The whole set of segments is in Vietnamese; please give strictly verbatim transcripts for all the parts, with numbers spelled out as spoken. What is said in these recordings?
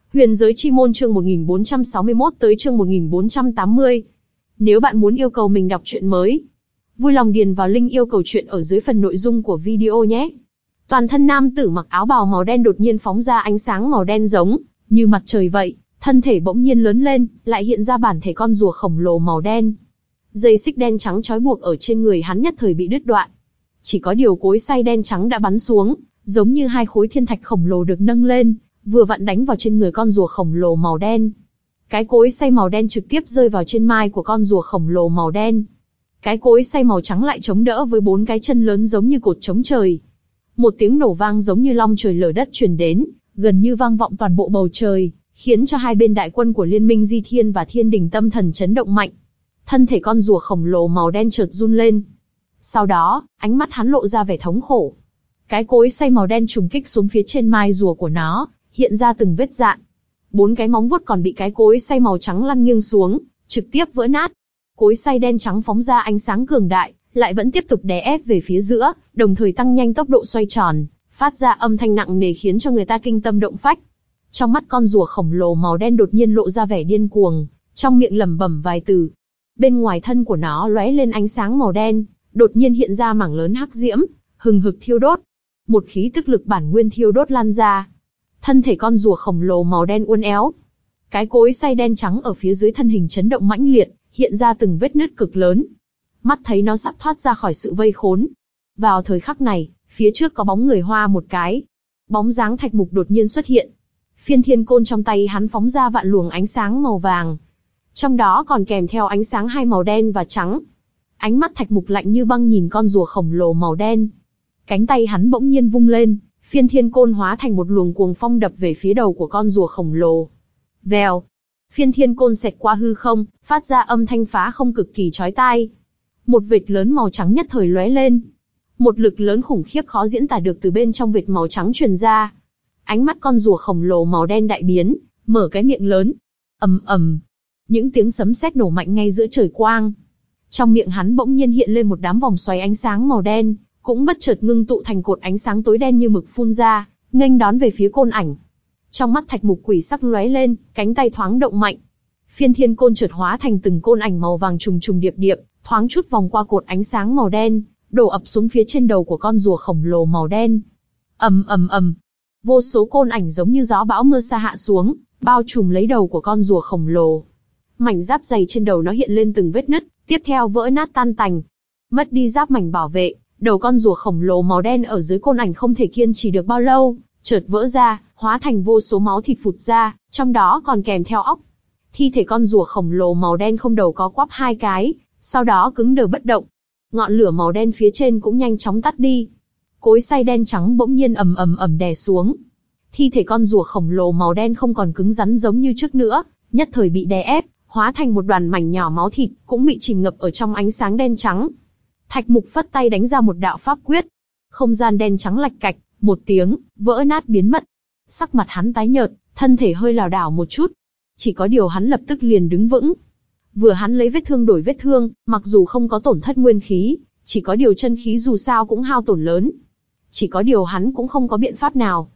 Huyền giới chi môn chương một nghìn bốn trăm sáu mươi mốt tới chương một nghìn bốn trăm tám mươi. Nếu bạn muốn yêu cầu mình đọc truyện mới, vui lòng điền vào link yêu cầu truyện ở dưới phần nội dung của video nhé. Toàn thân nam tử mặc áo bào màu đen đột nhiên phóng ra ánh sáng màu đen giống như mặt trời vậy, thân thể bỗng nhiên lớn lên, lại hiện ra bản thể con rùa khổng lồ màu đen. Dây xích đen trắng trói buộc ở trên người hắn nhất thời bị đứt đoạn. Chỉ có điều cối xay đen trắng đã bắn xuống, giống như hai khối thiên thạch khổng lồ được nâng lên, vừa vặn đánh vào trên người con rùa khổng lồ màu đen. Cái cối xay màu đen trực tiếp rơi vào trên mai của con rùa khổng lồ màu đen. Cái cối xay màu trắng lại chống đỡ với bốn cái chân lớn giống như cột chống trời. Một tiếng nổ vang giống như long trời lở đất truyền đến, gần như vang vọng toàn bộ bầu trời, khiến cho hai bên đại quân của Liên minh Di Thiên và Thiên Đình tâm thần chấn động mạnh. Thân thể con rùa khổng lồ màu đen chợt run lên. Sau đó, ánh mắt hắn lộ ra vẻ thống khổ. Cái cối xay màu đen trùng kích xuống phía trên mai rùa của nó, hiện ra từng vết rạn. Bốn cái móng vuốt còn bị cái cối xay màu trắng lăn nghiêng xuống, trực tiếp vỡ nát. Cối xay đen trắng phóng ra ánh sáng cường đại, lại vẫn tiếp tục đè ép về phía giữa, đồng thời tăng nhanh tốc độ xoay tròn, phát ra âm thanh nặng nề khiến cho người ta kinh tâm động phách. Trong mắt con rùa khổng lồ màu đen đột nhiên lộ ra vẻ điên cuồng, trong miệng lẩm bẩm vài từ. Bên ngoài thân của nó lóe lên ánh sáng màu đen, đột nhiên hiện ra mảng lớn hắc diễm, hừng hực thiêu đốt. Một khí tức lực bản nguyên thiêu đốt lan ra. Thân thể con rùa khổng lồ màu đen uốn éo. Cái cối xay đen trắng ở phía dưới thân hình chấn động mãnh liệt, hiện ra từng vết nứt cực lớn. Mắt thấy nó sắp thoát ra khỏi sự vây khốn. Vào thời khắc này, phía trước có bóng người hoa một cái. Bóng dáng Thạch Mục đột nhiên xuất hiện. Phiên thiên côn trong tay hắn phóng ra vạn luồng ánh sáng màu vàng. Trong đó còn kèm theo ánh sáng hai màu đen và trắng. Ánh mắt Thạch Mục lạnh như băng nhìn con rùa khổng lồ màu đen. Cánh tay hắn bỗng nhiên vung lên, phiên thiên côn hóa thành một luồng cuồng phong đập về phía đầu của con rùa khổng lồ. Vèo, phiên thiên côn xẹt qua hư không, phát ra âm thanh phá không cực kỳ chói tai. Một vệt lớn màu trắng nhất thời lóe lên. Một lực lớn khủng khiếp khó diễn tả được từ bên trong vệt màu trắng truyền ra. Ánh mắt con rùa khổng lồ màu đen đại biến, mở cái miệng lớn. Ầm ầm, những tiếng sấm sét nổ mạnh ngay giữa trời quang. Trong miệng hắn bỗng nhiên hiện lên một đám vòng xoáy ánh sáng màu đen, cũng bất chợt ngưng tụ thành cột ánh sáng tối đen như mực phun ra, nghênh đón về phía côn ảnh. Trong mắt Thạch Mục quỷ sắc lóe lên, cánh tay thoáng động mạnh. Phiên thiên côn chợt hóa thành từng côn ảnh màu vàng trùng trùng điệp điệp, thoáng chút vòng qua cột ánh sáng màu đen, đổ ập xuống phía trên đầu của con rùa khổng lồ màu đen. Ầm ầm ầm, vô số côn ảnh giống như gió bão mưa sa hạ xuống, bao trùm lấy đầu của con rùa khổng lồ. Mảnh giáp dày trên đầu nó hiện lên từng vết nứt, tiếp theo vỡ nát tan tành. Mất đi giáp mảnh bảo vệ, đầu con rùa khổng lồ màu đen ở dưới côn ảnh không thể kiên trì được bao lâu, chợt vỡ ra, hóa thành vô số máu thịt phụt ra, trong đó còn kèm theo óc. Thi thể con rùa khổng lồ màu đen không đầu có quắp hai cái, sau đó cứng đờ bất động. Ngọn lửa màu đen phía trên cũng nhanh chóng tắt đi. Cối xay đen trắng bỗng nhiên ầm ầm ầm đè xuống. Thi thể con rùa khổng lồ màu đen không còn cứng rắn giống như trước nữa, nhất thời bị đè ép, hóa thành một đoàn mảnh nhỏ máu thịt, cũng bị chìm ngập ở trong ánh sáng đen trắng. Thạch Mục phất tay đánh ra một đạo pháp quyết. Không gian đen trắng lạch cạch, một tiếng, vỡ nát biến mất. Sắc mặt hắn tái nhợt, thân thể hơi lảo đảo một chút. Chỉ có điều hắn lập tức liền đứng vững. Vừa hắn lấy vết thương đổi vết thương, mặc dù không có tổn thất nguyên khí, chỉ có điều chân khí dù sao cũng hao tổn lớn. Chỉ có điều hắn cũng không có biện pháp nào.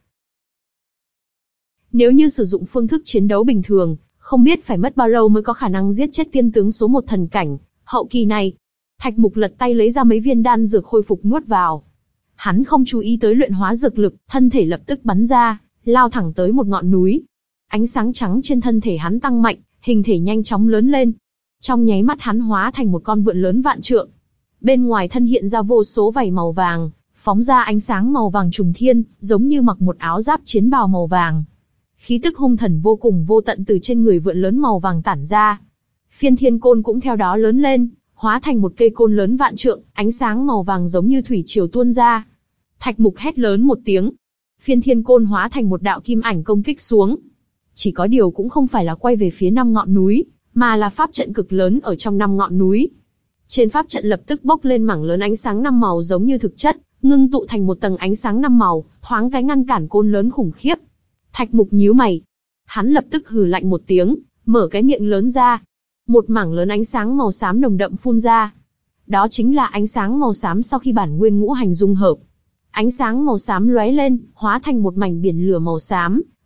Nếu như sử dụng phương thức chiến đấu bình thường, không biết phải mất bao lâu mới có khả năng giết chết tiên tướng số một thần cảnh hậu kỳ này. Thạch Mục lật tay lấy ra mấy viên đan dược khôi phục nuốt vào. Hắn không chú ý tới luyện hóa dược lực, thân thể lập tức bắn ra, lao thẳng tới một ngọn núi. Ánh sáng trắng trên thân thể hắn tăng mạnh, hình thể nhanh chóng lớn lên. Trong nháy mắt hắn hóa thành một con vượn lớn vạn trượng. Bên ngoài thân hiện ra vô số vảy màu vàng, phóng ra ánh sáng màu vàng trùng thiên, giống như mặc một áo giáp chiến bào màu vàng. Khí tức hung thần vô cùng vô tận từ trên người vượn lớn màu vàng tản ra. Phiên thiên côn cũng theo đó lớn lên, hóa thành một cây côn lớn vạn trượng, ánh sáng màu vàng giống như thủy triều tuôn ra. Thạch Mục hét lớn một tiếng. Phiên thiên côn hóa thành một đạo kim ảnh công kích xuống. Chỉ có điều cũng không phải là quay về phía năm ngọn núi, mà là pháp trận cực lớn ở trong năm ngọn núi. Trên pháp trận lập tức bốc lên mảng lớn ánh sáng năm màu giống như thực chất, ngưng tụ thành một tầng ánh sáng năm màu, thoáng cái ngăn cản côn lớn khủng khiếp. Thạch Mục nhíu mày. Hắn lập tức hừ lạnh một tiếng, mở cái miệng lớn ra. Một mảng lớn ánh sáng màu xám nồng đậm phun ra. Đó chính là ánh sáng màu xám sau khi bản nguyên ngũ hành dung hợp. Ánh sáng màu xám lóe lên, hóa thành một mảnh biển lửa màu xám,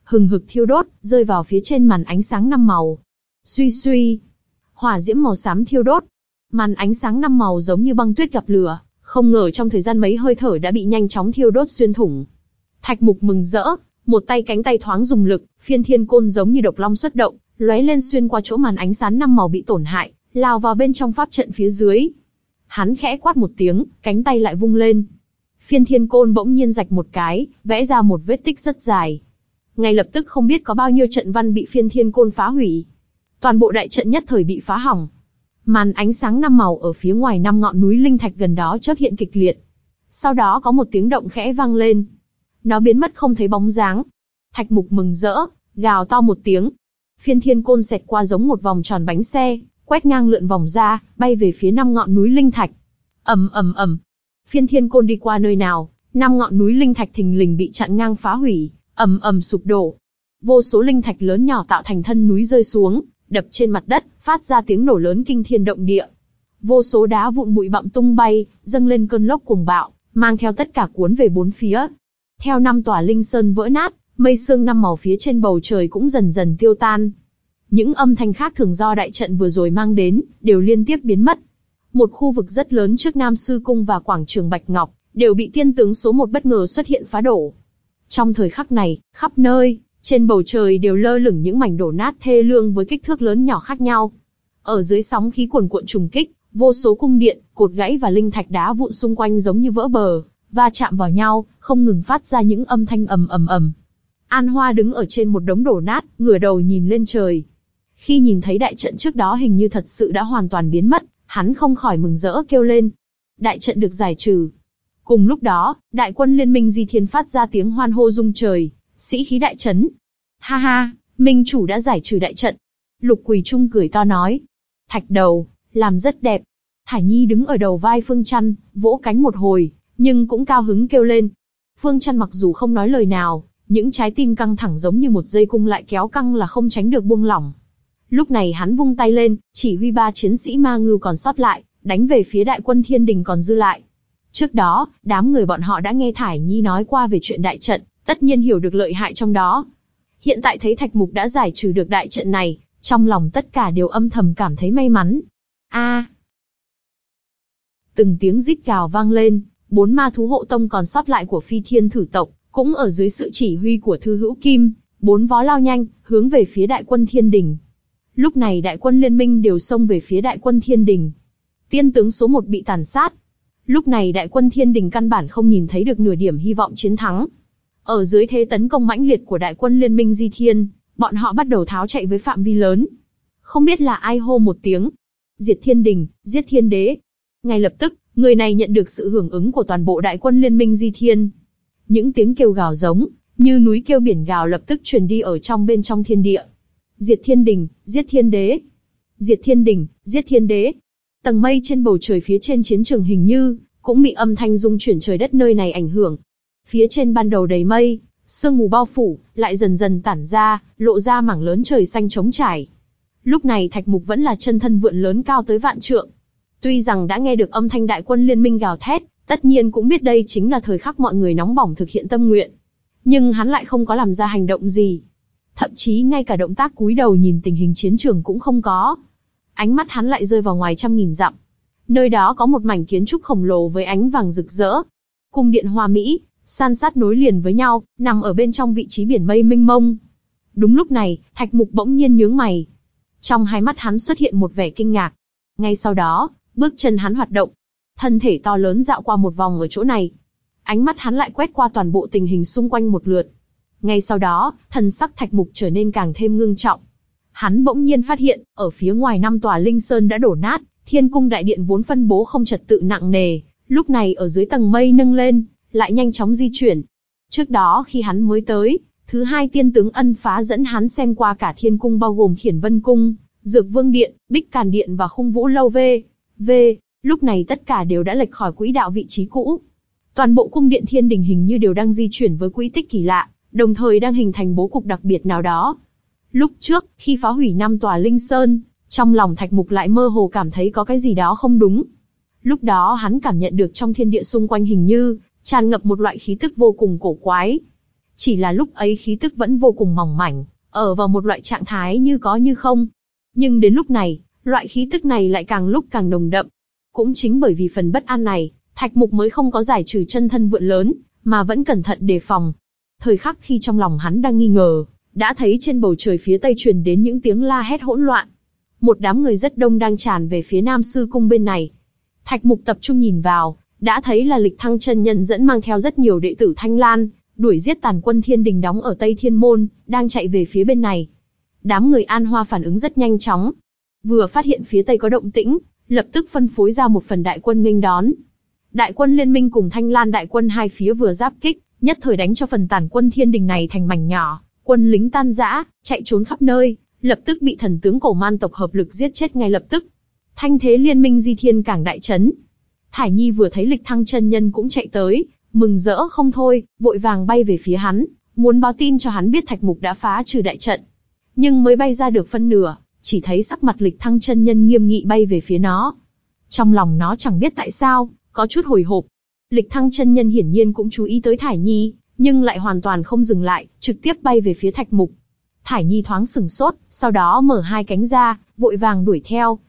hừng hực thiêu đốt, rơi vào phía trên màn ánh sáng năm màu. Suy suy, hỏa diễm màu xám thiêu đốt. Màn ánh sáng năm màu giống như băng tuyết gặp lửa, không ngờ trong thời gian mấy hơi thở đã bị nhanh chóng thiêu đốt xuyên thủng. Thạch Mục mừng rỡ, một tay cánh tay thoáng dùng lực, phiên thiên côn giống như độc long xuất động, lóe lên xuyên qua chỗ màn ánh sáng năm màu bị tổn hại, lao vào bên trong pháp trận phía dưới. Hắn khẽ quát một tiếng, cánh tay lại vung lên. Phiên thiên côn bỗng nhiên rạch một cái, vẽ ra một vết tích rất dài. Ngay lập tức không biết có bao nhiêu trận văn bị phiên thiên côn phá hủy. Toàn bộ đại trận nhất thời bị phá hỏng. Màn ánh sáng năm màu ở phía ngoài năm ngọn núi linh thạch gần đó chớp hiện kịch liệt. Sau đó có một tiếng động khẽ vang lên. Nó biến mất không thấy bóng dáng. Thạch Mục mừng rỡ, gào to một tiếng. Phiên thiên côn xẹt qua giống một vòng tròn bánh xe, quét ngang lượn vòng ra, bay về phía năm ngọn núi linh thạch. Ầm ầm ầm. Phiên thiên côn đi qua nơi nào, năm ngọn núi linh thạch thình lình bị chặn ngang phá hủy, ầm ầm sụp đổ. Vô số linh thạch lớn nhỏ tạo thành thân núi rơi xuống, đập trên mặt đất, phát ra tiếng nổ lớn kinh thiên động địa. Vô số đá vụn bụi bặm tung bay, dâng lên cơn lốc cuồng bạo, mang theo tất cả cuốn về bốn phía. Theo năm tòa linh sơn vỡ nát, mây sương năm màu phía trên bầu trời cũng dần dần tiêu tan. Những âm thanh khác thường do đại trận vừa rồi mang đến, đều liên tiếp biến mất. Một khu vực rất lớn trước Nam Sư Cung và quảng trường Bạch Ngọc, đều bị tiên tướng số một bất ngờ xuất hiện phá đổ. Trong thời khắc này, khắp nơi, trên bầu trời đều lơ lửng những mảnh đổ nát thê lương với kích thước lớn nhỏ khác nhau. Ở dưới sóng khí cuồn cuộn trùng kích, vô số cung điện, cột gãy và linh thạch đá vụn xung quanh giống như vỡ bờ, va chạm vào nhau, không ngừng phát ra những âm thanh ầm ầm ầm. An Hoa đứng ở trên một đống đổ nát, ngửa đầu nhìn lên trời. Khi nhìn thấy đại trận trước đó hình như thật sự đã hoàn toàn biến mất, hắn không khỏi mừng rỡ kêu lên. Đại trận được giải trừ. Cùng lúc đó, đại quân liên minh Di Thiên phát ra tiếng hoan hô rung trời, sĩ khí đại chấn. Ha ha, minh chủ đã giải trừ đại trận. Lục Quỳ Trung cười to nói. Thạch đầu, làm rất đẹp. Thải Nhi đứng ở đầu vai Phương Chăn, vỗ cánh một hồi, nhưng cũng cao hứng kêu lên. Phương Chăn mặc dù không nói lời nào, những trái tim căng thẳng giống như một dây cung lại kéo căng là không tránh được buông lỏng. Lúc này hắn vung tay lên, chỉ huy ba chiến sĩ ma ngưu còn sót lại, đánh về phía đại quân thiên đình còn dư lại. Trước đó, đám người bọn họ đã nghe Thải Nhi nói qua về chuyện đại trận, tất nhiên hiểu được lợi hại trong đó. Hiện tại thấy Thạch Mục đã giải trừ được đại trận này, trong lòng tất cả đều âm thầm cảm thấy may mắn. A! À, từng tiếng rít gào vang lên, bốn ma thú hộ tông còn sót lại của Phi Thiên Thử tộc, cũng ở dưới sự chỉ huy của Thư Hữu Kim, bốn vó lao nhanh, hướng về phía đại quân thiên đình. Lúc này đại quân liên minh đều xông về phía đại quân thiên đình. Tiên tướng số một bị tàn sát. Lúc này đại quân thiên đình căn bản không nhìn thấy được nửa điểm hy vọng chiến thắng. Ở dưới thế tấn công mãnh liệt của đại quân liên minh Di Thiên, bọn họ bắt đầu tháo chạy với phạm vi lớn. Không biết là ai hô một tiếng. Diệt thiên đình, giết thiên đế. Ngay lập tức, người này nhận được sự hưởng ứng của toàn bộ đại quân liên minh Di Thiên. Những tiếng kêu gào giống, như núi kêu biển gào lập tức truyền đi ở trong bên trong thiên địa. Diệt thiên đình, giết thiên đế. Diệt thiên đình, giết thiên đế. Tầng mây trên bầu trời phía trên chiến trường hình như cũng bị âm thanh rung chuyển trời đất nơi này ảnh hưởng. Phía trên ban đầu đầy mây, sương mù bao phủ, lại dần dần tản ra, lộ ra mảng lớn trời xanh trống trải. Lúc này Thạch Mục vẫn là chân thân vượn lớn cao tới vạn trượng. Tuy rằng đã nghe được âm thanh đại quân liên minh gào thét, tất nhiên cũng biết đây chính là thời khắc mọi người nóng bỏng thực hiện tâm nguyện. Nhưng hắn lại không có làm ra hành động gì. Thậm chí ngay cả động tác cúi đầu nhìn tình hình chiến trường cũng không có. Ánh mắt hắn lại rơi vào ngoài trăm nghìn dặm. Nơi đó có một mảnh kiến trúc khổng lồ với ánh vàng rực rỡ. Cung điện hoa mỹ, san sát nối liền với nhau, nằm ở bên trong vị trí biển mây mênh mông. Đúng lúc này, Thạch Mục bỗng nhiên nhướng mày. Trong hai mắt hắn xuất hiện một vẻ kinh ngạc. Ngay sau đó, bước chân hắn hoạt động. Thân thể to lớn dạo qua một vòng ở chỗ này. Ánh mắt hắn lại quét qua toàn bộ tình hình xung quanh một lượt. Ngay sau đó, thần sắc Thạch Mục trở nên càng thêm ngưng trọng. Hắn bỗng nhiên phát hiện, ở phía ngoài năm tòa linh sơn đã đổ nát, thiên cung đại điện vốn phân bố không trật tự nặng nề, lúc này ở dưới tầng mây nâng lên, lại nhanh chóng di chuyển. Trước đó khi hắn mới tới, thứ hai tiên tướng Ân Phá dẫn hắn xem qua cả thiên cung bao gồm Khiển Vân Cung, Dược Vương Điện, Bích Càn Điện và Khung Vũ Lâu V. V. Lúc này tất cả đều đã lệch khỏi quỹ đạo vị trí cũ. Toàn bộ cung điện thiên đình hình như đều đang di chuyển với quỹ tích kỳ lạ, đồng thời đang hình thành bố cục đặc biệt nào đó. Lúc trước, khi phá hủy năm tòa linh sơn, trong lòng Thạch Mục lại mơ hồ cảm thấy có cái gì đó không đúng. Lúc đó hắn cảm nhận được trong thiên địa xung quanh hình như tràn ngập một loại khí tức vô cùng cổ quái. Chỉ là lúc ấy khí tức vẫn vô cùng mỏng mảnh, ở vào một loại trạng thái như có như không. Nhưng đến lúc này, loại khí tức này lại càng lúc càng nồng đậm. Cũng chính bởi vì phần bất an này, Thạch Mục mới không có giải trừ chân thân vượn lớn, mà vẫn cẩn thận đề phòng. Thời khắc khi trong lòng hắn đang nghi ngờ, đã thấy trên bầu trời phía tây truyền đến những tiếng la hét hỗn loạn. Một đám người rất đông đang tràn về phía Nam Sư Cung bên này. Thạch Mục tập trung nhìn vào, đã thấy là Lịch Thăng chân nhân dẫn mang theo rất nhiều đệ tử Thanh Lan, đuổi giết tàn quân Thiên Đình đóng ở Tây Thiên Môn, đang chạy về phía bên này. Đám người An Hoa phản ứng rất nhanh chóng. Vừa phát hiện phía Tây có động tĩnh, lập tức phân phối ra một phần đại quân nghênh đón. Đại quân liên minh cùng Thanh Lan đại quân hai phía vừa giáp kích, nhất thời đánh cho phần tàn quân Thiên Đình này thành mảnh nhỏ, quân lính tan rã, chạy trốn khắp nơi, lập tức bị thần tướng Cổ Man tộc hợp lực giết chết ngay lập tức. Thanh thế liên minh Di Thiên Cảng đại chấn. Thải Nhi vừa thấy Lịch Thăng chân nhân cũng chạy tới, mừng rỡ không thôi, vội vàng bay về phía hắn, muốn báo tin cho hắn biết Thạch Mục đã phá trừ đại trận. Nhưng mới bay ra được phân nửa, chỉ thấy sắc mặt Lịch Thăng chân nhân nghiêm nghị bay về phía nó. Trong lòng nó chẳng biết tại sao, có chút hồi hộp. Lịch Thăng chân nhân hiển nhiên cũng chú ý tới Thải Nhi, nhưng lại hoàn toàn không dừng lại, trực tiếp bay về phía Thạch Mục. Thải Nhi thoáng sừng sốt, sau đó mở hai cánh ra, vội vàng đuổi theo.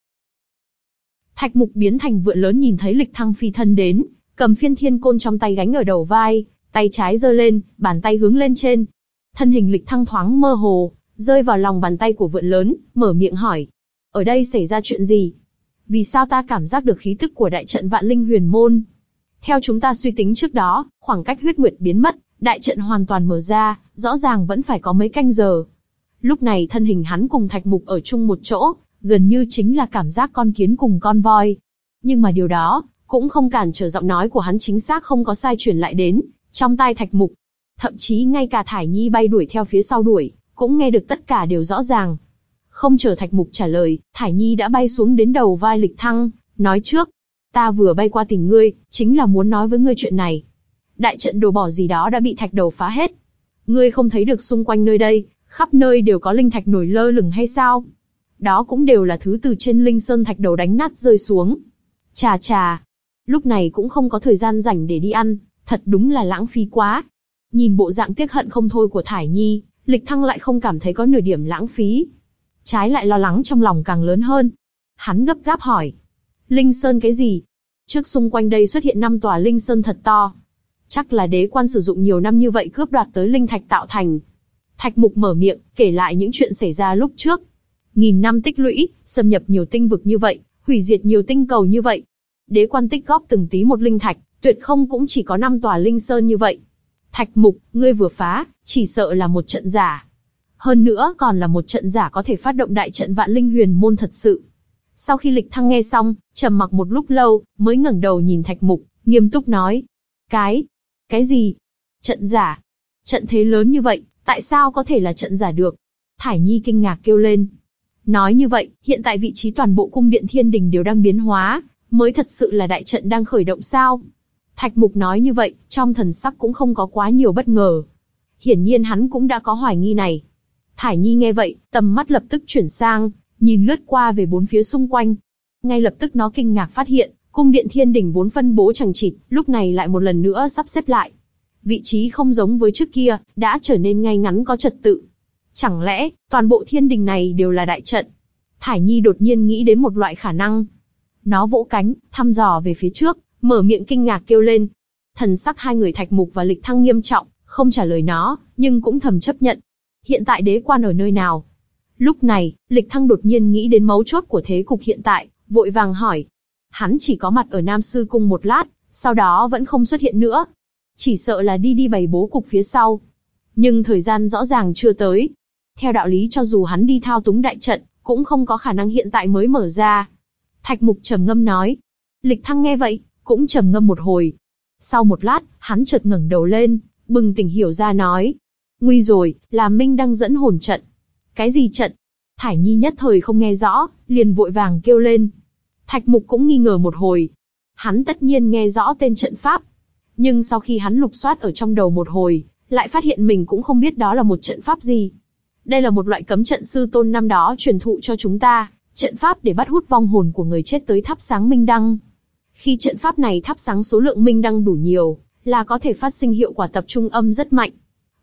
Thạch Mục biến thành vượn lớn nhìn thấy Lịch Thăng phi thân đến, cầm phiên thiên côn trong tay gánh ở đầu vai, tay trái giơ lên, bàn tay hướng lên trên. Thân hình Lịch Thăng thoáng mơ hồ, rơi vào lòng bàn tay của vượn lớn, mở miệng hỏi. Ở đây xảy ra chuyện gì? Vì sao ta cảm giác được khí tức của đại trận Vạn Linh Huyền Môn? Theo chúng ta suy tính trước đó, khoảng cách huyết nguyệt biến mất, đại trận hoàn toàn mở ra, rõ ràng vẫn phải có mấy canh giờ. Lúc này thân hình hắn cùng Thạch Mục ở chung một chỗ, gần như chính là cảm giác con kiến cùng con voi. Nhưng mà điều đó, cũng không cản trở giọng nói của hắn chính xác không có sai truyền lại đến, trong tai Thạch Mục. Thậm chí ngay cả Thải Nhi bay đuổi theo phía sau đuổi, cũng nghe được tất cả đều rõ ràng. Không chờ Thạch Mục trả lời, Thải Nhi đã bay xuống đến đầu vai Lịch Thăng, nói trước. Ta vừa bay qua tìm ngươi, chính là muốn nói với ngươi chuyện này. Đại trận đồ bỏ gì đó đã bị thạch đầu phá hết. Ngươi không thấy được xung quanh nơi đây, khắp nơi đều có linh thạch nổi lơ lửng hay sao? Đó cũng đều là thứ từ trên linh sơn thạch đầu đánh nát rơi xuống. Chà chà, lúc này cũng không có thời gian rảnh để đi ăn, thật đúng là lãng phí quá. Nhìn bộ dạng tiếc hận không thôi của Thải Nhi, Lịch Thăng lại không cảm thấy có nửa điểm lãng phí. Trái lại lo lắng trong lòng càng lớn hơn. Hắn gấp gáp hỏi. Linh sơn cái gì? Trước xung quanh đây xuất hiện năm tòa linh sơn thật to. Chắc là đế quan sử dụng nhiều năm như vậy cướp đoạt tới linh thạch tạo thành. Thạch Mục mở miệng, kể lại những chuyện xảy ra lúc trước. Nghìn năm tích lũy, xâm nhập nhiều tinh vực như vậy, hủy diệt nhiều tinh cầu như vậy. Đế quan tích góp từng tí một linh thạch, tuyệt không cũng chỉ có năm tòa linh sơn như vậy. Thạch Mục, ngươi vừa phá, chỉ sợ là một trận giả. Hơn nữa còn là một trận giả có thể phát động đại trận Vạn Linh Huyền Môn thật sự. Sau khi Lịch Thăng nghe xong, trầm mặc một lúc lâu, mới ngẩng đầu nhìn Thạch Mục, nghiêm túc nói. Cái, cái gì? Trận giả? Trận thế lớn như vậy, tại sao có thể là trận giả được? Thải Nhi kinh ngạc kêu lên. Nói như vậy, hiện tại vị trí toàn bộ cung điện Thiên Đình đều đang biến hóa, mới thật sự là đại trận đang khởi động sao? Thạch Mục nói như vậy, trong thần sắc cũng không có quá nhiều bất ngờ. Hiển nhiên hắn cũng đã có hoài nghi này. Thải Nhi nghe vậy, tầm mắt lập tức chuyển sang, nhìn lướt qua về bốn phía xung quanh. Ngay lập tức nó kinh ngạc phát hiện, cung điện Thiên Đình vốn phân bố chằng chịt, lúc này lại một lần nữa sắp xếp lại. Vị trí không giống với trước kia, đã trở nên ngay ngắn có trật tự. Chẳng lẽ, toàn bộ Thiên Đình này đều là đại trận? Thải Nhi đột nhiên nghĩ đến một loại khả năng. Nó vỗ cánh, thăm dò về phía trước, mở miệng kinh ngạc kêu lên. Thần sắc hai người Thạch Mục và Lịch Thăng nghiêm trọng, không trả lời nó, nhưng cũng thầm chấp nhận. Hiện tại đế quan ở nơi nào? Lúc này, Lịch Thăng đột nhiên nghĩ đến mấu chốt của thế cục hiện tại, vội vàng hỏi. Hắn chỉ có mặt ở Nam Sư Cung một lát, sau đó vẫn không xuất hiện nữa. Chỉ sợ là đi đi bày bố cục phía sau. Nhưng thời gian rõ ràng chưa tới. Theo đạo lý cho dù hắn đi thao túng đại trận, cũng không có khả năng hiện tại mới mở ra. Thạch Mục trầm ngâm nói. Lịch Thăng nghe vậy, cũng trầm ngâm một hồi. Sau một lát, hắn chợt ngẩng đầu lên, bừng tỉnh hiểu ra nói. Nguy rồi, là Minh đang dẫn hồn trận. Cái gì trận? Thải Nhi nhất thời không nghe rõ, liền vội vàng kêu lên. Thạch Mục cũng nghi ngờ một hồi. Hắn tất nhiên nghe rõ tên trận pháp. Nhưng sau khi hắn lục soát ở trong đầu một hồi, lại phát hiện mình cũng không biết đó là một trận pháp gì. Đây là một loại cấm trận sư tôn năm đó truyền thụ cho chúng ta, trận pháp để bắt hút vong hồn của người chết tới thắp sáng minh đăng. Khi trận pháp này thắp sáng số lượng minh đăng đủ nhiều, là có thể phát sinh hiệu quả tập trung âm rất mạnh.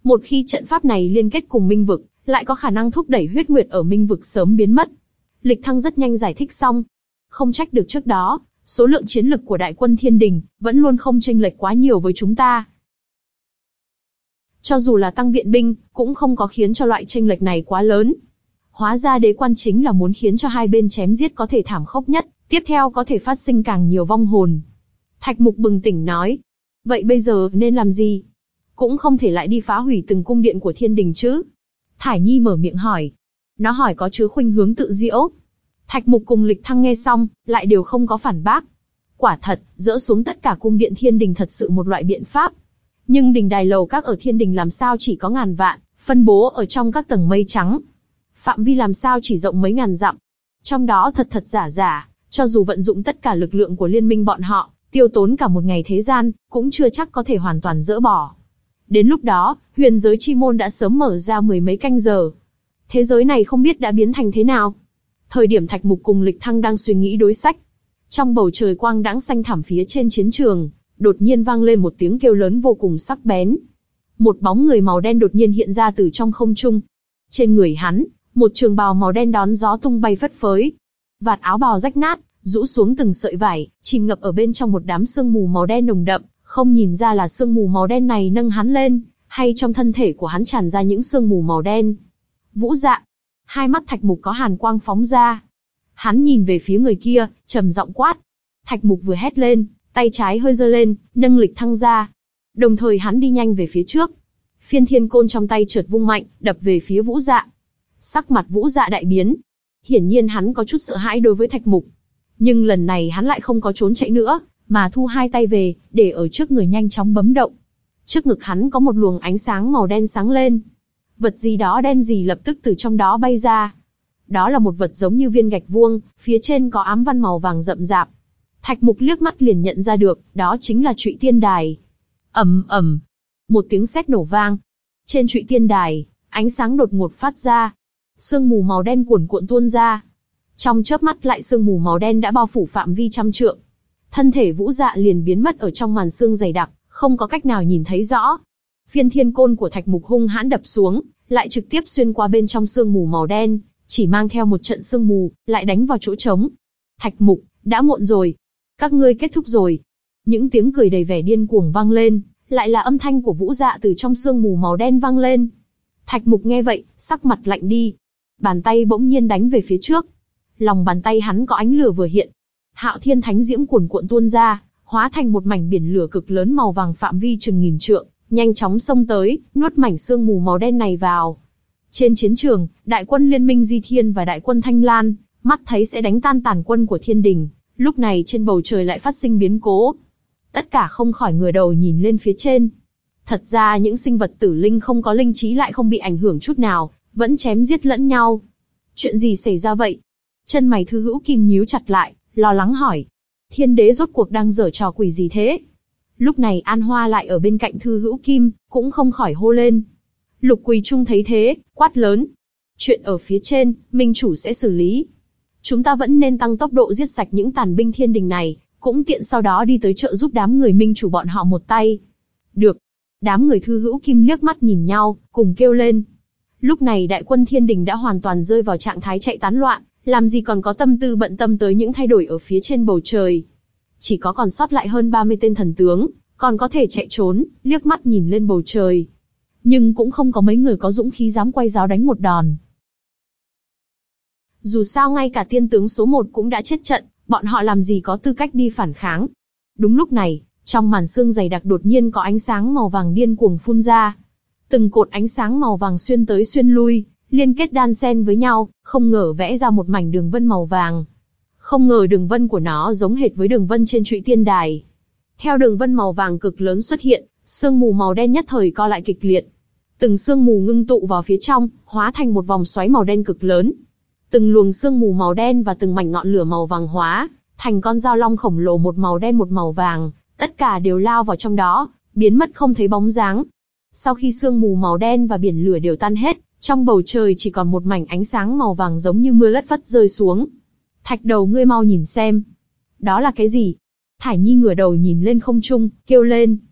Một khi trận pháp này liên kết cùng minh vực, lại có khả năng thúc đẩy huyết nguyệt ở minh vực sớm biến mất. Lịch Thăng rất nhanh giải thích xong. Không trách được trước đó, số lượng chiến lực của đại quân thiên đình, vẫn luôn không chênh lệch quá nhiều với chúng ta. Cho dù là tăng viện binh, cũng không có khiến cho loại chênh lệch này quá lớn. Hóa ra đế quan chính là muốn khiến cho hai bên chém giết có thể thảm khốc nhất, tiếp theo có thể phát sinh càng nhiều vong hồn. Thạch Mục bừng tỉnh nói. Vậy bây giờ nên làm gì? Cũng không thể lại đi phá hủy từng cung điện của thiên đình chứ? Thải Nhi mở miệng hỏi. Nó hỏi có chứa khuynh hướng tự diễu. Thạch Mục cùng Lịch Thăng nghe xong, lại đều không có phản bác. Quả thật, dỡ xuống tất cả cung điện thiên đình thật sự một loại biện pháp. Nhưng đình đài lầu các ở thiên đình làm sao chỉ có ngàn vạn, phân bố ở trong các tầng mây trắng. Phạm vi làm sao chỉ rộng mấy ngàn dặm. Trong đó thật thật giả giả, cho dù vận dụng tất cả lực lượng của liên minh bọn họ, tiêu tốn cả một ngày thế gian, cũng chưa chắc có thể hoàn toàn dỡ bỏ. Đến lúc đó, huyền giới chi môn đã sớm mở ra mười mấy canh giờ. Thế giới này không biết đã biến thành thế nào. Thời điểm Thạch Mục cùng Lịch Thăng đang suy nghĩ đối sách, trong bầu trời quang đãng xanh thẳm phía trên chiến trường, đột nhiên vang lên một tiếng kêu lớn vô cùng sắc bén. Một bóng người màu đen đột nhiên hiện ra từ trong không trung. Trên người hắn, một trường bào màu đen đón gió tung bay phất phới. Vạt áo bào rách nát, rũ xuống từng sợi vải, chìm ngập ở bên trong một đám sương mù màu đen nồng đậm, không nhìn ra là sương mù màu đen này nâng hắn lên, hay trong thân thể của hắn tràn ra những sương mù màu đen. Vũ Dạ. Hai mắt Thạch Mục có hàn quang phóng ra. Hắn nhìn về phía người kia, trầm giọng quát. Thạch Mục vừa hét lên, tay trái hơi giơ lên, nâng Lịch Thăng ra. Đồng thời hắn đi nhanh về phía trước. Phiên thiên côn trong tay chợt vung mạnh, đập về phía Vũ Dạ. Sắc mặt Vũ Dạ đại biến. Hiển nhiên hắn có chút sợ hãi đối với Thạch Mục. Nhưng lần này hắn lại không có trốn chạy nữa, mà thu hai tay về, để ở trước người nhanh chóng bấm động. Trước ngực hắn có một luồng ánh sáng màu đen sáng lên. Vật gì đó đen gì lập tức từ trong đó bay ra. Đó là một vật giống như viên gạch vuông, phía trên có ám văn màu vàng rậm rạp. Thạch Mục liếc mắt liền nhận ra được, đó chính là Trụy Tiên Đài. Ầm ầm, một tiếng sét nổ vang. Trên Trụy Tiên Đài, ánh sáng đột ngột phát ra. Sương mù màu đen cuồn cuộn tuôn ra. Trong chớp mắt lại sương mù màu đen đã bao phủ phạm vi trăm trượng. Thân thể Vũ Dạ liền biến mất ở trong màn sương dày đặc, không có cách nào nhìn thấy rõ. Phiên thiên côn của Thạch Mục hung hãn đập xuống, lại trực tiếp xuyên qua bên trong sương mù màu đen, chỉ mang theo một trận sương mù, lại đánh vào chỗ trống. Thạch Mục, đã muộn rồi. Các ngươi kết thúc rồi. Những tiếng cười đầy vẻ điên cuồng vang lên, lại là âm thanh của Vũ Dạ từ trong sương mù màu đen vang lên. Thạch Mục nghe vậy, sắc mặt lạnh đi. Bàn tay bỗng nhiên đánh về phía trước. Lòng bàn tay hắn có ánh lửa vừa hiện. Hạo Thiên Thánh Diễm cuồn cuộn tuôn ra, hóa thành một mảnh biển lửa cực lớn màu vàng phạm vi chừng nghìn trượng, nhanh chóng xông tới, nuốt mảnh sương mù màu đen này vào. Trên chiến trường, đại quân Liên minh Di Thiên và đại quân Thanh Lan, mắt thấy sẽ đánh tan tàn quân của Thiên Đình, lúc này trên bầu trời lại phát sinh biến cố. Tất cả không khỏi ngửa đầu nhìn lên phía trên. Thật ra những sinh vật tử linh không có linh trí lại không bị ảnh hưởng chút nào, vẫn chém giết lẫn nhau. Chuyện gì xảy ra vậy? Chân mày Thư Hữu Kim nhíu chặt lại, lo lắng hỏi. Thiên đế rốt cuộc đang giở trò quỷ gì thế? Lúc này An Hoa lại ở bên cạnh Thư Hữu Kim, cũng không khỏi hô lên. Lục Quỳ Trung thấy thế, quát lớn. Chuyện ở phía trên, minh chủ sẽ xử lý. Chúng ta vẫn nên tăng tốc độ giết sạch những tàn binh Thiên Đình này, cũng tiện sau đó đi tới trợ giúp đám người minh chủ bọn họ một tay. Được. Đám người Thư Hữu Kim liếc mắt nhìn nhau, cùng kêu lên. Lúc này đại quân Thiên Đình đã hoàn toàn rơi vào trạng thái chạy tán loạn, làm gì còn có tâm tư bận tâm tới những thay đổi ở phía trên bầu trời. Chỉ có còn sót lại hơn ba mươi tên thần tướng, còn có thể chạy trốn, liếc mắt nhìn lên bầu trời. Nhưng cũng không có mấy người có dũng khí dám quay giáo đánh một đòn. Dù sao ngay cả tiên tướng số một cũng đã chết trận, bọn họ làm gì có tư cách đi phản kháng. Đúng lúc này, trong màn sương dày đặc đột nhiên có ánh sáng màu vàng điên cuồng phun ra. Từng cột ánh sáng màu vàng xuyên tới xuyên lui, liên kết đan xen với nhau, không ngờ vẽ ra một mảnh đường vân màu vàng. Không ngờ đường vân của nó giống hệt với đường vân trên Trụy Tiên Đài. Theo đường vân màu vàng cực lớn xuất hiện, sương mù màu đen nhất thời co lại kịch liệt. Từng sương mù ngưng tụ vào phía trong, hóa thành một vòng xoáy màu đen cực lớn. Từng luồng sương mù màu đen và từng mảnh ngọn lửa màu vàng hóa thành con dao long khổng lồ, một màu đen một màu vàng, tất cả đều lao vào trong đó, biến mất không thấy bóng dáng. Sau khi sương mù màu đen và biển lửa đều tan hết, trong bầu trời chỉ còn một mảnh ánh sáng màu vàng giống như mưa lất phất rơi xuống. Thạch Đầu, ngươi mau nhìn xem. Đó là cái gì? Thải Nhi ngửa đầu nhìn lên không trung, kêu lên.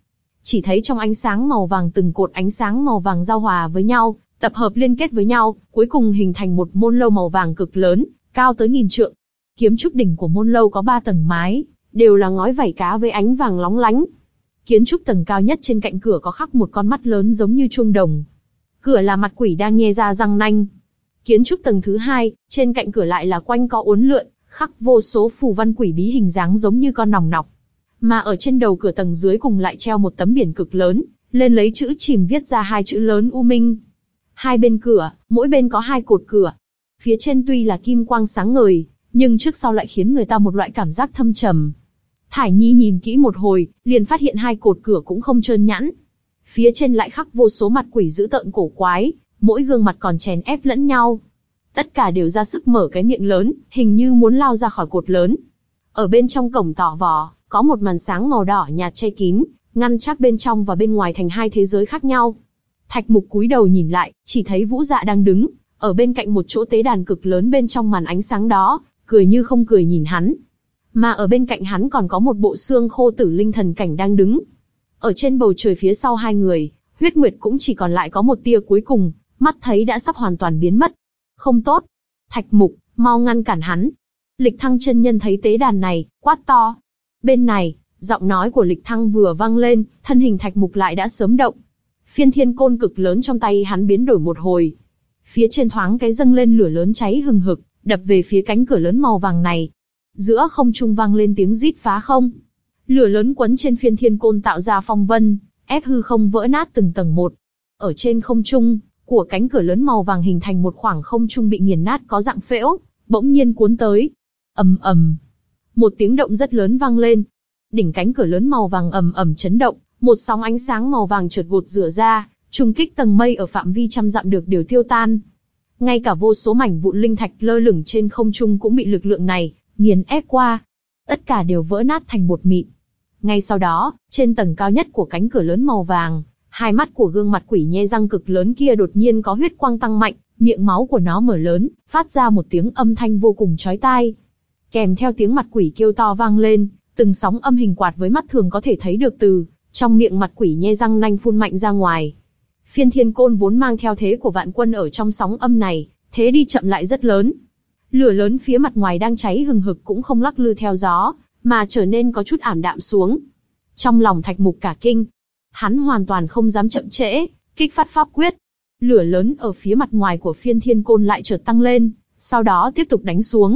Chỉ thấy trong ánh sáng màu vàng từng cột ánh sáng màu vàng giao hòa với nhau, tập hợp liên kết với nhau, cuối cùng hình thành một môn lâu màu vàng cực lớn, cao tới nghìn trượng. Kiếm trúc đỉnh của môn lâu có ba tầng mái, đều là ngói vảy cá với ánh vàng lóng lánh. Kiến trúc tầng cao nhất trên cạnh cửa có khắc một con mắt lớn giống như chuông đồng. Cửa là mặt quỷ đang nhe ra răng nanh. Kiến trúc tầng thứ hai, trên cạnh cửa lại là quanh co uốn lượn, khắc vô số phù văn quỷ bí hình dáng giống như con nòng nọc. Mà ở trên đầu cửa tầng dưới cùng lại treo một tấm biển cực lớn, lên lấy chữ chìm viết ra hai chữ lớn U Minh. Hai bên cửa, mỗi bên có hai cột cửa. Phía trên tuy là kim quang sáng ngời, nhưng trước sau lại khiến người ta một loại cảm giác thâm trầm. Thải Nhi nhìn kỹ một hồi, liền phát hiện hai cột cửa cũng không trơn nhẵn. Phía trên lại khắc vô số mặt quỷ dữ tợn cổ quái, mỗi gương mặt còn chèn ép lẫn nhau. Tất cả đều ra sức mở cái miệng lớn, hình như muốn lao ra khỏi cột lớn. Ở bên trong cổng tỏ vò, có một màn sáng màu đỏ nhạt che kín, ngăn chắc bên trong và bên ngoài thành hai thế giới khác nhau. Thạch Mục cúi đầu nhìn lại, chỉ thấy Vũ Dạ đang đứng ở bên cạnh một chỗ tế đàn cực lớn bên trong màn ánh sáng đó, cười như không cười nhìn hắn. Mà ở bên cạnh hắn còn có một bộ xương khô tử linh thần cảnh đang đứng. Ở trên bầu trời phía sau hai người, huyết nguyệt cũng chỉ còn lại có một tia cuối cùng, mắt thấy đã sắp hoàn toàn biến mất. Không tốt! Thạch Mục, mau ngăn cản hắn! Lịch Thăng chân nhân thấy tế đàn này, quát to. Bên này, giọng nói của Lịch Thăng vừa vang lên, thân hình Thạch Mục lại đã sớm động. Phiên thiên côn cực lớn trong tay hắn biến đổi một hồi. Phía trên thoáng cái dâng lên lửa lớn cháy hừng hực, đập về phía cánh cửa lớn màu vàng này. Giữa không trung vang lên tiếng rít phá không. Lửa lớn quấn trên phiên thiên côn tạo ra phong vân, ép hư không vỡ nát từng tầng một. Ở trên không trung, của cánh cửa lớn màu vàng hình thành một khoảng không trung bị nghiền nát có dạng phễu, bỗng nhiên cuốn tới. Ầm ầm. Một tiếng động rất lớn vang lên. Đỉnh cánh cửa lớn màu vàng ầm ầm chấn động, một sóng ánh sáng màu vàng chợt vụt rửa ra, trùng kích tầng mây ở phạm vi trăm dặm được đều tiêu tan. Ngay cả vô số mảnh vụn linh thạch lơ lửng trên không trung cũng bị lực lượng này nghiền ép qua. Tất cả đều vỡ nát thành bột mịn. Ngay sau đó, trên tầng cao nhất của cánh cửa lớn màu vàng, hai mắt của gương mặt quỷ nhe răng cực lớn kia đột nhiên có huyết quang tăng mạnh, miệng máu của nó mở lớn, phát ra một tiếng âm thanh vô cùng chói tai. Kèm theo tiếng mặt quỷ kêu to vang lên, từng sóng âm hình quạt với mắt thường có thể thấy được từ trong miệng mặt quỷ nhe răng nanh phun mạnh ra ngoài. Phiên thiên côn vốn mang theo thế của vạn quân ở trong sóng âm này, thế đi chậm lại rất lớn. Lửa lớn phía mặt ngoài đang cháy hừng hực cũng không lắc lư theo gió, mà trở nên có chút ảm đạm xuống. Trong lòng Thạch Mục cả kinh, hắn hoàn toàn không dám chậm trễ, kích phát pháp quyết. Lửa lớn ở phía mặt ngoài của phiên thiên côn lại chợt tăng lên, sau đó tiếp tục đánh xuống.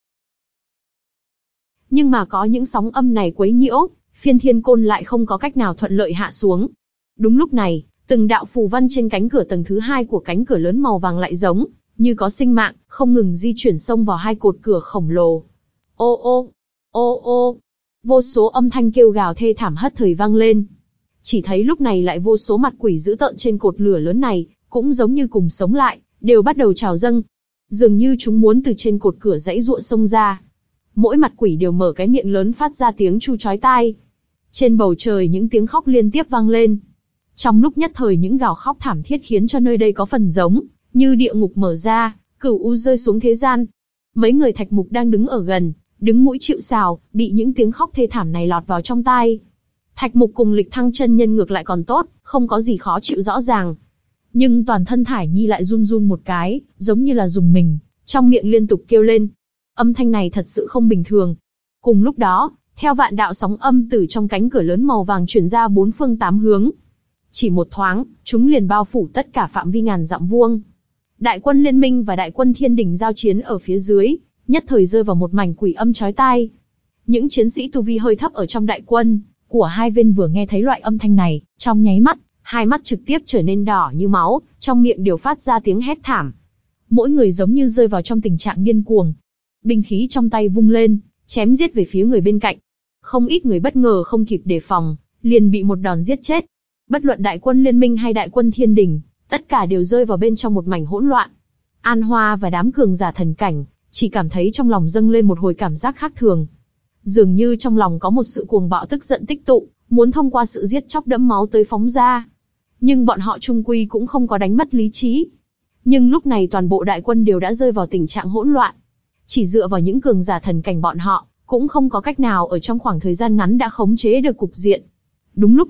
Nhưng mà có những sóng âm này quấy nhiễu, phiên thiên côn lại không có cách nào thuận lợi hạ xuống. Đúng lúc này, từng đạo phù văn trên cánh cửa tầng thứ hai của cánh cửa lớn màu vàng lại giống như có sinh mạng, không ngừng di chuyển xông vào hai cột cửa khổng lồ. Ô ô, ô ô, vô số âm thanh kêu gào thê thảm hất thời vang lên. Chỉ thấy lúc này lại vô số mặt quỷ dữ tợn trên cột lửa lớn này, cũng giống như cùng sống lại, đều bắt đầu trào dâng. Dường như chúng muốn từ trên cột cửa giãy giụa xông ra. Mỗi mặt quỷ đều mở cái miệng lớn phát ra tiếng chu chói tai. Trên bầu trời những tiếng khóc liên tiếp vang lên. Trong lúc nhất thời những gào khóc thảm thiết khiến cho nơi đây có phần giống như địa ngục mở ra, cửu u rơi xuống thế gian. Mấy người Thạch Mục đang đứng ở gần, đứng mũi chịu sào, bị những tiếng khóc thê thảm này lọt vào trong tai. Thạch Mục cùng Lịch Thăng chân nhân ngược lại còn tốt, không có gì khó chịu rõ ràng. Nhưng toàn thân Thải Nhi lại run run một cái, giống như là rùng mình, trong miệng liên tục kêu lên. Âm thanh này thật sự không bình thường. Cùng lúc đó, theo vạn đạo sóng âm từ trong cánh cửa lớn màu vàng truyền ra bốn phương tám hướng. Chỉ một thoáng, chúng liền bao phủ tất cả phạm vi ngàn dặm vuông. Đại quân Liên Minh và đại quân Thiên Đình giao chiến ở phía dưới, nhất thời rơi vào một mảnh quỷ âm chói tai. Những chiến sĩ tu vi hơi thấp ở trong đại quân của hai bên vừa nghe thấy loại âm thanh này, trong nháy mắt, hai mắt trực tiếp trở nên đỏ như máu, trong miệng đều phát ra tiếng hét thảm. Mỗi người giống như rơi vào trong tình trạng điên cuồng. Binh khí trong tay vung lên, chém giết về phía người bên cạnh. Không ít người bất ngờ không kịp đề phòng, liền bị một đòn giết chết. Bất luận đại quân Liên Minh hay đại quân Thiên Đình, tất cả đều rơi vào bên trong một mảnh hỗn loạn. An Hoa và đám cường giả thần cảnh, chỉ cảm thấy trong lòng dâng lên một hồi cảm giác khác thường. Dường như trong lòng có một sự cuồng bạo tức giận tích tụ, muốn thông qua sự giết chóc đẫm máu tới phóng ra. Nhưng bọn họ chung quy cũng không có đánh mất lý trí. Nhưng lúc này toàn bộ đại quân đều đã rơi vào tình trạng hỗn loạn. Chỉ dựa vào những cường giả thần cảnh bọn họ, cũng không có cách nào ở trong khoảng thời gian ngắn đã khống chế được cục diện. Đúng lúc này,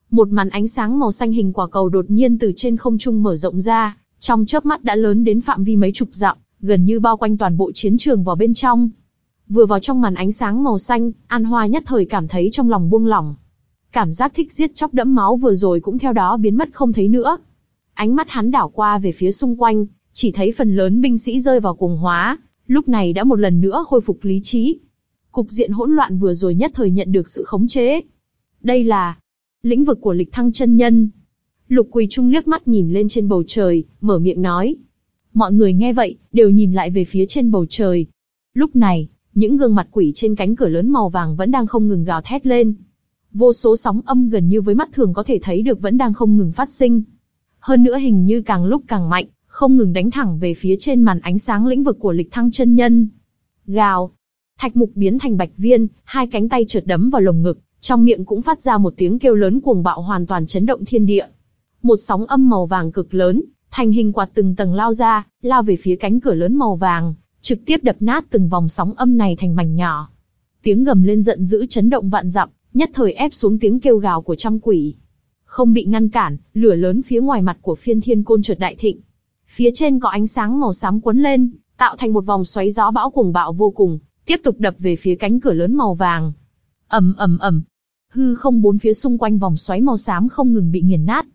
Một màn ánh sáng màu xanh hình quả cầu đột nhiên từ trên không trung mở rộng ra, trong chớp mắt đã lớn đến phạm vi mấy chục dặm, gần như bao quanh toàn bộ chiến trường vào bên trong. Vừa vào trong màn ánh sáng màu xanh, An Hoa nhất thời cảm thấy trong lòng buông lỏng. Cảm giác thích giết chóc đẫm máu vừa rồi cũng theo đó biến mất không thấy nữa. Ánh mắt hắn đảo qua về phía xung quanh, chỉ thấy phần lớn binh sĩ rơi vào cuồng hóa, lúc này đã một lần nữa khôi phục lý trí. Cục diện hỗn loạn vừa rồi nhất thời nhận được sự khống chế. Đây là lĩnh vực của Lịch Thăng chân nhân. Lục Quỳ Trung liếc mắt nhìn lên trên bầu trời, mở miệng nói. Mọi người nghe vậy, đều nhìn lại về phía trên bầu trời. Lúc này, những gương mặt quỷ trên cánh cửa lớn màu vàng vẫn đang không ngừng gào thét lên. Vô số sóng âm gần như với mắt thường có thể thấy được vẫn đang không ngừng phát sinh. Hơn nữa hình như càng lúc càng mạnh, không ngừng đánh thẳng về phía trên màn ánh sáng lĩnh vực của Lịch Thăng chân nhân. Gào. Thạch Mục biến thành bạch viên, hai cánh tay chợt đấm vào lồng ngực, trong miệng cũng phát ra một tiếng kêu lớn cuồng bạo hoàn toàn chấn động thiên địa. Một sóng âm màu vàng cực lớn, thành hình quạt từng tầng lao ra, lao về phía cánh cửa lớn màu vàng, trực tiếp đập nát từng vòng sóng âm này thành mảnh nhỏ. Tiếng gầm lên giận dữ chấn động vạn dặm, nhất thời ép xuống tiếng kêu gào của trăm quỷ. Không bị ngăn cản, lửa lớn phía ngoài mặt của Phiên Thiên Côn chợt đại thịnh. Phía trên có ánh sáng màu xám quấn lên, tạo thành một vòng xoáy gió bão cuồng bạo vô cùng, tiếp tục đập về phía cánh cửa lớn màu vàng. Ầm ầm ầm, hư không bốn phía xung quanh vòng xoáy màu xám không ngừng bị nghiền nát.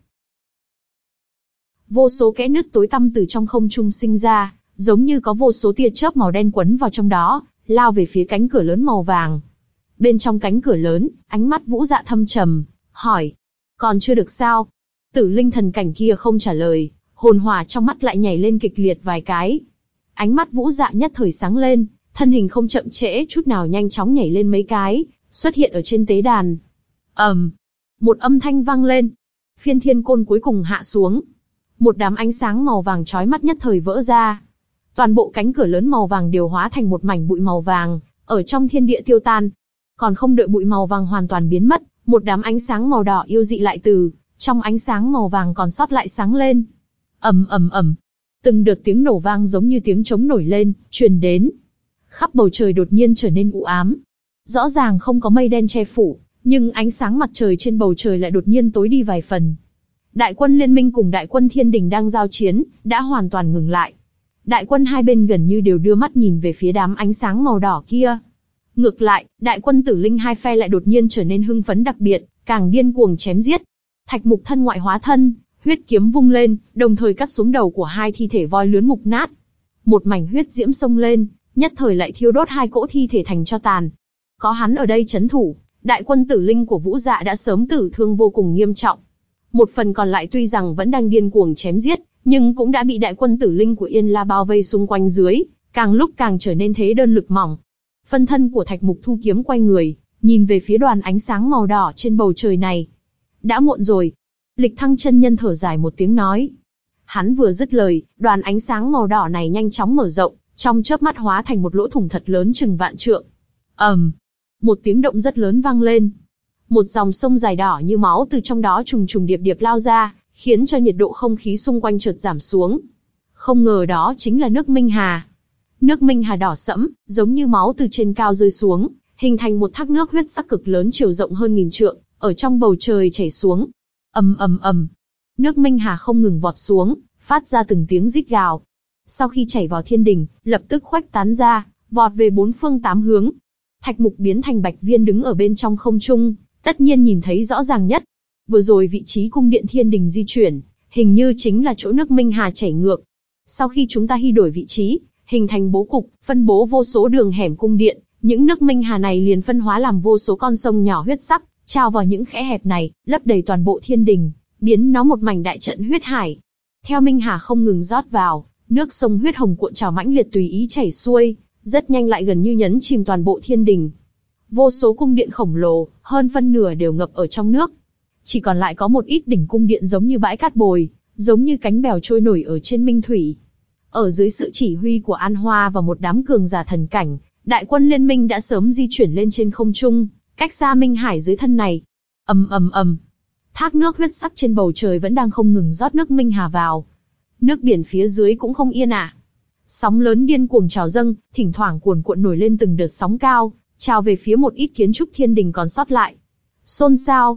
Vô số kẽ nứt tối tăm từ trong không trung sinh ra, giống như có vô số tia chớp màu đen quấn vào trong đó, lao về phía cánh cửa lớn màu vàng. Bên trong cánh cửa lớn, ánh mắt Vũ Dạ thâm trầm, hỏi: còn chưa được sao? Tử linh thần cảnh kia không trả lời, hồn hỏa trong mắt lại nhảy lên kịch liệt vài cái. Ánh mắt Vũ Dạ nhất thời sáng lên, thân hình không chậm trễ chút nào nhanh chóng nhảy lên mấy cái, xuất hiện ở trên tế đàn. ầm, um, một âm thanh vang lên, Phiên Thiên Côn cuối cùng hạ xuống. Một đám ánh sáng màu vàng chói mắt nhất thời vỡ ra. Toàn bộ cánh cửa lớn màu vàng đều hóa thành một mảnh bụi màu vàng, ở trong thiên địa tiêu tan. Còn không đợi bụi màu vàng hoàn toàn biến mất, một đám ánh sáng màu đỏ yêu dị lại từ trong ánh sáng màu vàng còn sót lại sáng lên. ầm ầm ầm, từng đợt tiếng nổ vang giống như tiếng trống nổi lên, truyền đến. Khắp bầu trời đột nhiên trở nên u ám. Rõ ràng không có mây đen che phủ, nhưng ánh sáng mặt trời trên bầu trời lại đột nhiên tối đi vài phần. Đại quân liên minh cùng đại quân thiên đình đang giao chiến, đã hoàn toàn ngừng lại. Đại quân hai bên gần như đều đưa mắt nhìn về phía đám ánh sáng màu đỏ kia. Ngược lại, đại quân tử linh hai phe lại đột nhiên trở nên hưng phấn đặc biệt, càng điên cuồng chém giết. Thạch Mục thân ngoại hóa thân, huyết kiếm vung lên, đồng thời cắt xuống đầu của hai thi thể voi lướn mục nát. Một mảnh huyết diễm xông lên, nhất thời lại thiêu đốt hai cỗ thi thể thành tro tàn. Có hắn ở đây trấn thủ, đại quân tử linh của Vũ Dạ đã sớm tử thương vô cùng nghiêm trọng. Một phần còn lại tuy rằng vẫn đang điên cuồng chém giết, nhưng cũng đã bị đại quân tử linh của Yên La bao vây xung quanh dưới, càng lúc càng trở nên thế đơn lực mỏng. Phân thân của Thạch Mục thu kiếm quay người, nhìn về phía đoàn ánh sáng màu đỏ trên bầu trời này. Đã muộn rồi. Lịch Thăng chân nhân thở dài một tiếng nói. Hắn vừa dứt lời, đoàn ánh sáng màu đỏ này nhanh chóng mở rộng, trong chớp mắt hóa thành một lỗ thủng thật lớn chừng vạn trượng. ầm, um, một tiếng động rất lớn vang lên. Một dòng sông dài đỏ như máu từ trong đó trùng trùng điệp điệp lao ra, khiến cho nhiệt độ không khí xung quanh chợt giảm xuống. Không ngờ đó chính là nước Minh Hà. Nước Minh Hà đỏ sẫm, giống như máu từ trên cao rơi xuống, hình thành một thác nước huyết sắc cực lớn chiều rộng hơn nghìn trượng, ở trong bầu trời chảy xuống. Ầm ầm ầm, nước Minh Hà không ngừng vọt xuống, phát ra từng tiếng rít gào. Sau khi chảy vào thiên đình, lập tức khuếch tán ra, vọt về bốn phương tám hướng. Thạch Mục biến thành bạch viên đứng ở bên trong không trung, tất nhiên nhìn thấy rõ ràng nhất. Vừa rồi vị trí cung điện thiên đình di chuyển, hình như chính là chỗ nước Minh Hà chảy ngược. Sau khi chúng ta hy đổi vị trí, hình thành bố cục, phân bố vô số đường hẻm cung điện, những nước Minh Hà này liền phân hóa làm vô số con sông nhỏ huyết sắc, trao vào những kẽ hẹp này, lấp đầy toàn bộ thiên đình, biến nó một mảnh đại trận huyết hải. Theo Minh Hà không ngừng rót vào, nước sông huyết hồng cuộn trào mãnh liệt tùy ý chảy xuôi, rất nhanh lại gần như nhấn chìm toàn bộ thiên đình. Vô số cung điện khổng lồ, hơn phân nửa đều ngập ở trong nước. Chỉ còn lại có một ít đỉnh cung điện giống như bãi cát bồi, giống như cánh bèo trôi nổi ở trên minh thủy. Ở dưới sự chỉ huy của An Hoa và một đám cường giả thần cảnh, đại quân liên minh đã sớm di chuyển lên trên không trung, cách xa Minh Hải dưới thân này. Ầm ầm ầm, thác nước huyết sắc trên bầu trời vẫn đang không ngừng rót nước Minh Hà vào. Nước biển phía dưới cũng không yên ả. Sóng lớn điên cuồng trào dâng, thỉnh thoảng cuồn cuộn nổi lên từng đợt sóng cao, trào về phía một ít kiến trúc thiên đình còn sót lại. Xôn xao.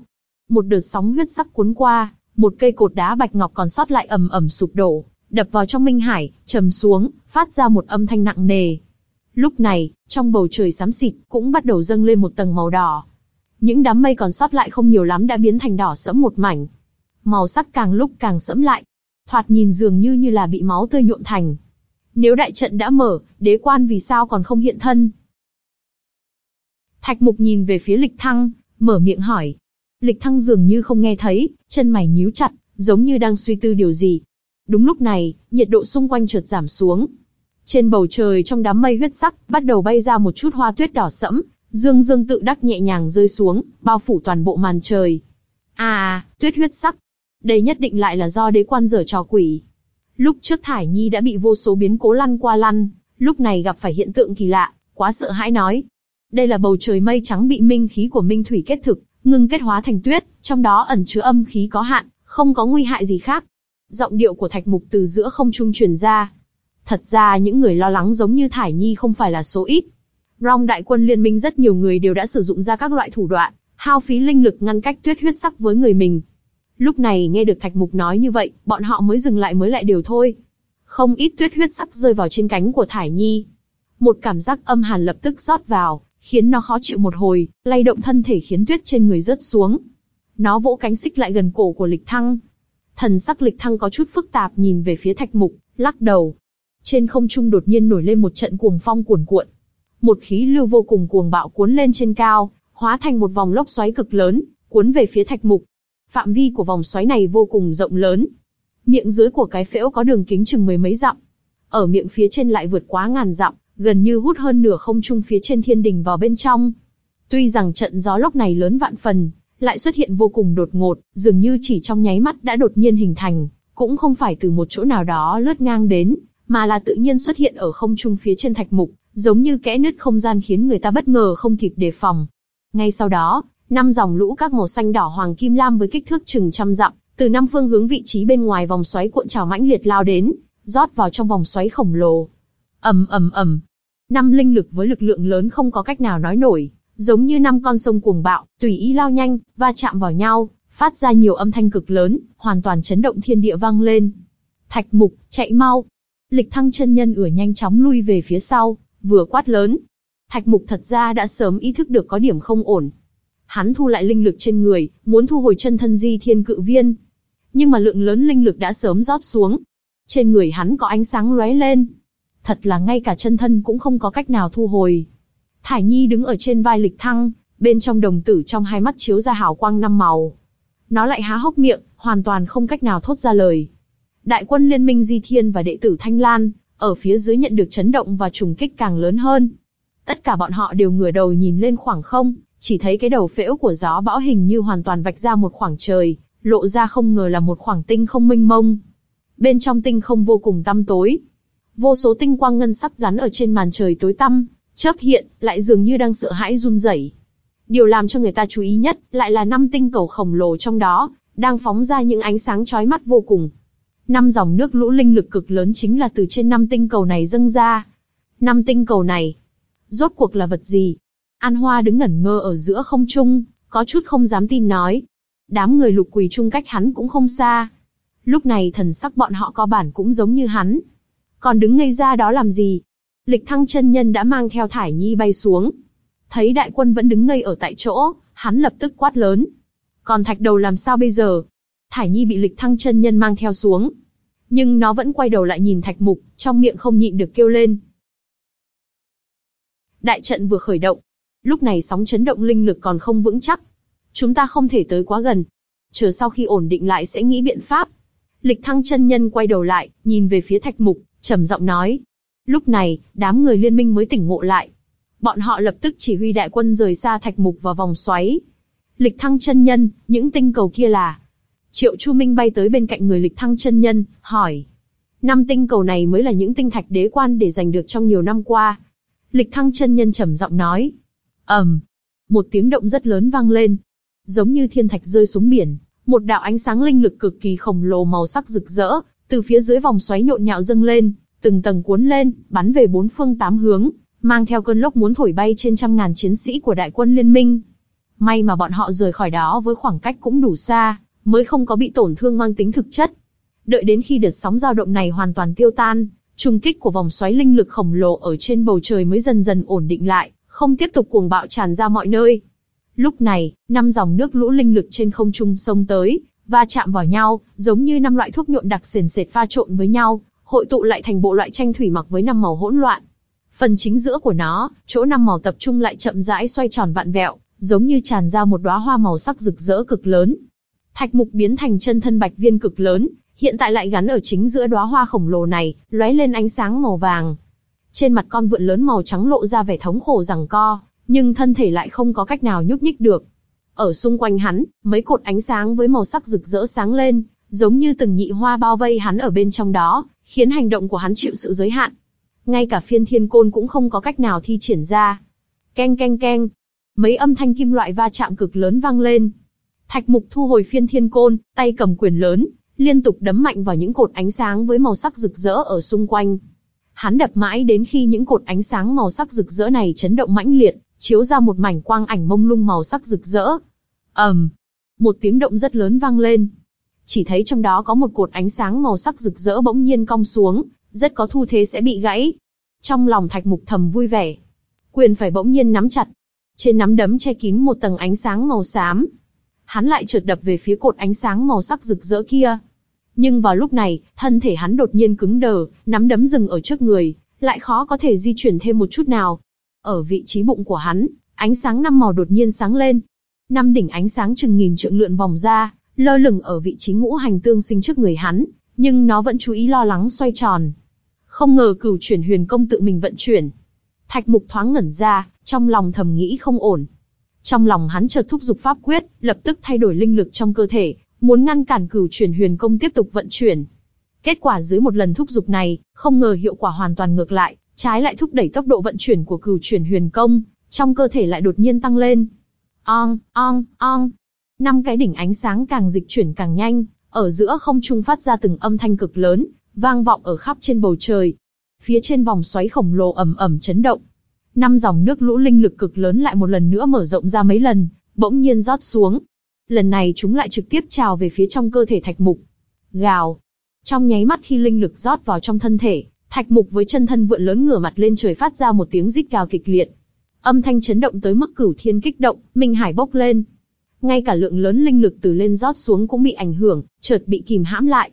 Một đợt sóng huyết sắc cuốn qua, một cây cột đá bạch ngọc còn sót lại ầm ầm sụp đổ, đập vào trong Minh Hải, trầm xuống, phát ra một âm thanh nặng nề. Lúc này, trong bầu trời xám xịt cũng bắt đầu dâng lên một tầng màu đỏ. Những đám mây còn sót lại không nhiều lắm đã biến thành đỏ sẫm một mảnh. Màu sắc càng lúc càng sẫm lại, thoạt nhìn dường như như là bị máu tươi nhuộm thành. Nếu đại trận đã mở, đế quan vì sao còn không hiện thân? Thạch Mục nhìn về phía Lịch Thăng, mở miệng hỏi. Lịch Thăng dường như không nghe thấy, chân mày nhíu chặt, giống như đang suy tư điều gì. Đúng lúc này, nhiệt độ xung quanh chợt giảm xuống. Trên bầu trời trong đám mây huyết sắc, bắt đầu bay ra một chút hoa tuyết đỏ sẫm, dương dương tự đắc nhẹ nhàng rơi xuống, bao phủ toàn bộ màn trời. À, tuyết huyết sắc. Đây nhất định lại là do đế quan giở trò quỷ. Lúc trước Thải Nhi đã bị vô số biến cố lăn qua lăn, lúc này gặp phải hiện tượng kỳ lạ, quá sợ hãi nói. Đây là bầu trời mây trắng bị minh khí của minh thủy kết thực, ngưng kết hóa thành tuyết, trong đó ẩn chứa âm khí có hạn, không có nguy hại gì khác. Giọng điệu của Thạch Mục từ giữa không trung truyền ra. Thật ra những người lo lắng giống như Thải Nhi không phải là số ít. Trong đại quân liên minh rất nhiều người đều đã sử dụng ra các loại thủ đoạn, hao phí linh lực ngăn cách tuyết huyết sắc với người mình. Lúc này nghe được Thạch Mục nói như vậy, bọn họ mới dừng lại mới lại điều thôi. Không ít tuyết huyết sắc rơi vào trên cánh của Thải Nhi. Một cảm giác âm hàn lập tức rót vào, khiến nó khó chịu một hồi, lay động thân thể khiến tuyết trên người rớt xuống. Nó vỗ cánh xích lại gần cổ của Lịch Thăng. Thần sắc Lịch Thăng có chút phức tạp nhìn về phía Thạch Mục, lắc đầu. Trên không trung đột nhiên nổi lên một trận cuồng phong cuồn cuộn. Một khí lưu vô cùng cuồng bạo cuốn lên trên cao, hóa thành một vòng lốc xoáy cực lớn, cuốn về phía Thạch Mục. Phạm vi của vòng xoáy này vô cùng rộng lớn. Miệng dưới của cái phễu có đường kính chừng mười mấy dặm. Ở miệng phía trên lại vượt quá ngàn dặm, gần như hút hơn nửa không trung phía trên thiên đình vào bên trong. Tuy rằng trận gió lốc này lớn vạn phần, lại xuất hiện vô cùng đột ngột, dường như chỉ trong nháy mắt đã đột nhiên hình thành, cũng không phải từ một chỗ nào đó lướt ngang đến, mà là tự nhiên xuất hiện ở không trung phía trên Thạch Mục, giống như kẽ nứt không gian khiến người ta bất ngờ không kịp đề phòng. Ngay sau đó, năm dòng lũ các màu xanh đỏ hoàng kim lam với kích thước chừng trăm dặm, từ năm phương hướng vị trí bên ngoài vòng xoáy cuộn trào mãnh liệt lao đến, rót vào trong vòng xoáy khổng lồ. Ầm ầm ầm. Năm linh lực với lực lượng lớn không có cách nào nói nổi, giống như năm con sông cuồng bạo, tùy ý lao nhanh, va chạm vào nhau, phát ra nhiều âm thanh cực lớn, hoàn toàn chấn động thiên địa vang lên. Thạch Mục, chạy mau! Lịch Thăng chân nhân ửa nhanh chóng lui về phía sau, vừa quát lớn. Thạch Mục thật ra đã sớm ý thức được có điểm không ổn. Hắn thu lại linh lực trên người, muốn thu hồi chân thân Di Thiên Cự Viên. Nhưng mà lượng lớn linh lực đã sớm rót xuống. Trên người hắn có ánh sáng lóe lên. Thật là ngay cả chân thân cũng không có cách nào thu hồi. Thải Nhi đứng ở trên vai Lịch Thăng, bên trong đồng tử trong hai mắt chiếu ra hào quang năm màu. Nó lại há hốc miệng, hoàn toàn không cách nào thốt ra lời. Đại quân liên minh Di Thiên và đệ tử Thanh Lan, ở phía dưới nhận được chấn động và trùng kích càng lớn hơn. Tất cả bọn họ đều ngửa đầu nhìn lên khoảng không, chỉ thấy cái đầu phễu của gió bão hình như hoàn toàn vạch ra một khoảng trời, lộ ra không ngờ là một khoảng tinh không mênh mông. Bên trong tinh không vô cùng tăm tối. Vô số tinh quang ngân sắc gắn ở trên màn trời tối tăm, chớp hiện, lại dường như đang sợ hãi run rẩy. Điều làm cho người ta chú ý nhất, lại là năm tinh cầu khổng lồ trong đó, đang phóng ra những ánh sáng chói mắt vô cùng. Năm dòng nước lũ linh lực cực lớn chính là từ trên năm tinh cầu này dâng ra. Năm tinh cầu này, rốt cuộc là vật gì? An Hoa đứng ngẩn ngơ ở giữa không trung, có chút không dám tin nói. Đám người Lục Quỳ chung cách hắn cũng không xa. Lúc này thần sắc bọn họ có bản cũng giống như hắn. Còn đứng ngây ra đó làm gì? Lịch Thăng chân nhân đã mang theo Thải Nhi bay xuống. Thấy đại quân vẫn đứng ngây ở tại chỗ, hắn lập tức quát lớn. Còn Thạch Đầu làm sao bây giờ? Thải Nhi bị Lịch Thăng chân nhân mang theo xuống. Nhưng nó vẫn quay đầu lại nhìn Thạch Mục, trong miệng không nhịn được kêu lên. Đại trận vừa khởi động. Lúc này sóng chấn động linh lực còn không vững chắc. Chúng ta không thể tới quá gần. Chờ sau khi ổn định lại sẽ nghĩ biện pháp. Lịch Thăng chân nhân quay đầu lại, nhìn về phía Thạch Mục, trầm giọng nói. Lúc này, đám người liên minh mới tỉnh ngộ lại. Bọn họ lập tức chỉ huy đại quân rời xa Thạch Mục vào vòng xoáy. Lịch Thăng chân nhân, những tinh cầu kia là... Triệu Chu Minh bay tới bên cạnh người Lịch Thăng chân nhân, hỏi. Năm tinh cầu này mới là những tinh thạch đế quan để giành được trong nhiều năm qua. Lịch Thăng chân nhân trầm giọng nói. ầm, um, một tiếng động rất lớn vang lên. Giống như thiên thạch rơi xuống biển, một đạo ánh sáng linh lực cực kỳ khổng lồ màu sắc rực rỡ, từ phía dưới vòng xoáy nhộn nhạo dâng lên, từng tầng cuốn lên, bắn về bốn phương tám hướng, mang theo cơn lốc muốn thổi bay trên trăm ngàn chiến sĩ của đại quân liên minh. May mà bọn họ rời khỏi đó với khoảng cách cũng đủ xa, mới không có bị tổn thương mang tính thực chất. Đợi đến khi đợt sóng dao động này hoàn toàn tiêu tan, trùng kích của vòng xoáy linh lực khổng lồ ở trên bầu trời mới dần dần ổn định lại, không tiếp tục cuồng bạo tràn ra mọi nơi. Lúc này, năm dòng nước lũ linh lực trên không trung xông tới, va chạm vào nhau, giống như năm loại thuốc nhuộm đặc sền sệt pha trộn với nhau, hội tụ lại thành bộ loại tranh thủy mặc với năm màu hỗn loạn. Phần chính giữa của nó, chỗ năm màu tập trung lại chậm rãi xoay tròn vặn vẹo, giống như tràn ra một đóa hoa màu sắc rực rỡ cực lớn. Thạch mục biến thành chân thân bạch viên cực lớn, hiện tại lại gắn ở chính giữa đóa hoa khổng lồ này, lóe lên ánh sáng màu vàng. Trên mặt con vượn lớn màu trắng lộ ra vẻ thống khổ giằng co, nhưng thân thể lại không có cách nào nhúc nhích được. Ở xung quanh hắn, mấy cột ánh sáng với màu sắc rực rỡ sáng lên, giống như từng nhị hoa bao vây hắn ở bên trong đó, khiến hành động của hắn chịu sự giới hạn. Ngay cả phiên thiên côn cũng không có cách nào thi triển ra. Keng keng keng, mấy âm thanh kim loại va chạm cực lớn vang lên. Thạch mục thu hồi phiên thiên côn, tay cầm quyền lớn, liên tục đấm mạnh vào những cột ánh sáng với màu sắc rực rỡ ở xung quanh. Hắn đập mãi đến khi những cột ánh sáng màu sắc rực rỡ này chấn động mãnh liệt, chiếu ra một mảnh quang ảnh mông lung màu sắc rực rỡ. ầm, um, một tiếng động rất lớn vang lên. Chỉ thấy trong đó có một cột ánh sáng màu sắc rực rỡ bỗng nhiên cong xuống, rất có thu thế sẽ bị gãy. Trong lòng Thạch Mục thầm vui vẻ, quyền phải bỗng nhiên nắm chặt, trên nắm đấm che kín một tầng ánh sáng màu xám. Hắn lại chợt đập về phía cột ánh sáng màu sắc rực rỡ kia. Nhưng vào lúc này, thân thể hắn đột nhiên cứng đờ, nắm đấm dừng ở trước người, lại khó có thể di chuyển thêm một chút nào. Ở vị trí bụng của hắn, ánh sáng năm màu đột nhiên sáng lên. Năm đỉnh ánh sáng chừng nghìn trượng lượn vòng ra, lơ lửng ở vị trí ngũ hành tương sinh trước người hắn, nhưng nó vẫn chú ý lo lắng xoay tròn. Không ngờ Cửu Chuyển Huyền Công tự mình vận chuyển. Thạch Mục thoáng ngẩn ra, trong lòng thầm nghĩ không ổn. Trong lòng hắn chợt thúc giục pháp quyết, lập tức thay đổi linh lực trong cơ thể, muốn ngăn cản Cửu Chuyển Huyền Công tiếp tục vận chuyển. Kết quả dưới một lần thúc giục này, không ngờ hiệu quả hoàn toàn ngược lại, trái lại thúc đẩy tốc độ vận chuyển của Cửu Chuyển Huyền Công, trong cơ thể lại đột nhiên tăng lên. Ong, ong, ong. Năm cái đỉnh ánh sáng càng dịch chuyển càng nhanh, ở giữa không trung phát ra từng âm thanh cực lớn, vang vọng ở khắp trên bầu trời. Phía trên vòng xoáy khổng lồ ầm ầm chấn động. Năm dòng nước lũ linh lực cực lớn lại một lần nữa mở rộng ra mấy lần, bỗng nhiên rót xuống. Lần này chúng lại trực tiếp trào về phía trong cơ thể Thạch Mục. Gào. Trong nháy mắt khi linh lực rót vào trong thân thể, Thạch Mục với chân thân vượn lớn ngửa mặt lên trời phát ra một tiếng rít gào kịch liệt. Âm thanh chấn động tới mức cửu thiên kích động, minh hải bốc lên. Ngay cả lượng lớn linh lực từ lên rót xuống cũng bị ảnh hưởng, chợt bị kìm hãm lại.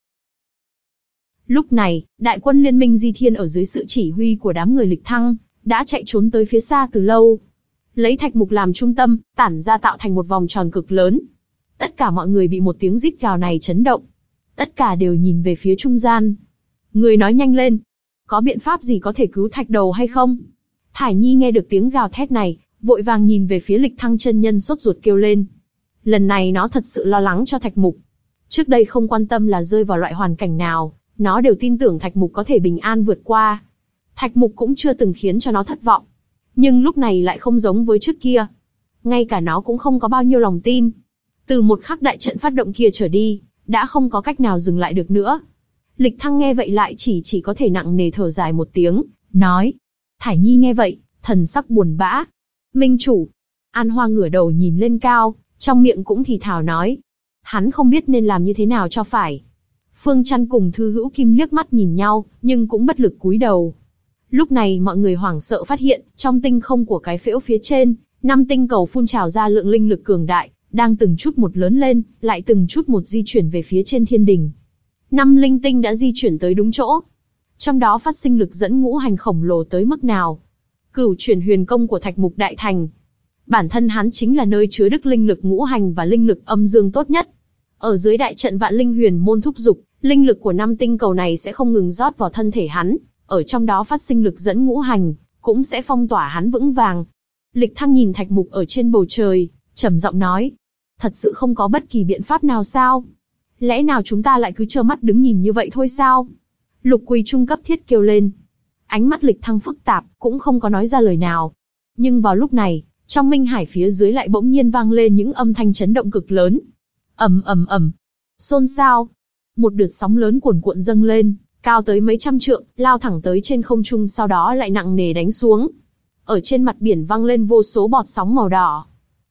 Lúc này, đại quân liên minh Di Thiên ở dưới sự chỉ huy của đám người Lịch Thăng, đã chạy trốn tới phía xa từ lâu. Lấy Thạch Mục làm trung tâm, tản ra tạo thành một vòng tròn cực lớn. Tất cả mọi người bị một tiếng rít gào này chấn động. Tất cả đều nhìn về phía trung gian. Người nói nhanh lên. Có biện pháp gì có thể cứu Thạch Đầu hay không? Thải Nhi nghe được tiếng gào thét này, vội vàng nhìn về phía Lịch Thăng chân nhân sốt ruột kêu lên. Lần này nó thật sự lo lắng cho Thạch Mục. Trước đây không quan tâm là rơi vào loại hoàn cảnh nào, nó đều tin tưởng Thạch Mục có thể bình an vượt qua. Thạch Mục cũng chưa từng khiến cho nó thất vọng. Nhưng lúc này lại không giống với trước kia. Ngay cả nó cũng không có bao nhiêu lòng tin. Từ một khắc đại trận phát động kia trở đi, đã không có cách nào dừng lại được nữa. Lịch Thăng nghe vậy lại chỉ chỉ có thể nặng nề thở dài một tiếng, nói. Thải Nhi nghe vậy, thần sắc buồn bã. Minh chủ. An Hoa ngửa đầu nhìn lên cao, trong miệng cũng thì thào nói. Hắn không biết nên làm như thế nào cho phải. Phương Chăn cùng Thư Hữu Kim liếc mắt nhìn nhau, nhưng cũng bất lực cúi đầu. Lúc này mọi người hoảng sợ phát hiện, trong tinh không của cái phễu phía trên, năm tinh cầu phun trào ra lượng linh lực cường đại, đang từng chút một lớn lên, lại từng chút một di chuyển về phía trên thiên đình. Năm linh tinh đã di chuyển tới đúng chỗ. Trong đó phát sinh lực dẫn ngũ hành khổng lồ tới mức nào? Cửu Chuyển Huyền Công của Thạch Mục đại thành. Bản thân hắn chính là nơi chứa đức linh lực ngũ hành và linh lực âm dương tốt nhất. Ở dưới đại trận Vạn Linh Huyền Môn thúc dục, linh lực của năm tinh cầu này sẽ không ngừng rót vào thân thể hắn, ở trong đó phát sinh lực dẫn ngũ hành, cũng sẽ phong tỏa hắn vững vàng. Lịch Thăng nhìn Thạch Mục ở trên bầu trời, trầm giọng nói, thật sự không có bất kỳ biện pháp nào sao? Lẽ nào chúng ta lại cứ trơ mắt đứng nhìn như vậy thôi sao? Lục Quỳ Trung cấp thiết kêu lên. Ánh mắt Lịch Thăng phức tạp, cũng không có nói ra lời nào. Nhưng vào lúc này, trong minh hải phía dưới lại bỗng nhiên vang lên những âm thanh chấn động cực lớn. Ầm ầm ầm, xôn xao. Một đợt sóng lớn cuồn cuộn dâng lên, cao tới mấy trăm trượng, lao thẳng tới trên không trung, sau đó lại nặng nề đánh xuống. Ở trên mặt biển vang lên vô số bọt sóng màu đỏ.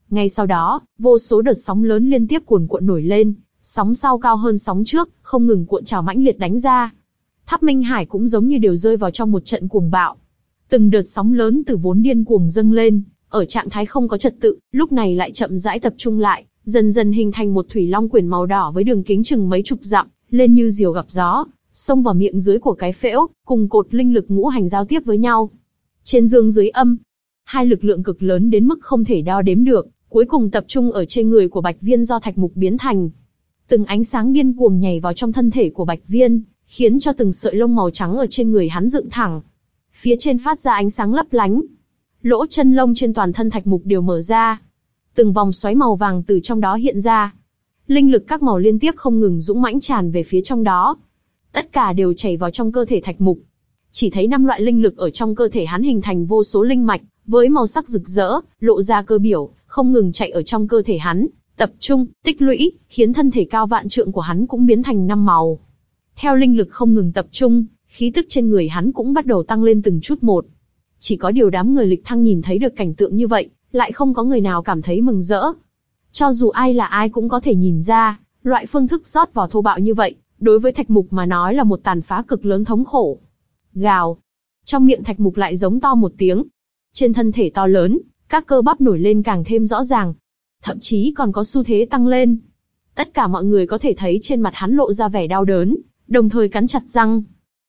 Ngay sau đó, vô số đợt sóng lớn liên tiếp cuồn cuộn nổi lên, sóng sau cao hơn sóng trước, không ngừng cuộn trào mãnh liệt đánh ra. Tháp Minh Hải cũng giống như đều rơi vào trong một trận cuồng bạo. Từng đợt sóng lớn từ vốn điên cuồng dâng lên, ở trạng thái không có trật tự, lúc này lại chậm rãi tập trung lại, dần dần hình thành một thủy long quyển màu đỏ với đường kính chừng mấy chục dặm, lên như diều gặp gió, xông vào miệng dưới của cái phễu, cùng cột linh lực ngũ hành giao tiếp với nhau. Trên dương dưới âm, hai lực lượng cực lớn đến mức không thể đo đếm được, cuối cùng tập trung ở trên người của Bạch Viên do thạch mục biến thành. Từng ánh sáng điên cuồng nhảy vào trong thân thể của Bạch Viên, khiến cho từng sợi lông màu trắng ở trên người hắn dựng thẳng. Phía trên phát ra ánh sáng lấp lánh. Lỗ chân lông trên toàn thân thạch mục đều mở ra. Từng vòng xoáy màu vàng từ trong đó hiện ra. Linh lực các màu liên tiếp không ngừng dũng mãnh tràn về phía trong đó. Tất cả đều chảy vào trong cơ thể thạch mục. Chỉ thấy năm loại linh lực ở trong cơ thể hắn hình thành vô số linh mạch, với màu sắc rực rỡ, lộ ra cơ biểu, không ngừng chạy ở trong cơ thể hắn, tập trung, tích lũy, khiến thân thể cao vạn trượng của hắn cũng biến thành năm màu. Theo linh lực không ngừng tập trung, khí tức trên người hắn cũng bắt đầu tăng lên từng chút một. Chỉ có điều đám người Lịch Thăng nhìn thấy được cảnh tượng như vậy, lại không có người nào cảm thấy mừng rỡ. Cho dù ai là ai cũng có thể nhìn ra, loại phương thức rót vào thô bạo như vậy, đối với thạch mục mà nói là một tàn phá cực lớn thống khổ. Gào. Trong miệng thạch mục lại giống to một tiếng. Trên thân thể to lớn, các cơ bắp nổi lên càng thêm rõ ràng. Thậm chí còn có xu thế tăng lên. Tất cả mọi người có thể thấy trên mặt hắn lộ ra vẻ đau đớn, đồng thời cắn chặt răng.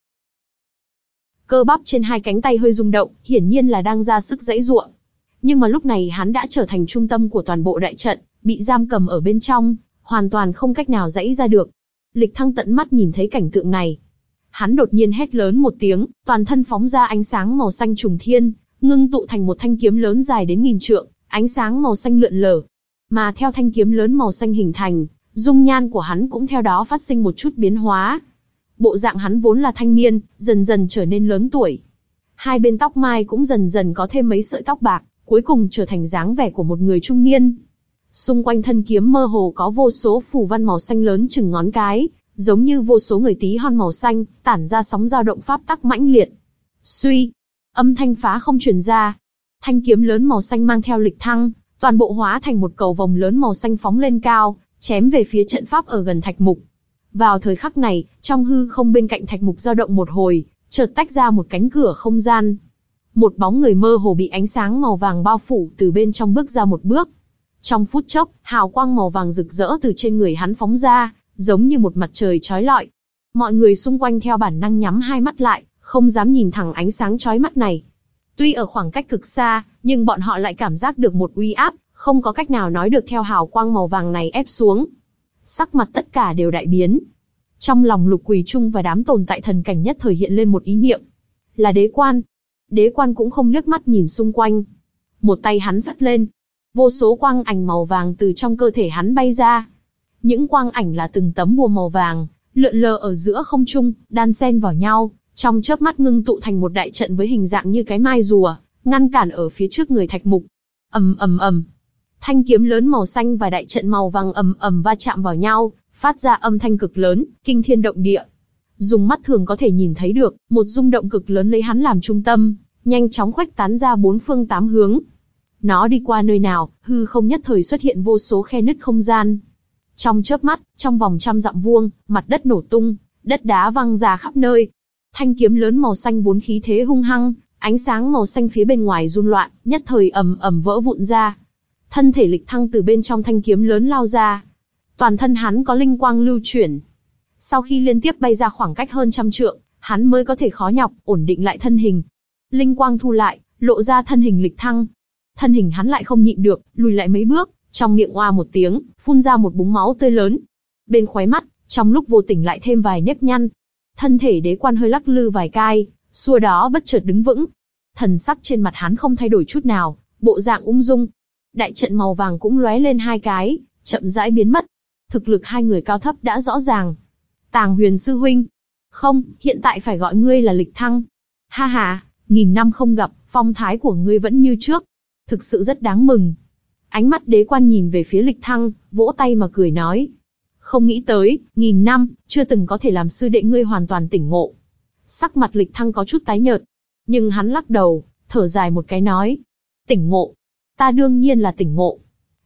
Cơ bắp trên hai cánh tay hơi rung động, hiển nhiên là đang ra sức giãy giụa. Nhưng mà lúc này hắn đã trở thành trung tâm của toàn bộ đại trận, bị giam cầm ở bên trong, hoàn toàn không cách nào giãy ra được. Lịch Thăng tận mắt nhìn thấy cảnh tượng này. Hắn đột nhiên hét lớn một tiếng, toàn thân phóng ra ánh sáng màu xanh trùng thiên, ngưng tụ thành một thanh kiếm lớn dài đến nghìn trượng, ánh sáng màu xanh lượn lờ. Mà theo thanh kiếm lớn màu xanh hình thành, dung nhan của hắn cũng theo đó phát sinh một chút biến hóa. Bộ dạng hắn vốn là thanh niên, dần dần trở nên lớn tuổi. Hai bên tóc mai cũng dần dần có thêm mấy sợi tóc bạc, cuối cùng trở thành dáng vẻ của một người trung niên. Xung quanh thân kiếm mơ hồ có vô số phù văn màu xanh lớn chừng ngón cái, giống như vô số người tí hon màu xanh, tản ra sóng dao động pháp tắc mãnh liệt. Suy, âm thanh phá không truyền ra. Thanh kiếm lớn màu xanh mang theo Lịch Thăng, toàn bộ hóa thành một cầu vòng lớn màu xanh phóng lên cao, chém về phía trận pháp ở gần thạch mục. Vào thời khắc này, trong hư không bên cạnh thạch mục dao động một hồi, chợt tách ra một cánh cửa không gian. Một bóng người mơ hồ bị ánh sáng màu vàng bao phủ từ bên trong bước ra một bước. Trong phút chốc, hào quang màu vàng rực rỡ từ trên người hắn phóng ra, giống như một mặt trời chói lọi. Mọi người xung quanh theo bản năng nhắm hai mắt lại, không dám nhìn thẳng ánh sáng chói mắt này. Tuy ở khoảng cách cực xa, nhưng bọn họ lại cảm giác được một uy áp, không có cách nào nói được theo hào quang màu vàng này ép xuống. Sắc mặt tất cả đều đại biến. Trong lòng Lục Quỳ Trung và đám tồn tại thần cảnh nhất thời hiện lên một ý niệm. Là Đế Quan. Đế Quan cũng không liếc mắt nhìn xung quanh. Một tay hắn phất lên. Vô số quang ảnh màu vàng từ trong cơ thể hắn bay ra. Những quang ảnh là từng tấm bùa màu vàng, lượn lờ ở giữa không trung, đan xen vào nhau, trong chớp mắt ngưng tụ thành một đại trận với hình dạng như cái mai rùa, ngăn cản ở phía trước người thạch mục. Ầm ầm ầm. Thanh kiếm lớn màu xanh và đại trận màu vàng ầm ầm va chạm vào nhau, phát ra âm thanh cực lớn, kinh thiên động địa. Dùng mắt thường có thể nhìn thấy được, một rung động cực lớn lấy hắn làm trung tâm, nhanh chóng khuếch tán ra bốn phương tám hướng. Nó đi qua nơi nào, hư không nhất thời xuất hiện vô số khe nứt không gian. Trong chớp mắt, trong vòng trăm dặm vuông, mặt đất nổ tung, đất đá văng ra khắp nơi. Thanh kiếm lớn màu xanh vốn khí thế hung hăng, ánh sáng màu xanh phía bên ngoài run loạn, nhất thời ầm ầm vỡ vụn ra. Thân thể Lịch Thăng từ bên trong thanh kiếm lớn lao ra. Toàn thân hắn có linh quang lưu chuyển. Sau khi liên tiếp bay ra khoảng cách hơn trăm trượng, hắn mới có thể khó nhọc ổn định lại thân hình. Linh quang thu lại, lộ ra thân hình Lịch Thăng. Thân hình hắn lại không nhịn được, lùi lại mấy bước, trong miệng oa một tiếng, phun ra một búng máu tươi lớn. Bên khóe mắt, trong lúc vô tình lại thêm vài nếp nhăn. Thân thể Đế Quan hơi lắc lư vài cái, xua đó bất chợt đứng vững. Thần sắc trên mặt hắn không thay đổi chút nào, bộ dạng ung dung. Đại trận màu vàng cũng lóe lên hai cái, chậm rãi biến mất. Thực lực hai người cao thấp đã rõ ràng. Tàng Huyền sư huynh. Không, hiện tại phải gọi ngươi là Lịch Thăng. Ha ha, nghìn năm không gặp, phong thái của ngươi vẫn như trước. Thực sự rất đáng mừng. Ánh mắt Đế Quan nhìn về phía Lịch Thăng, vỗ tay mà cười nói. Không nghĩ tới, nghìn năm, chưa từng có thể làm sư đệ ngươi hoàn toàn tỉnh ngộ. Sắc mặt Lịch Thăng có chút tái nhợt. Nhưng hắn lắc đầu, thở dài một cái nói. Tỉnh ngộ. Ta đương nhiên là tỉnh ngộ.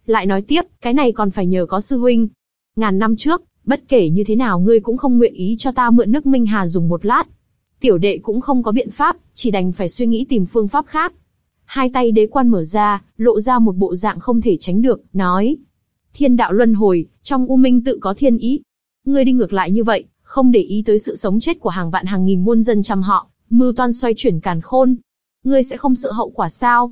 Lại nói tiếp, cái này còn phải nhờ có sư huynh. Ngàn năm trước, bất kể như thế nào ngươi cũng không nguyện ý cho ta mượn nước Minh Hà dùng một lát. Tiểu đệ cũng không có biện pháp, chỉ đành phải suy nghĩ tìm phương pháp khác. Hai tay đế quan mở ra, lộ ra một bộ dạng không thể tránh được, nói. Thiên đạo luân hồi, trong u minh tự có thiên ý. Ngươi đi ngược lại như vậy, không để ý tới sự sống chết của hàng vạn hàng nghìn muôn dân trăm họ, mưu toan xoay chuyển càn khôn. Ngươi sẽ không sợ hậu quả sao?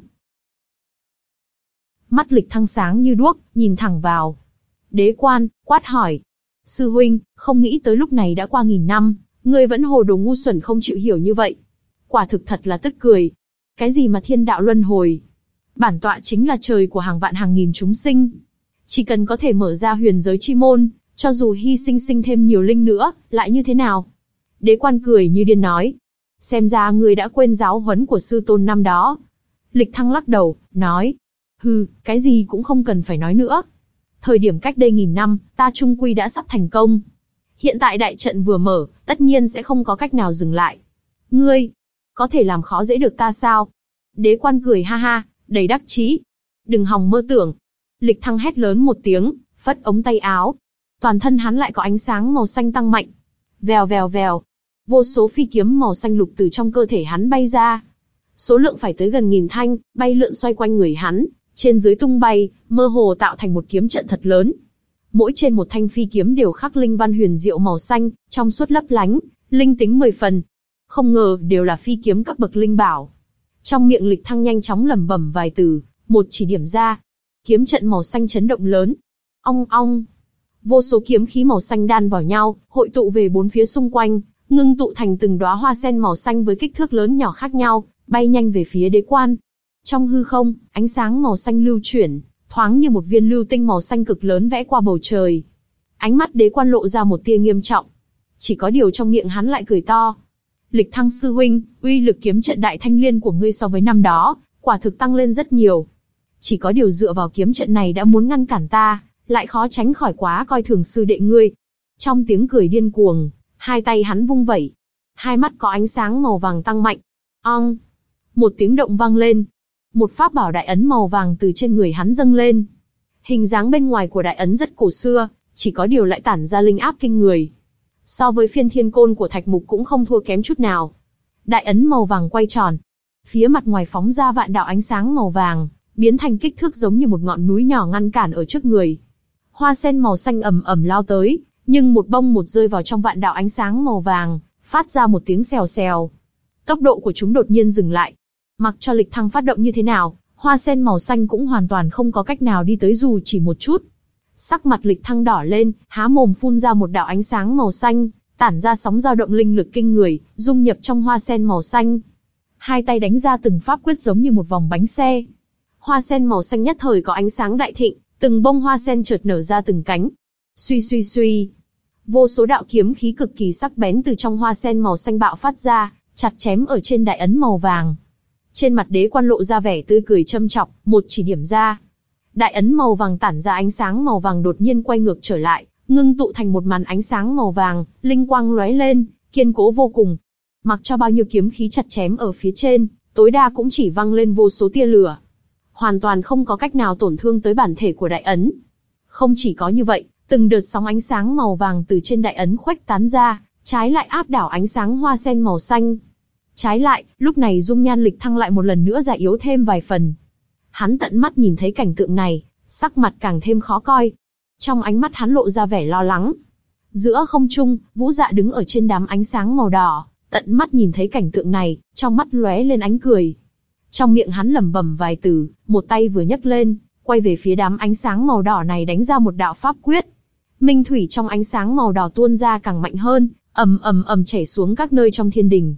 Mắt Lịch Thăng sáng như đuốc, nhìn thẳng vào. Đế quan, quát hỏi. Sư huynh, không nghĩ tới lúc này đã qua nghìn năm, ngươi vẫn hồ đồ ngu xuẩn không chịu hiểu như vậy. Quả thực thật là tức cười. Cái gì mà thiên đạo luân hồi? Bản tọa chính là trời của hàng vạn hàng nghìn chúng sinh. Chỉ cần có thể mở ra huyền giới chi môn, cho dù hy sinh sinh thêm nhiều linh nữa, lại như thế nào? Đế quan cười như điên nói. Xem ra ngươi đã quên giáo huấn của sư tôn năm đó. Lịch Thăng lắc đầu, nói. Hừ, cái gì cũng không cần phải nói nữa. Thời điểm cách đây nghìn năm, ta chung quy đã sắp thành công. Hiện tại đại trận vừa mở, tất nhiên sẽ không có cách nào dừng lại. Ngươi, có thể làm khó dễ được ta sao? Đế quan cười ha ha, đầy đắc chí. Đừng hòng mơ tưởng. Lịch Thăng hét lớn một tiếng, phất ống tay áo. Toàn thân hắn lại có ánh sáng màu xanh tăng mạnh. Vèo vèo vèo. Vô số phi kiếm màu xanh lục từ trong cơ thể hắn bay ra. Số lượng phải tới gần nghìn thanh, bay lượn xoay quanh người hắn, trên dưới tung bay, mơ hồ tạo thành một kiếm trận thật lớn. Mỗi trên một thanh phi kiếm đều khắc linh văn huyền diệu màu xanh, trong suốt lấp lánh, linh tính mười phần. Không ngờ đều là phi kiếm các bậc linh bảo. Trong miệng Lịch Thăng nhanh chóng lẩm bẩm vài từ, một chỉ điểm ra. Kiếm trận màu xanh chấn động lớn. Ong ong. Vô số kiếm khí màu xanh đan vào nhau, hội tụ về bốn phía xung quanh, ngưng tụ thành từng đóa hoa sen màu xanh với kích thước lớn nhỏ khác nhau, bay nhanh về phía đế quan. Trong hư không, ánh sáng màu xanh lưu chuyển, thoáng như một viên lưu tinh màu xanh cực lớn vẽ qua bầu trời. Ánh mắt đế quan lộ ra một tia nghiêm trọng. Chỉ có điều trong miệng hắn lại cười to. Lịch Thăng sư huynh, uy lực kiếm trận đại thanh liên của ngươi so với năm đó, quả thực tăng lên rất nhiều. Chỉ có điều dựa vào kiếm trận này đã muốn ngăn cản ta, lại khó tránh khỏi quá coi thường sư đệ ngươi. Trong tiếng cười điên cuồng, hai tay hắn vung vẩy. Hai mắt có ánh sáng màu vàng tăng mạnh. Ong! Một tiếng động vang lên. Một pháp bảo đại ấn màu vàng từ trên người hắn dâng lên. Hình dáng bên ngoài của đại ấn rất cổ xưa, chỉ có điều lại tản ra linh áp kinh người. So với phiên thiên côn của Thạch Mục cũng không thua kém chút nào. Đại ấn màu vàng quay tròn. Phía mặt ngoài phóng ra vạn đạo ánh sáng màu vàng, biến thành kích thước giống như một ngọn núi nhỏ ngăn cản ở trước người. Hoa sen màu xanh ầm ầm lao tới, nhưng một bông một rơi vào trong vạn đạo ánh sáng màu vàng, phát ra một tiếng xèo xèo. Tốc độ của chúng đột nhiên dừng lại. Mặc cho Lịch Thăng phát động như thế nào, hoa sen màu xanh cũng hoàn toàn không có cách nào đi tới dù chỉ một chút. Sắc mặt Lịch Thăng đỏ lên, há mồm phun ra một đạo ánh sáng màu xanh, tản ra sóng dao động linh lực kinh người, dung nhập trong hoa sen màu xanh. Hai tay đánh ra từng pháp quyết giống như một vòng bánh xe. Hoa sen màu xanh nhất thời có ánh sáng đại thịnh, từng bông hoa sen chợt nở ra từng cánh. Suy suy suy. Vô số đạo kiếm khí cực kỳ sắc bén từ trong hoa sen màu xanh bạo phát ra, chặt chém ở trên đại ấn màu vàng. Trên mặt đế quan lộ ra vẻ tươi cười châm chọc, một chỉ điểm ra. Đại ấn màu vàng tản ra ánh sáng màu vàng đột nhiên quay ngược trở lại, ngưng tụ thành một màn ánh sáng màu vàng, linh quang lóe lên, kiên cố vô cùng. Mặc cho bao nhiêu kiếm khí chặt chém ở phía trên, tối đa cũng chỉ văng lên vô số tia lửa. Hoàn toàn không có cách nào tổn thương tới bản thể của đại ấn. Không chỉ có như vậy, từng đợt sóng ánh sáng màu vàng từ trên đại ấn khuếch tán ra, trái lại áp đảo ánh sáng hoa sen màu xanh. Trái lại, lúc này dung nhan Lịch Thăng lại một lần nữa già yếu thêm vài phần. Hắn tận mắt nhìn thấy cảnh tượng này, sắc mặt càng thêm khó coi. Trong ánh mắt hắn lộ ra vẻ lo lắng. Giữa không trung, Vũ Dạ đứng ở trên đám ánh sáng màu đỏ, tận mắt nhìn thấy cảnh tượng này, trong mắt lóe lên ánh cười. Trong miệng hắn lẩm bẩm vài từ, một tay vừa nhấc lên, quay về phía đám ánh sáng màu đỏ này đánh ra một đạo pháp quyết. Minh thủy trong ánh sáng màu đỏ tuôn ra càng mạnh hơn, ầm ầm ầm chảy xuống các nơi trong thiên đình.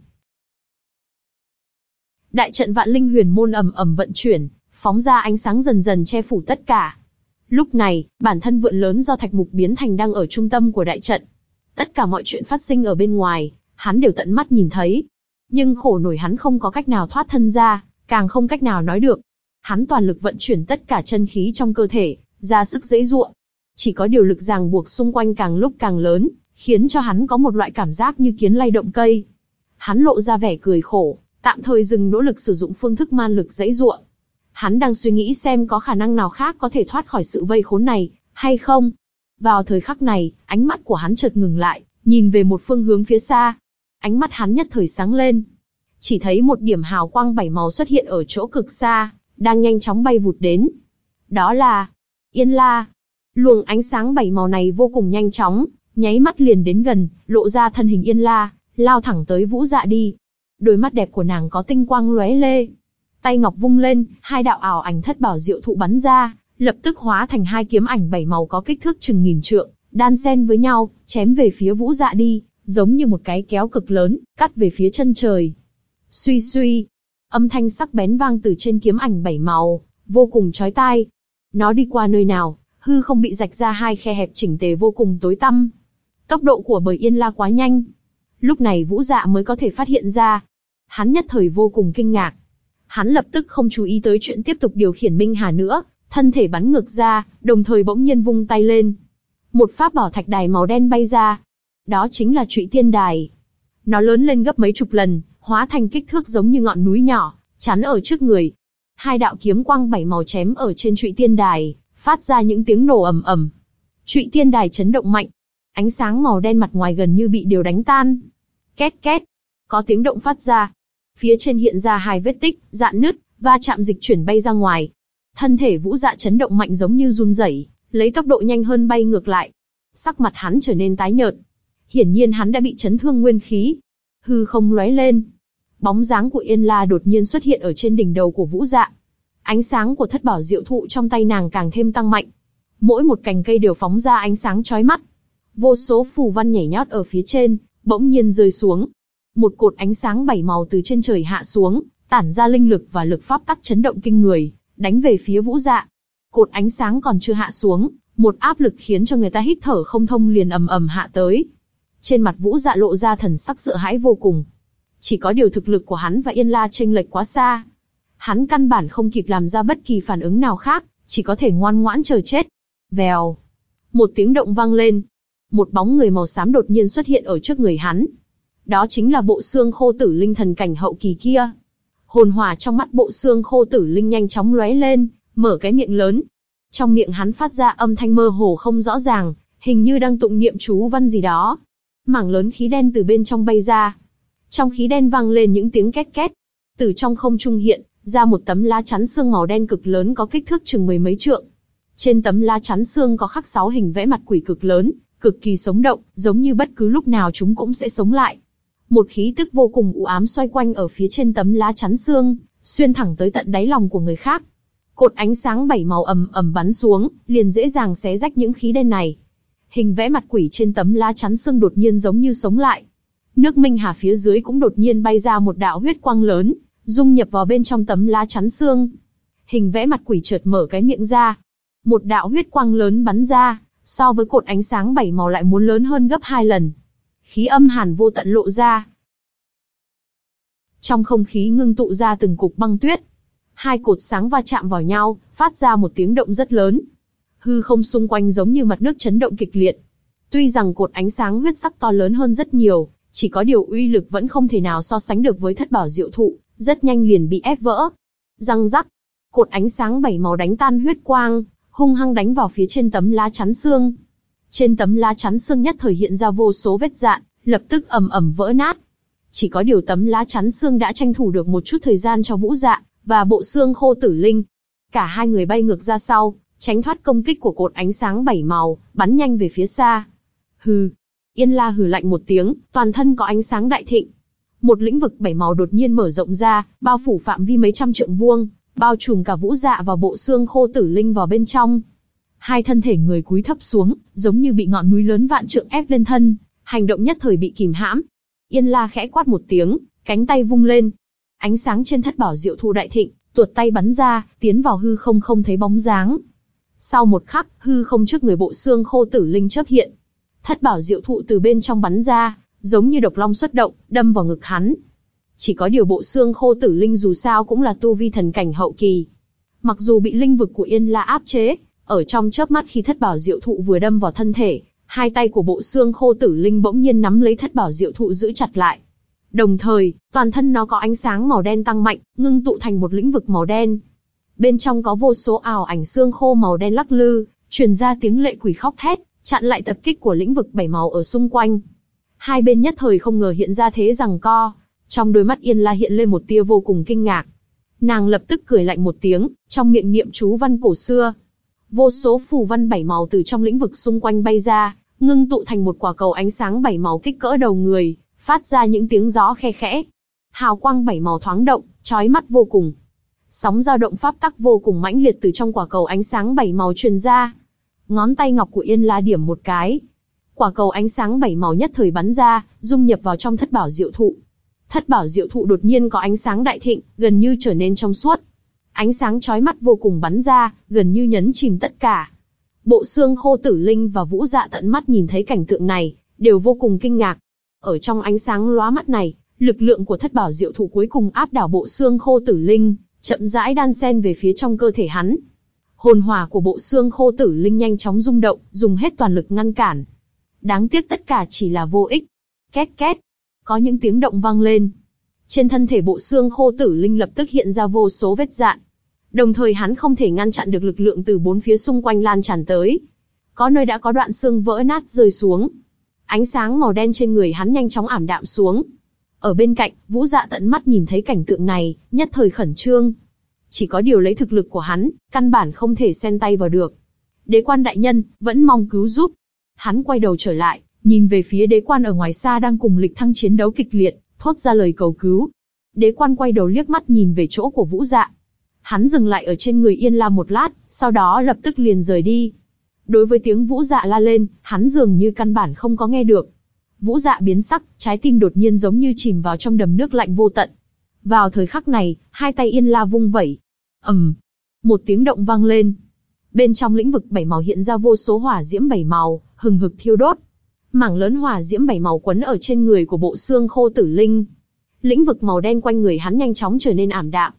Đại trận Vạn Linh Huyền Môn ầm ầm vận chuyển, phóng ra ánh sáng dần dần che phủ tất cả. Lúc này, bản thân vượn lớn do Thạch Mục biến thành đang ở trung tâm của đại trận. Tất cả mọi chuyện phát sinh ở bên ngoài, hắn đều tận mắt nhìn thấy. Nhưng khổ nổi hắn không có cách nào thoát thân ra, càng không cách nào nói được. Hắn toàn lực vận chuyển tất cả chân khí trong cơ thể, ra sức giãy giụa. Chỉ có điều lực ràng buộc xung quanh càng lúc càng lớn, khiến cho hắn có một loại cảm giác như kiến lay động cây. Hắn lộ ra vẻ cười khổ, tạm thời dừng nỗ lực sử dụng phương thức man lực giãy giụa. Hắn đang suy nghĩ xem có khả năng nào khác có thể thoát khỏi sự vây khốn này, hay không. Vào thời khắc này, ánh mắt của hắn chợt ngừng lại, nhìn về một phương hướng phía xa. Ánh mắt hắn nhất thời sáng lên. Chỉ thấy một điểm hào quang bảy màu xuất hiện ở chỗ cực xa, đang nhanh chóng bay vụt đến. Đó là Yên La. Luồng ánh sáng bảy màu này vô cùng nhanh chóng, nháy mắt liền đến gần, lộ ra thân hình Yên La, lao thẳng tới Vũ Dạ đi. Đôi mắt đẹp của nàng có tinh quang lóe lê. Tay ngọc vung lên, hai đạo ảo ảnh thất bảo diệu thụ bắn ra, lập tức hóa thành hai kiếm ảnh bảy màu có kích thước chừng nghìn trượng, đan xen với nhau, chém về phía Vũ Dạ đi, giống như một cái kéo cực lớn, cắt về phía chân trời. Suy suy, âm thanh sắc bén vang từ trên kiếm ảnh bảy màu, vô cùng chói tai. Nó đi qua nơi nào, hư không bị rạch ra hai khe hẹp chỉnh tề vô cùng tối tăm. Tốc độ của bầy Yên La quá nhanh. Lúc này Vũ Dạ mới có thể phát hiện ra. Hắn nhất thời vô cùng kinh ngạc. Hắn lập tức không chú ý tới chuyện tiếp tục điều khiển Minh Hà nữa, thân thể bắn ngược ra, đồng thời bỗng nhiên vung tay lên. Một pháp bảo thạch đài màu đen bay ra. Đó chính là Trụy Tiên Đài. Nó lớn lên gấp mấy chục lần, hóa thành kích thước giống như ngọn núi nhỏ, chắn ở trước người. Hai đạo kiếm quang bảy màu chém ở trên Trụy Tiên Đài, phát ra những tiếng nổ ầm ầm. Trụy Tiên Đài chấn động mạnh, ánh sáng màu đen mặt ngoài gần như bị đều đánh tan. Két két, có tiếng động phát ra. Phía trên hiện ra hai vết tích, rạn nứt, va chạm dịch chuyển bay ra ngoài. Thân thể Vũ Dạ chấn động mạnh giống như run rẩy, lấy tốc độ nhanh hơn bay ngược lại. Sắc mặt hắn trở nên tái nhợt. Hiển nhiên hắn đã bị chấn thương nguyên khí. Hư không lóe lên. Bóng dáng của Yên La đột nhiên xuất hiện ở trên đỉnh đầu của Vũ Dạ. Ánh sáng của thất bảo diệu thụ trong tay nàng càng thêm tăng mạnh. Mỗi một cành cây đều phóng ra ánh sáng chói mắt. Vô số phù văn nhảy nhót ở phía trên, bỗng nhiên rơi xuống. Một cột ánh sáng bảy màu từ trên trời hạ xuống, tản ra linh lực và lực pháp tắc chấn động kinh người, đánh về phía Vũ Dạ. Cột ánh sáng còn chưa hạ xuống, một áp lực khiến cho người ta hít thở không thông liền ầm ầm hạ tới. Trên mặt Vũ Dạ lộ ra thần sắc sợ hãi vô cùng. Chỉ có điều thực lực của hắn và Yên La chênh lệch quá xa. Hắn căn bản không kịp làm ra bất kỳ phản ứng nào khác, chỉ có thể ngoan ngoãn chờ chết. Vèo. Một tiếng động vang lên. Một bóng người màu xám đột nhiên xuất hiện ở trước người hắn. Đó chính là Bộ Xương Khô Tử Linh thần cảnh hậu kỳ kia. Hồn hỏa trong mắt Bộ Xương Khô Tử Linh nhanh chóng lóe lên, mở cái miệng lớn. Trong miệng hắn phát ra âm thanh mơ hồ không rõ ràng, hình như đang tụng niệm chú văn gì đó. Mảng lớn khí đen từ bên trong bay ra. Trong khí đen vang lên những tiếng két két. Từ trong không trung hiện ra một tấm lá chắn xương màu đen cực lớn có kích thước chừng mười mấy trượng. Trên tấm lá chắn xương có khắc sáu hình vẽ mặt quỷ cực lớn, cực kỳ sống động, giống như bất cứ lúc nào chúng cũng sẽ sống lại. Một khí tức vô cùng u ám xoay quanh ở phía trên tấm lá chắn xương, xuyên thẳng tới tận đáy lòng của người khác. Cột ánh sáng bảy màu ầm ầm bắn xuống, liền dễ dàng xé rách những khí đen này. Hình vẽ mặt quỷ trên tấm lá chắn xương đột nhiên giống như sống lại. Nước Minh Hà phía dưới cũng đột nhiên bay ra một đạo huyết quang lớn, dung nhập vào bên trong tấm lá chắn xương. Hình vẽ mặt quỷ chợt mở cái miệng ra. Một đạo huyết quang lớn bắn ra, so với cột ánh sáng bảy màu lại muốn lớn hơn gấp hai lần. Khí âm hàn vô tận lộ ra. Trong không khí ngưng tụ ra từng cục băng tuyết. Hai cột sáng va chạm vào nhau, phát ra một tiếng động rất lớn. Hư không xung quanh giống như mặt nước chấn động kịch liệt. Tuy rằng cột ánh sáng huyết sắc to lớn hơn rất nhiều, chỉ có điều uy lực vẫn không thể nào so sánh được với thất bảo diệu thụ, rất nhanh liền bị ép vỡ. Răng rắc, cột ánh sáng bảy màu đánh tan huyết quang, hung hăng đánh vào phía trên tấm lá chắn xương. Trên tấm lá chắn xương nhất thời hiện ra vô số vết rạn, lập tức ầm ầm vỡ nát. Chỉ có điều tấm lá chắn xương đã tranh thủ được một chút thời gian cho Vũ Dạ và Bộ Xương Khô Tử Linh. Cả hai người bay ngược ra sau, tránh thoát công kích của cột ánh sáng bảy màu, bắn nhanh về phía xa. Hừ. Yên La hừ lạnh một tiếng, toàn thân có ánh sáng đại thịnh. Một lĩnh vực bảy màu đột nhiên mở rộng ra, bao phủ phạm vi mấy trăm trượng vuông, bao trùm cả Vũ Dạ và Bộ Xương Khô Tử Linh vào bên trong. Hai thân thể người cúi thấp xuống, giống như bị ngọn núi lớn vạn trượng ép lên thân, hành động nhất thời bị kìm hãm. Yên La khẽ quát một tiếng, cánh tay vung lên. Ánh sáng trên thất bảo diệu thụ đại thịnh, tuột tay bắn ra, tiến vào hư không không thấy bóng dáng. Sau một khắc, hư không trước người Bộ Xương Khô Tử Linh chớp hiện. Thất bảo diệu thụ từ bên trong bắn ra, giống như độc long xuất động, đâm vào ngực hắn. Chỉ có điều Bộ Xương Khô Tử Linh dù sao cũng là tu vi thần cảnh hậu kỳ. Mặc dù bị linh vực của Yên La áp chế, ở trong chớp mắt khi thất bảo diệu thụ vừa đâm vào thân thể, hai tay của Bộ Xương Khô Tử Linh bỗng nhiên nắm lấy thất bảo diệu thụ giữ chặt lại. Đồng thời, toàn thân nó có ánh sáng màu đen tăng mạnh, ngưng tụ thành một lĩnh vực màu đen. Bên trong có vô số ảo ảnh xương khô màu đen lắc lư, truyền ra tiếng lệ quỷ khóc thét, chặn lại tập kích của lĩnh vực bảy màu ở xung quanh. Hai bên nhất thời không ngờ hiện ra thế giằng co, trong đôi mắt Yên La hiện lên một tia vô cùng kinh ngạc. Nàng lập tức cười lạnh một tiếng, trong miệng niệm chú văn cổ xưa. Vô số phù văn bảy màu từ trong lĩnh vực xung quanh bay ra, ngưng tụ thành một quả cầu ánh sáng bảy màu kích cỡ đầu người, phát ra những tiếng gió khe khẽ. Hào quang bảy màu thoáng động, chói mắt vô cùng. Sóng dao động pháp tắc vô cùng mãnh liệt từ trong quả cầu ánh sáng bảy màu truyền ra. Ngón tay ngọc của Yên La điểm một cái. Quả cầu ánh sáng bảy màu nhất thời bắn ra, dung nhập vào trong thất bảo diệu thụ. Thất bảo diệu thụ đột nhiên có ánh sáng đại thịnh, gần như trở nên trong suốt. Ánh sáng chói mắt vô cùng bắn ra, gần như nhấn chìm tất cả. Bộ xương khô tử linh và Vũ Dạ tận mắt nhìn thấy cảnh tượng này, đều vô cùng kinh ngạc. Ở trong ánh sáng lóa mắt này, lực lượng của thất bảo diệu thụ cuối cùng áp đảo bộ xương khô tử linh, chậm rãi đan xen về phía trong cơ thể hắn. Hồn hỏa của bộ xương khô tử linh nhanh chóng rung động, dùng hết toàn lực ngăn cản. Đáng tiếc tất cả chỉ là vô ích. Két két, có những tiếng động vang lên. Trên thân thể bộ xương khô tử linh lập tức hiện ra vô số vết rạn. Đồng thời hắn không thể ngăn chặn được lực lượng từ bốn phía xung quanh lan tràn tới. Có nơi đã có đoạn xương vỡ nát rơi xuống. Ánh sáng màu đen trên người hắn nhanh chóng ảm đạm xuống. Ở bên cạnh, Vũ Dạ tận mắt nhìn thấy cảnh tượng này, nhất thời khẩn trương. Chỉ có điều lấy thực lực của hắn, căn bản không thể xen tay vào được. Đế quan đại nhân, vẫn mong cứu giúp. Hắn quay đầu trở lại, nhìn về phía đế quan ở ngoài xa đang cùng Lịch Thăng chiến đấu kịch liệt, thốt ra lời cầu cứu. Đế quan quay đầu liếc mắt nhìn về chỗ của Vũ Dạ. Hắn dừng lại ở trên người Yên La một lát, sau đó lập tức liền rời đi. Đối với tiếng Vũ Dạ la lên, hắn dường như căn bản không có nghe được. Vũ Dạ biến sắc, trái tim đột nhiên giống như chìm vào trong đầm nước lạnh vô tận. Vào thời khắc này, hai tay Yên La vung vẩy. ầm, um, một tiếng động vang lên. Bên trong lĩnh vực bảy màu hiện ra vô số hỏa diễm bảy màu, hừng hực thiêu đốt. Mảng lớn hỏa diễm bảy màu quấn ở trên người của bộ xương khô tử linh. Lĩnh vực màu đen quanh người hắn nhanh chóng trở nên ảm đạm.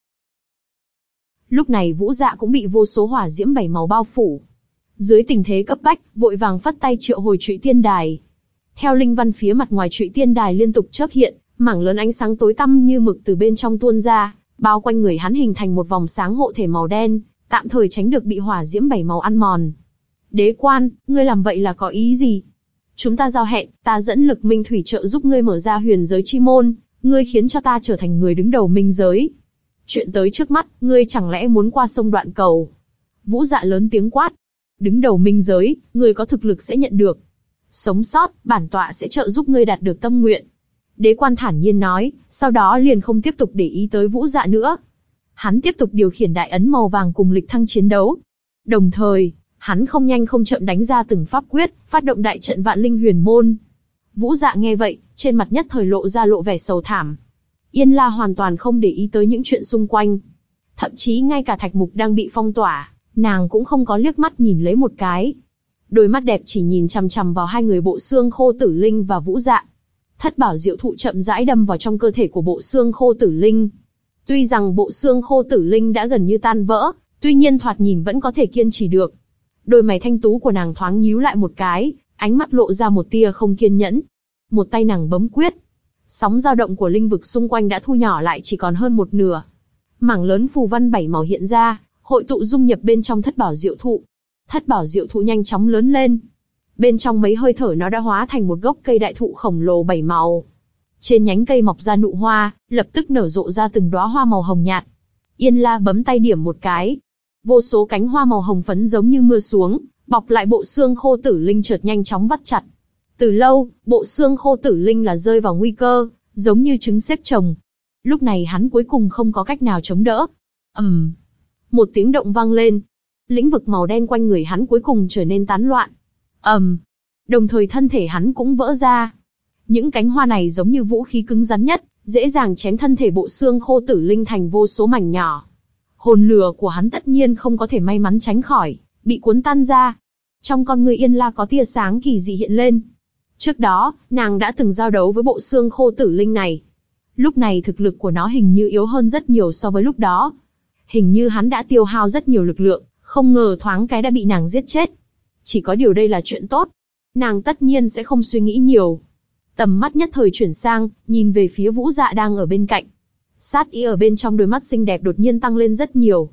Lúc này Vũ Dạ cũng bị vô số hỏa diễm bảy màu bao phủ. Dưới tình thế cấp bách, vội vàng phất tay triệu hồi Trụy Tiên Đài. Theo linh văn phía mặt ngoài Trụy Tiên Đài liên tục chớp hiện, mảng lớn ánh sáng tối tăm như mực từ bên trong tuôn ra, bao quanh người hắn hình thành một vòng sáng hộ thể màu đen, tạm thời tránh được bị hỏa diễm bảy màu ăn mòn. Đế quan, ngươi làm vậy là có ý gì? Chúng ta giao hẹn, ta dẫn Lực Minh Thủy trợ giúp ngươi mở ra huyền giới chi môn, ngươi khiến cho ta trở thành người đứng đầu minh giới. Chuyện tới trước mắt, ngươi chẳng lẽ muốn qua sông đoạn cầu? Vũ Dạ lớn tiếng quát. Đứng đầu minh giới, ngươi có thực lực sẽ nhận được. Sống sót, bản tọa sẽ trợ giúp ngươi đạt được tâm nguyện. Đế quan thản nhiên nói, sau đó liền không tiếp tục để ý tới Vũ Dạ nữa. Hắn tiếp tục điều khiển đại ấn màu vàng cùng Lịch Thăng chiến đấu. Đồng thời, hắn không nhanh không chậm đánh ra từng pháp quyết, phát động đại trận Vạn Linh Huyền Môn. Vũ Dạ nghe vậy, trên mặt nhất thời lộ ra lộ vẻ sầu thảm. Yên La hoàn toàn không để ý tới những chuyện xung quanh. Thậm chí ngay cả thạch mục đang bị phong tỏa, nàng cũng không có liếc mắt nhìn lấy một cái. Đôi mắt đẹp chỉ nhìn chằm chằm vào hai người bộ xương khô tử linh và Vũ Dạ. Thất bảo diệu thụ chậm rãi đâm vào trong cơ thể của bộ xương khô tử linh. Tuy rằng bộ xương khô tử linh đã gần như tan vỡ, tuy nhiên thoạt nhìn vẫn có thể kiên trì được. Đôi mày thanh tú của nàng thoáng nhíu lại một cái, ánh mắt lộ ra một tia không kiên nhẫn. Một tay nàng bấm quyết. Sóng dao động của linh vực xung quanh đã thu nhỏ lại chỉ còn hơn một nửa. Mảng lớn phù văn bảy màu hiện ra, hội tụ dung nhập bên trong thất bảo diệu thụ. Thất bảo diệu thụ nhanh chóng lớn lên. Bên trong mấy hơi thở nó đã hóa thành một gốc cây đại thụ khổng lồ bảy màu. Trên nhánh cây mọc ra nụ hoa, lập tức nở rộ ra từng đóa hoa màu hồng nhạt. Yên La bấm tay điểm một cái. Vô số cánh hoa màu hồng phấn giống như mưa xuống, bọc lại bộ xương khô tử linh chợt nhanh chóng vắt chặt. Từ lâu, bộ xương khô tử linh là rơi vào nguy cơ, giống như trứng xếp chồng. Lúc này hắn cuối cùng không có cách nào chống đỡ. ầm, um, một tiếng động vang lên. Lĩnh vực màu đen quanh người hắn cuối cùng trở nên tán loạn. ầm, um, đồng thời thân thể hắn cũng vỡ ra. Những cánh hoa này giống như vũ khí cứng rắn nhất, dễ dàng chém thân thể bộ xương khô tử linh thành vô số mảnh nhỏ. Hồn lửa của hắn tất nhiên không có thể may mắn tránh khỏi, bị cuốn tan ra. Trong con người Yên La có tia sáng kỳ dị hiện lên. Trước đó, nàng đã từng giao đấu với bộ xương khô tử linh này. Lúc này thực lực của nó hình như yếu hơn rất nhiều so với lúc đó. Hình như hắn đã tiêu hao rất nhiều lực lượng, không ngờ thoáng cái đã bị nàng giết chết. Chỉ có điều đây là chuyện tốt. Nàng tất nhiên sẽ không suy nghĩ nhiều. Tầm mắt nhất thời chuyển sang, nhìn về phía Vũ Dạ đang ở bên cạnh. Sát ý ở bên trong đôi mắt xinh đẹp đột nhiên tăng lên rất nhiều.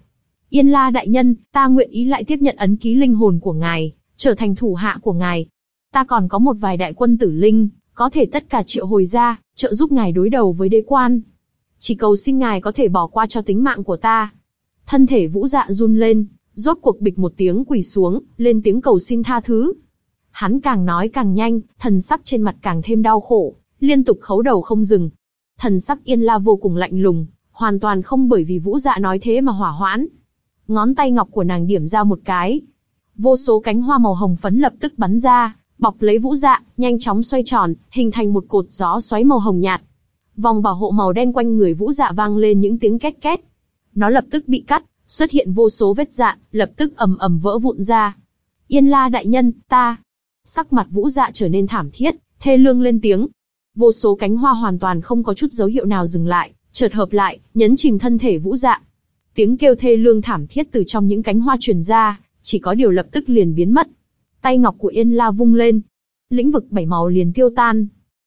Yên La đại nhân, ta nguyện ý lại tiếp nhận ấn ký linh hồn của ngài, trở thành thủ hạ của ngài. Ta còn có một vài đại quân tử linh, có thể tất cả triệu hồi ra, trợ giúp ngài đối đầu với đế quan. Chỉ cầu xin ngài có thể bỏ qua cho tính mạng của ta. Thân thể Vũ Dạ run lên, rốt cuộc bịch một tiếng quỳ xuống, lên tiếng cầu xin tha thứ. Hắn càng nói càng nhanh, thần sắc trên mặt càng thêm đau khổ, liên tục khấu đầu không dừng. Thần sắc Yên La vô cùng lạnh lùng, hoàn toàn không bởi vì Vũ Dạ nói thế mà hỏa hoãn. Ngón tay ngọc của nàng điểm ra một cái. Vô số cánh hoa màu hồng phấn lập tức bắn ra, bọc lấy Vũ Dạ, nhanh chóng xoay tròn, hình thành một cột gió xoáy màu hồng nhạt. Vòng bảo hộ màu đen quanh người Vũ Dạ vang lên những tiếng két két. Nó lập tức bị cắt, xuất hiện vô số vết dạn, lập tức ầm ầm vỡ vụn ra. Yên La đại nhân, ta. Sắc mặt Vũ Dạ trở nên thảm thiết, thê lương lên tiếng. Vô số cánh hoa hoàn toàn không có chút dấu hiệu nào dừng lại, chợt hợp lại, nhấn chìm thân thể Vũ Dạ. Tiếng kêu thê lương thảm thiết từ trong những cánh hoa truyền ra, chỉ có điều lập tức liền biến mất. Tay ngọc của Yên La vung lên, lĩnh vực bảy màu liền tiêu tan.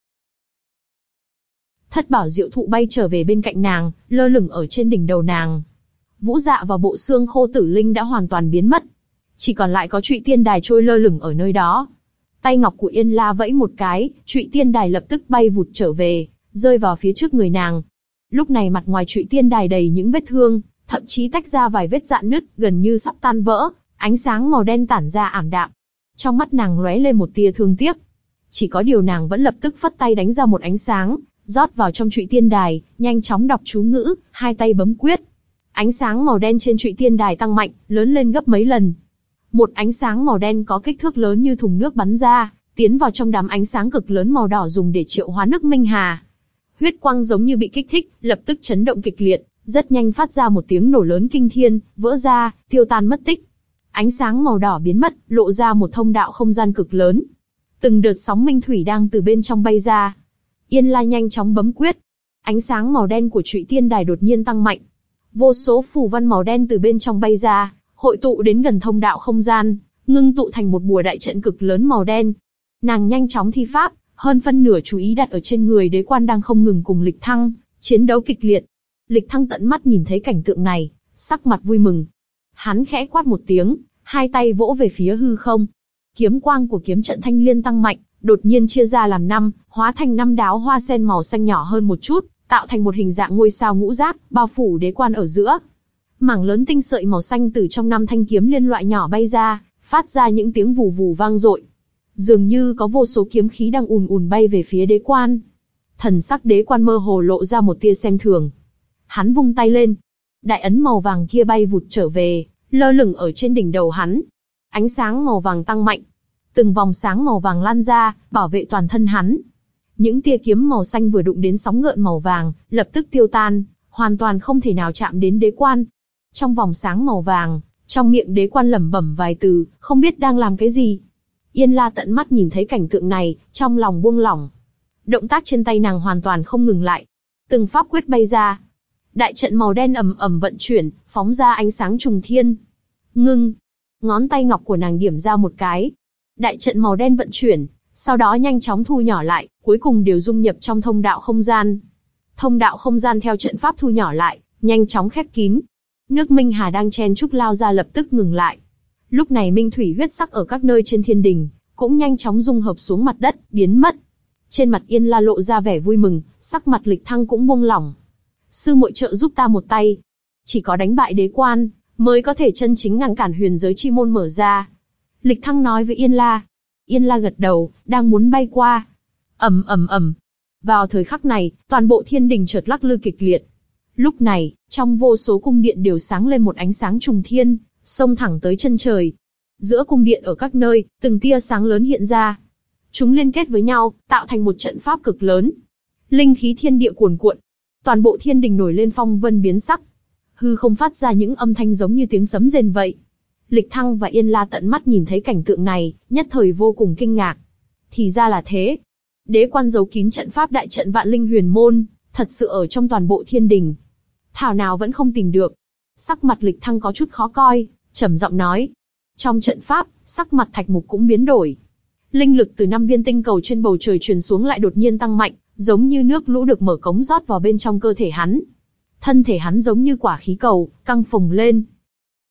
Thất bảo diệu thụ bay trở về bên cạnh nàng, lơ lửng ở trên đỉnh đầu nàng. Vũ Dạ và bộ xương khô tử linh đã hoàn toàn biến mất, chỉ còn lại có Trụy Tiên Đài trôi lơ lửng ở nơi đó. Tay ngọc của Yên La vẫy một cái, Trụy Tiên Đài lập tức bay vụt trở về, rơi vào phía trước người nàng. Lúc này mặt ngoài Trụy Tiên Đài đầy những vết thương, thậm chí tách ra vài vết rạn nứt, gần như sắp tan vỡ, ánh sáng màu đen tản ra ảm đạm. Trong mắt nàng lóe lên một tia thương tiếc. Chỉ có điều nàng vẫn lập tức phất tay đánh ra một ánh sáng, rót vào trong Trụy Tiên Đài, nhanh chóng đọc chú ngữ, hai tay bấm quyết. Ánh sáng màu đen trên Trụy Tiên Đài tăng mạnh, lớn lên gấp mấy lần. Một ánh sáng màu đen có kích thước lớn như thùng nước bắn ra, tiến vào trong đám ánh sáng cực lớn màu đỏ dùng để triệu hóa nước Minh Hà. Huyết quang giống như bị kích thích, lập tức chấn động kịch liệt, rất nhanh phát ra một tiếng nổ lớn kinh thiên, vỡ ra, tiêu tan mất tích. Ánh sáng màu đỏ biến mất, lộ ra một thông đạo không gian cực lớn. Từng đợt sóng minh thủy đang từ bên trong bay ra. Yên La nhanh chóng bấm quyết. Ánh sáng màu đen của Trụy Tiên Đài đột nhiên tăng mạnh. Vô số phù văn màu đen từ bên trong bay ra, hội tụ đến gần thông đạo không gian, ngưng tụ thành một bùa đại trận cực lớn màu đen. Nàng nhanh chóng thi pháp, hơn phân nửa chú ý đặt ở trên người đế quan đang không ngừng cùng Lịch Thăng chiến đấu kịch liệt. Lịch Thăng tận mắt nhìn thấy cảnh tượng này, sắc mặt vui mừng. Hắn khẽ quát một tiếng, hai tay vỗ về phía hư không. Kiếm quang của kiếm trận Thanh Liên tăng mạnh, đột nhiên chia ra làm năm, hóa thành năm đóa hoa sen màu xanh nhỏ hơn một chút, tạo thành một hình dạng ngôi sao ngũ giác, bao phủ đế quan ở giữa. Mảng lớn tinh sợi màu xanh từ trong năm thanh kiếm liên loại nhỏ bay ra, phát ra những tiếng vù vù vang dội. Dường như có vô số kiếm khí đang ùn ùn bay về phía đế quan. Thần sắc đế quan mơ hồ lộ ra một tia xem thường. Hắn vung tay lên, đại ấn màu vàng kia bay vụt trở về, lơ lửng ở trên đỉnh đầu hắn. Ánh sáng màu vàng tăng mạnh, từng vòng sáng màu vàng lan ra, bảo vệ toàn thân hắn. Những tia kiếm màu xanh vừa đụng đến sóng gợn màu vàng, lập tức tiêu tan, hoàn toàn không thể nào chạm đến đế quan. Trong vòng sáng màu vàng, trong miệng đế quan lẩm bẩm vài từ, không biết đang làm cái gì. Yên La tận mắt nhìn thấy cảnh tượng này, trong lòng buông lỏng. Động tác trên tay nàng hoàn toàn không ngừng lại. Từng pháp quyết bay ra. Đại trận màu đen ầm ầm vận chuyển, phóng ra ánh sáng trùng thiên. Ngưng. Ngón tay ngọc của nàng điểm ra một cái. Đại trận màu đen vận chuyển, sau đó nhanh chóng thu nhỏ lại, cuối cùng đều dung nhập trong thông đạo không gian. Thông đạo không gian theo trận pháp thu nhỏ lại, nhanh chóng khép kín. Nước Minh Hà đang chen chúc lao ra lập tức ngừng lại. Lúc này minh thủy huyết sắc ở các nơi trên thiên đình, cũng nhanh chóng dung hợp xuống mặt đất, biến mất. Trên mặt Yên La lộ ra vẻ vui mừng, sắc mặt Lịch Thăng cũng buông lỏng. Sư muội trợ giúp ta một tay. Chỉ có đánh bại đế quan, mới có thể chân chính ngăn cản huyền giới chi môn mở ra. Lịch Thăng nói với Yên La. Yên La gật đầu, đang muốn bay qua. ầm ầm ầm. Vào thời khắc này, toàn bộ thiên đình chợt lắc lư kịch liệt. Lúc này, trong vô số cung điện đều sáng lên một ánh sáng trùng thiên, xông thẳng tới chân trời. Giữa cung điện ở các nơi, từng tia sáng lớn hiện ra. Chúng liên kết với nhau, tạo thành một trận pháp cực lớn. Linh khí thiên địa cuồn cuộn. Toàn bộ thiên đình nổi lên phong vân biến sắc. Hư không phát ra những âm thanh giống như tiếng sấm rền vậy. Lịch Thăng và Yên La tận mắt nhìn thấy cảnh tượng này, nhất thời vô cùng kinh ngạc. Thì ra là thế. Đế quan giấu kín trận pháp đại trận Vạn Linh Huyền Môn, thật sự ở trong toàn bộ thiên đình. Thảo nào vẫn không tìm được. Sắc mặt Lịch Thăng có chút khó coi, trầm giọng nói. Trong trận pháp, sắc mặt Thạch Mục cũng biến đổi. Linh lực từ năm viên tinh cầu trên bầu trời truyền xuống lại đột nhiên tăng mạnh, giống như nước lũ được mở cống rót vào bên trong cơ thể hắn. Thân thể hắn giống như quả khí cầu, căng phồng lên.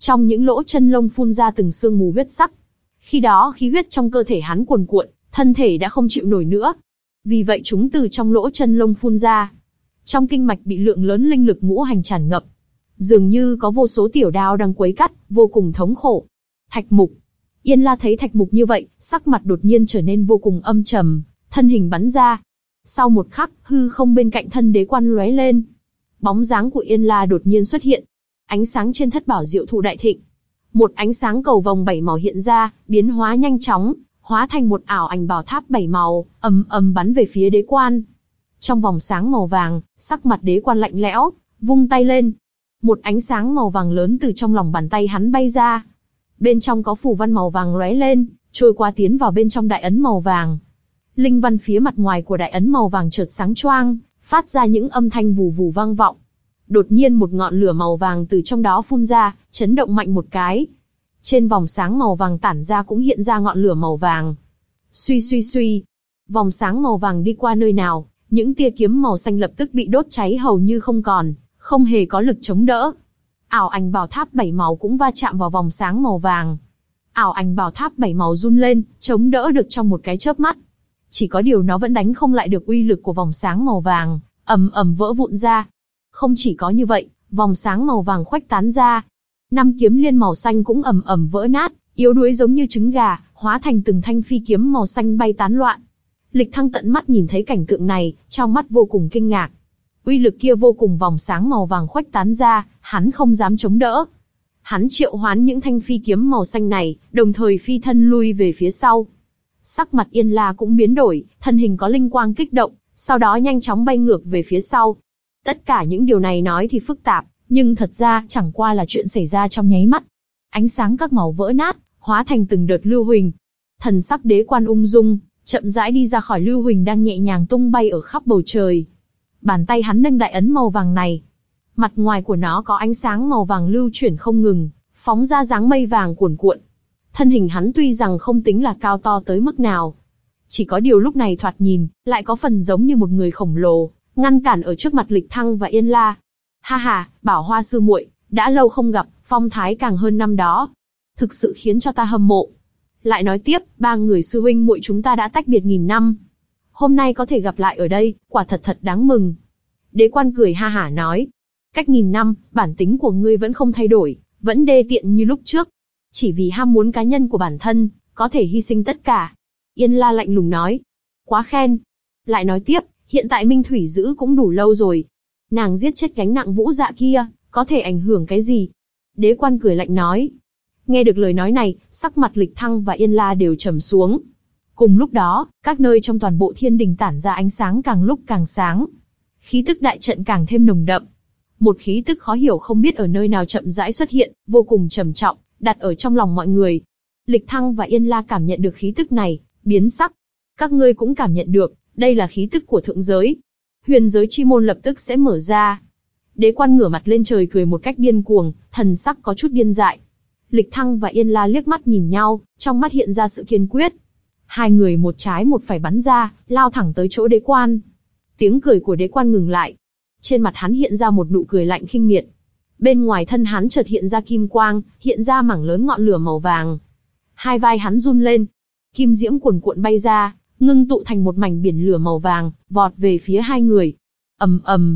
Trong những lỗ chân lông phun ra từng sương mù huyết sắc. Khi đó khí huyết trong cơ thể hắn cuồn cuộn, thân thể đã không chịu nổi nữa. Vì vậy chúng từ trong lỗ chân lông phun ra. Trong kinh mạch bị lượng lớn linh lực ngũ hành tràn ngập. Dường như có vô số tiểu đao đang quấy cắt, vô cùng thống khổ. Thạch Mục. Yên La thấy Thạch Mục như vậy, sắc mặt đột nhiên trở nên vô cùng âm trầm, thân hình bắn ra. Sau một khắc, hư không bên cạnh thân đế quan lóe lên. Bóng dáng của Yên La đột nhiên xuất hiện. Ánh sáng trên thất bảo diệu thụ đại thịnh. Một ánh sáng cầu vồng bảy màu hiện ra, biến hóa nhanh chóng, hóa thành một ảo ảnh bảo tháp bảy màu, ầm ầm bắn về phía đế quan. Trong vòng sáng màu vàng, sắc mặt đế quan lạnh lẽo, vung tay lên. Một ánh sáng màu vàng lớn từ trong lòng bàn tay hắn bay ra. Bên trong có phù văn màu vàng lóe lên, trôi qua tiến vào bên trong đại ấn màu vàng. Linh văn phía mặt ngoài của đại ấn màu vàng chợt sáng choang, phát ra những âm thanh vù vù vang vọng. Đột nhiên một ngọn lửa màu vàng từ trong đó phun ra, chấn động mạnh một cái. Trên vòng sáng màu vàng tản ra cũng hiện ra ngọn lửa màu vàng. Suy suy suy, vòng sáng màu vàng đi qua nơi nào, những tia kiếm màu xanh lập tức bị đốt cháy hầu như không còn, không hề có lực chống đỡ. Ảo ảnh bảo tháp bảy màu cũng va chạm vào vòng sáng màu vàng. Ảo ảnh bảo tháp bảy màu run lên, chống đỡ được trong một cái chớp mắt. Chỉ có điều nó vẫn đánh không lại được uy lực của vòng sáng màu vàng, ầm ầm vỡ vụn ra. Không chỉ có như vậy, vòng sáng màu vàng khuếch tán ra. Năm kiếm liên màu xanh cũng ầm ầm vỡ nát, yếu đuối giống như trứng gà, hóa thành từng thanh phi kiếm màu xanh bay tán loạn. Lịch Thăng tận mắt nhìn thấy cảnh tượng này, trong mắt vô cùng kinh ngạc. Uy lực kia vô cùng, vòng sáng màu vàng khuếch tán ra, hắn không dám chống đỡ. Hắn triệu hoán những thanh phi kiếm màu xanh này, đồng thời phi thân lui về phía sau. Sắc mặt Yên La cũng biến đổi, thân hình có linh quang kích động, sau đó nhanh chóng bay ngược về phía sau. Tất cả những điều này nói thì phức tạp, nhưng thật ra chẳng qua là chuyện xảy ra trong nháy mắt. Ánh sáng các màu vỡ nát, hóa thành từng đợt lưu huỳnh. Thần sắc đế quan ung dung, chậm rãi đi ra khỏi lưu huỳnh đang nhẹ nhàng tung bay ở khắp bầu trời. Bàn tay hắn nâng đại ấn màu vàng này. Mặt ngoài của nó có ánh sáng màu vàng lưu chuyển không ngừng, phóng ra dáng mây vàng cuồn cuộn. Thân hình hắn tuy rằng không tính là cao to tới mức nào, chỉ có điều lúc này thoạt nhìn, lại có phần giống như một người khổng lồ, ngăn cản ở trước mặt Lịch Thăng và Yên La. Ha ha, Bảo Hoa sư muội, đã lâu không gặp, phong thái càng hơn năm đó. Thực sự khiến cho ta hâm mộ. Lại nói tiếp, ba người sư huynh muội chúng ta đã tách biệt nghìn năm. Hôm nay có thể gặp lại ở đây, quả thật thật đáng mừng. Đế quan cười ha hả nói. Cách nghìn năm, bản tính của ngươi vẫn không thay đổi, vẫn đê tiện như lúc trước. Chỉ vì ham muốn cá nhân của bản thân, có thể hy sinh tất cả. Yên La lạnh lùng nói. Quá khen. Lại nói tiếp, hiện tại Minh Thủy giữ cũng đủ lâu rồi. Nàng giết chết gánh nặng Vũ Dạ kia, có thể ảnh hưởng cái gì? Đế quan cười lạnh nói. Nghe được lời nói này, sắc mặt Lịch Thăng và Yên La đều trầm xuống. Cùng lúc đó, các nơi trong toàn bộ thiên đình tản ra ánh sáng càng lúc càng sáng. Khí tức đại trận càng thêm nồng đậm. Một khí tức khó hiểu không biết ở nơi nào chậm rãi xuất hiện, vô cùng trầm trọng, đặt ở trong lòng mọi người. Lịch Thăng và Yên La cảm nhận được khí tức này, biến sắc. Các ngươi cũng cảm nhận được, đây là khí tức của thượng giới. Huyền giới chi môn lập tức sẽ mở ra. Đế quan ngửa mặt lên trời cười một cách điên cuồng, thần sắc có chút điên dại. Lịch Thăng và Yên La liếc mắt nhìn nhau, trong mắt hiện ra sự kiên quyết. Hai người một trái một phải bắn ra, lao thẳng tới chỗ đế quan. Tiếng cười của đế quan ngừng lại. Trên mặt hắn hiện ra một nụ cười lạnh khinh miệt. Bên ngoài thân hắn chợt hiện ra kim quang, hiện ra mảng lớn ngọn lửa màu vàng. Hai vai hắn run lên. Kim diễm cuồn cuộn bay ra, ngưng tụ thành một mảnh biển lửa màu vàng, vọt về phía hai người. Ầm ầm.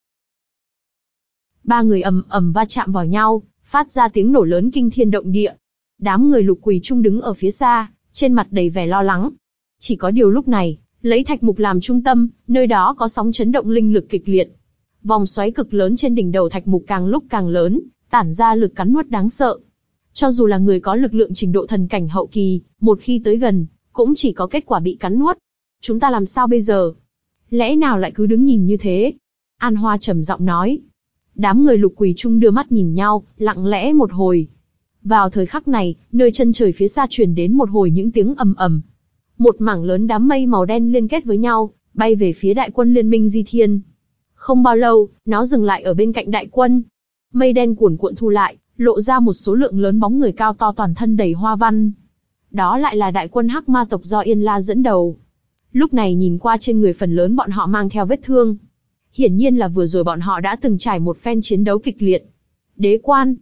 Ba người ầm ầm va chạm vào nhau, phát ra tiếng nổ lớn kinh thiên động địa. Đám người Lục Quỳ Trung đứng ở phía xa, trên mặt đầy vẻ lo lắng. Chỉ có điều lúc này, lấy Thạch Mục làm trung tâm, nơi đó có sóng chấn động linh lực kịch liệt. Vòng xoáy cực lớn trên đỉnh đầu Thạch Mục càng lúc càng lớn, tản ra lực cắn nuốt đáng sợ. Cho dù là người có lực lượng trình độ thần cảnh hậu kỳ, một khi tới gần, cũng chỉ có kết quả bị cắn nuốt. Chúng ta làm sao bây giờ? Lẽ nào lại cứ đứng nhìn như thế? An Hoa trầm giọng nói. Đám người Lục Quỳ Trung đưa mắt nhìn nhau, lặng lẽ một hồi. Vào thời khắc này, nơi chân trời phía xa truyền đến một hồi những tiếng ầm ầm. Một mảng lớn đám mây màu đen liên kết với nhau, bay về phía đại quân liên minh Di Thiên. Không bao lâu, nó dừng lại ở bên cạnh đại quân. Mây đen cuồn cuộn thu lại, lộ ra một số lượng lớn bóng người cao to toàn thân đầy hoa văn. Đó lại là đại quân Hắc Ma tộc do Yên La dẫn đầu. Lúc này nhìn qua trên người phần lớn bọn họ mang theo vết thương. Hiển nhiên là vừa rồi bọn họ đã từng trải một phen chiến đấu kịch liệt. Đế quan.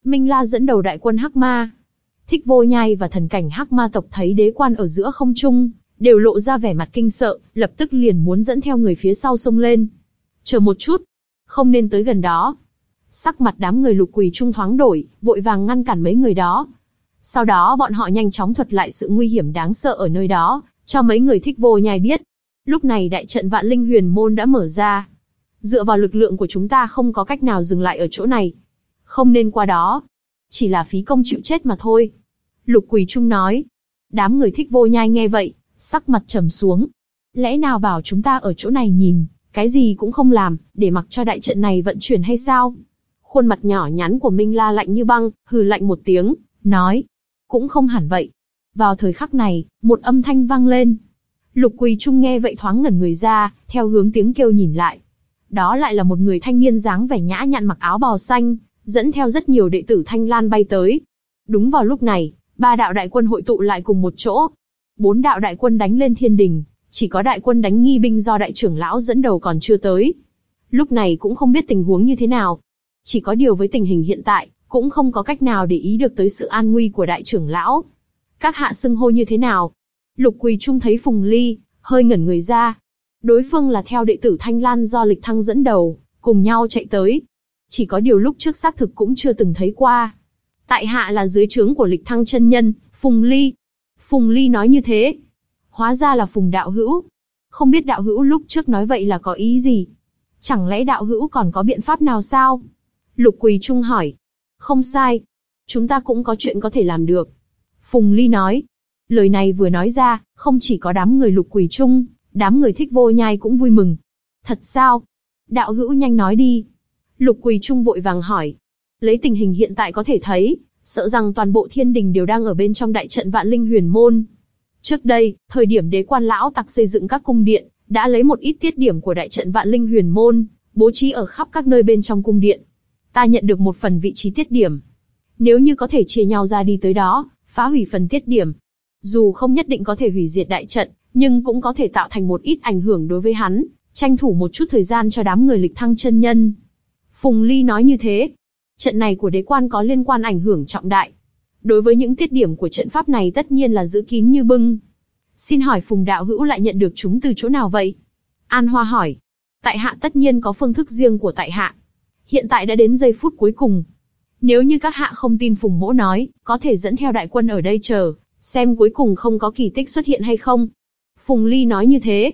Minh La dẫn đầu đại quân Hắc Ma. Thích Vô Nhai và thần cảnh Hắc Ma tộc thấy đế quan ở giữa không trung, đều lộ ra vẻ mặt kinh sợ, lập tức liền muốn dẫn theo người phía sau xông lên. Chờ một chút, không nên tới gần đó. Sắc mặt đám người Lục Quỳ Trung thoáng đổi, vội vàng ngăn cản mấy người đó. Sau đó bọn họ nhanh chóng thuật lại sự nguy hiểm đáng sợ ở nơi đó, cho mấy người Thích Vô Nhai biết. Lúc này đại trận Vạn Linh Huyền Môn đã mở ra. Dựa vào lực lượng của chúng ta không có cách nào dừng lại ở chỗ này. Không nên qua đó. Chỉ là phí công chịu chết mà thôi. Lục Quỳ Trung nói. Đám người Thích Vô Nhai nghe vậy, sắc mặt trầm xuống. Lẽ nào bảo chúng ta ở chỗ này nhìn, cái gì cũng không làm, để mặc cho đại trận này vận chuyển hay sao? Khuôn mặt nhỏ nhắn của Minh La lạnh như băng, hừ lạnh một tiếng, nói. Cũng không hẳn vậy. Vào thời khắc này, một âm thanh vang lên. Lục Quỳ Trung nghe vậy thoáng ngẩn người ra, theo hướng tiếng kêu nhìn lại. Đó lại là một người thanh niên dáng vẻ nhã nhặn mặc áo bào xanh, dẫn theo rất nhiều đệ tử Thanh Lan bay tới. Đúng vào lúc này, ba đạo đại quân hội tụ lại cùng một chỗ. Bốn đạo đại quân đánh lên thiên đình, chỉ có đại quân đánh nghi binh do đại trưởng lão dẫn đầu còn chưa tới. Lúc này cũng không biết tình huống như thế nào. Chỉ có điều với tình hình hiện tại, cũng không có cách nào để ý được tới sự an nguy của đại trưởng lão. Các hạ xưng hô như thế nào? Lục Quỳ Trung thấy Phùng Ly, hơi ngẩn người ra. Đối phương là theo đệ tử Thanh Lan do Lịch Thăng dẫn đầu, cùng nhau chạy tới. Chỉ có điều lúc trước xác thực cũng chưa từng thấy qua. Tại hạ là dưới trướng của Lịch Thăng chân nhân, Phùng Ly. Phùng Ly nói như thế. Hóa ra là Phùng đạo hữu. Không biết đạo hữu lúc trước nói vậy là có ý gì? Chẳng lẽ đạo hữu còn có biện pháp nào sao? Lục Quỳ Trung hỏi. Không sai. Chúng ta cũng có chuyện có thể làm được. Phùng Ly nói. Lời này vừa nói ra, không chỉ có đám người Lục Quỳ Trung, đám người Thích Vô Nhai cũng vui mừng. Thật sao? Đạo hữu nhanh nói đi. Lục Quỳ Trung vội vàng hỏi. Lấy tình hình hiện tại có thể thấy, sợ rằng toàn bộ thiên đình đều đang ở bên trong đại trận Vạn Linh Huyền Môn. Trước đây, thời điểm đế quan lão tặc xây dựng các cung điện, đã lấy một ít tiết điểm của đại trận Vạn Linh Huyền Môn, bố trí ở khắp các nơi bên trong cung điện. Ta nhận được một phần vị trí tiết điểm. Nếu như có thể chia nhau ra đi tới đó, phá hủy phần tiết điểm, dù không nhất định có thể hủy diệt đại trận, nhưng cũng có thể tạo thành một ít ảnh hưởng đối với hắn, tranh thủ một chút thời gian cho đám người Lịch Thăng chân nhân. Phùng Ly nói như thế. Trận này của đế quan có liên quan ảnh hưởng trọng đại. Đối với những tiết điểm của trận pháp này tất nhiên là giữ kín như bưng. Xin hỏi Phùng đạo hữu lại nhận được chúng từ chỗ nào vậy? An Hoa hỏi. Tại hạ tất nhiên có phương thức riêng của tại hạ. Hiện tại đã đến giây phút cuối cùng. Nếu như các hạ không tin Phùng mỗ nói, có thể dẫn theo đại quân ở đây chờ, xem cuối cùng không có kỳ tích xuất hiện hay không. Phùng Ly nói như thế.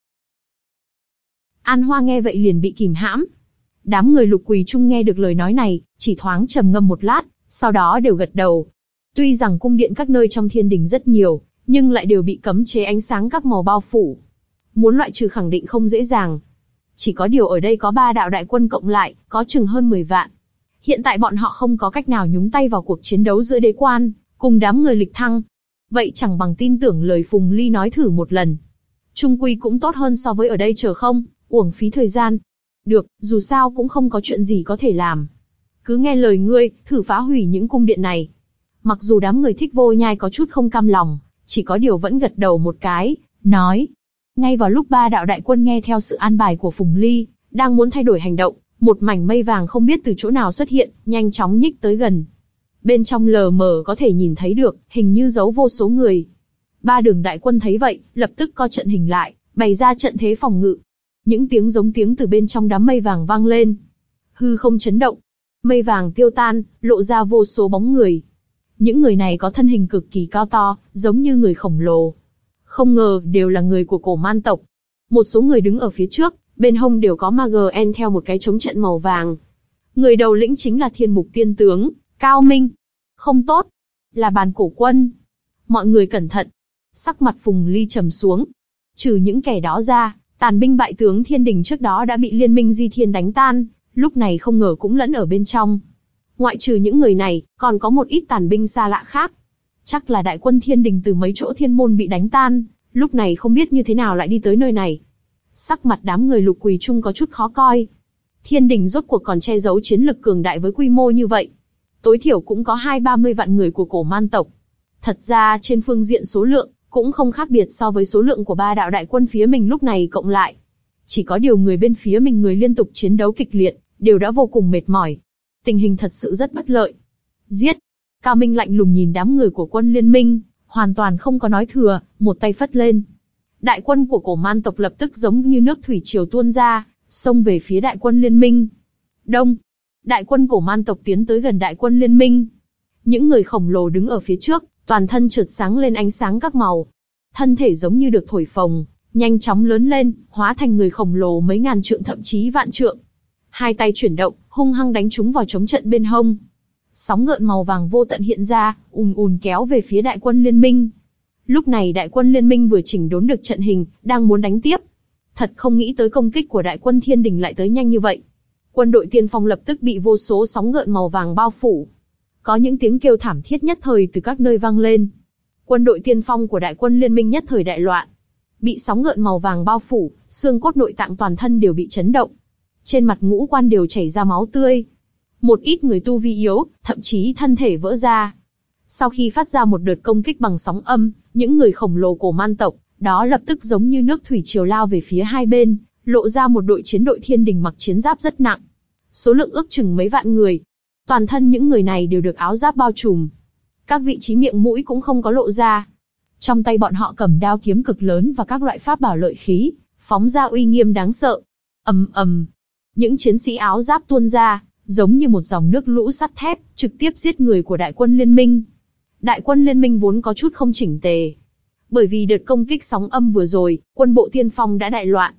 An Hoa nghe vậy liền bị kìm hãm. Đám người Lục Quỳ Trung nghe được lời nói này, chỉ thoáng trầm ngâm một lát, sau đó đều gật đầu. Tuy rằng cung điện các nơi trong thiên đình rất nhiều, nhưng lại đều bị cấm chế ánh sáng các màu bao phủ. Muốn loại trừ khẳng định không dễ dàng. Chỉ có điều ở đây có ba đạo đại quân cộng lại, có chừng hơn mười vạn. Hiện tại bọn họ không có cách nào nhúng tay vào cuộc chiến đấu giữa đế quan, cùng đám người Lịch Thăng. Vậy chẳng bằng tin tưởng lời Phùng Ly nói thử một lần. Trung quy cũng tốt hơn so với ở đây chờ không, uổng phí thời gian. Được, dù sao cũng không có chuyện gì có thể làm. Cứ nghe lời ngươi, thử phá hủy những cung điện này. Mặc dù đám người Thích Vô Nhai có chút không cam lòng, chỉ có điều vẫn gật đầu một cái, nói. Ngay vào lúc ba đạo đại quân nghe theo sự an bài của Phùng Ly, đang muốn thay đổi hành động, một mảnh mây vàng không biết từ chỗ nào xuất hiện, nhanh chóng nhích tới gần. Bên trong lờ mờ có thể nhìn thấy được, hình như giấu vô số người. Ba đường đại quân thấy vậy, lập tức co trận hình lại, bày ra trận thế phòng ngự. Những tiếng giống tiếng từ bên trong đám mây vàng vang lên. Hư không chấn động, mây vàng tiêu tan, lộ ra vô số bóng người. Những người này có thân hình cực kỳ cao to, giống như người khổng lồ. Không ngờ đều là người của Cổ Man tộc. Một số người đứng ở phía trước, bên hông đều có ma giê en theo một cái chống trận màu vàng. Người đầu lĩnh chính là Thiên Mục Tiên Tướng, Cao Minh. Không tốt, là Bàn Cổ Quân. Mọi người cẩn thận. Sắc mặt Phùng Ly trầm xuống. Trừ những kẻ đó ra, tàn binh bại tướng thiên đình trước đó đã bị liên minh Di Thiên đánh tan, lúc này không ngờ cũng lẫn ở bên trong. Ngoại trừ những người này, còn có một ít tàn binh xa lạ khác. Chắc là đại quân thiên đình từ mấy chỗ thiên môn bị đánh tan, lúc này không biết như thế nào lại đi tới nơi này. Sắc mặt đám người Lục Quỳ Trung có chút khó coi. Thiên đình rốt cuộc còn che giấu chiến lực cường đại với quy mô như vậy. Tối thiểu cũng có hai ba mươi vạn người của Cổ Man tộc. Thật ra trên phương diện số lượng, cũng không khác biệt so với số lượng của ba đạo đại quân phía mình lúc này cộng lại. Chỉ có điều người bên phía mình người liên tục chiến đấu kịch liệt, đều đã vô cùng mệt mỏi. Tình hình thật sự rất bất lợi. Giết! Cao Minh lạnh lùng nhìn đám người của quân liên minh, hoàn toàn không có nói thừa, một tay phất lên. Đại quân của cổ man tộc lập tức giống như nước thủy triều tuôn ra, xông về phía đại quân liên minh. Đông! Đại quân cổ man tộc tiến tới gần đại quân liên minh. Những người khổng lồ đứng ở phía trước, toàn thân chợt sáng lên ánh sáng các màu. Thân thể giống như được thổi phồng, nhanh chóng lớn lên, hóa thành người khổng lồ mấy ngàn trượng thậm chí vạn trượng. Hai tay chuyển động, hung hăng đánh chúng vào chống trận bên hông. Sóng gợn màu vàng vô tận hiện ra, ùn ùn kéo về phía đại quân liên minh. Lúc này đại quân liên minh vừa chỉnh đốn được trận hình, đang muốn đánh tiếp. Thật không nghĩ tới công kích của đại quân thiên đình lại tới nhanh như vậy. Quân đội tiên phong lập tức bị vô số sóng gợn màu vàng bao phủ. Có những tiếng kêu thảm thiết nhất thời từ các nơi vang lên. Quân đội tiên phong của đại quân liên minh nhất thời đại loạn. Bị sóng gợn màu vàng bao phủ, xương cốt nội tạng toàn thân đều bị chấn động. Trên mặt ngũ quan đều chảy ra máu tươi. Một ít người tu vi yếu, thậm chí thân thể vỡ ra. Sau khi phát ra một đợt công kích bằng sóng âm, những người khổng lồ cổ man tộc, đó lập tức giống như nước thủy triều lao về phía hai bên, lộ ra một đội chiến đội thiên đình mặc chiến giáp rất nặng. Số lượng ước chừng mấy vạn người. Toàn thân những người này đều được áo giáp bao trùm. Các vị trí miệng mũi cũng không có lộ ra. Trong tay bọn họ cầm đao kiếm cực lớn và các loại pháp bảo lợi khí, phóng ra uy nghiêm đáng sợ. Ầm ầm. Những chiến sĩ áo giáp tuôn ra, giống như một dòng nước lũ sắt thép, trực tiếp giết người của đại quân liên minh. Đại quân liên minh vốn có chút không chỉnh tề. Bởi vì đợt công kích sóng âm vừa rồi, quân bộ tiên phong đã đại loạn.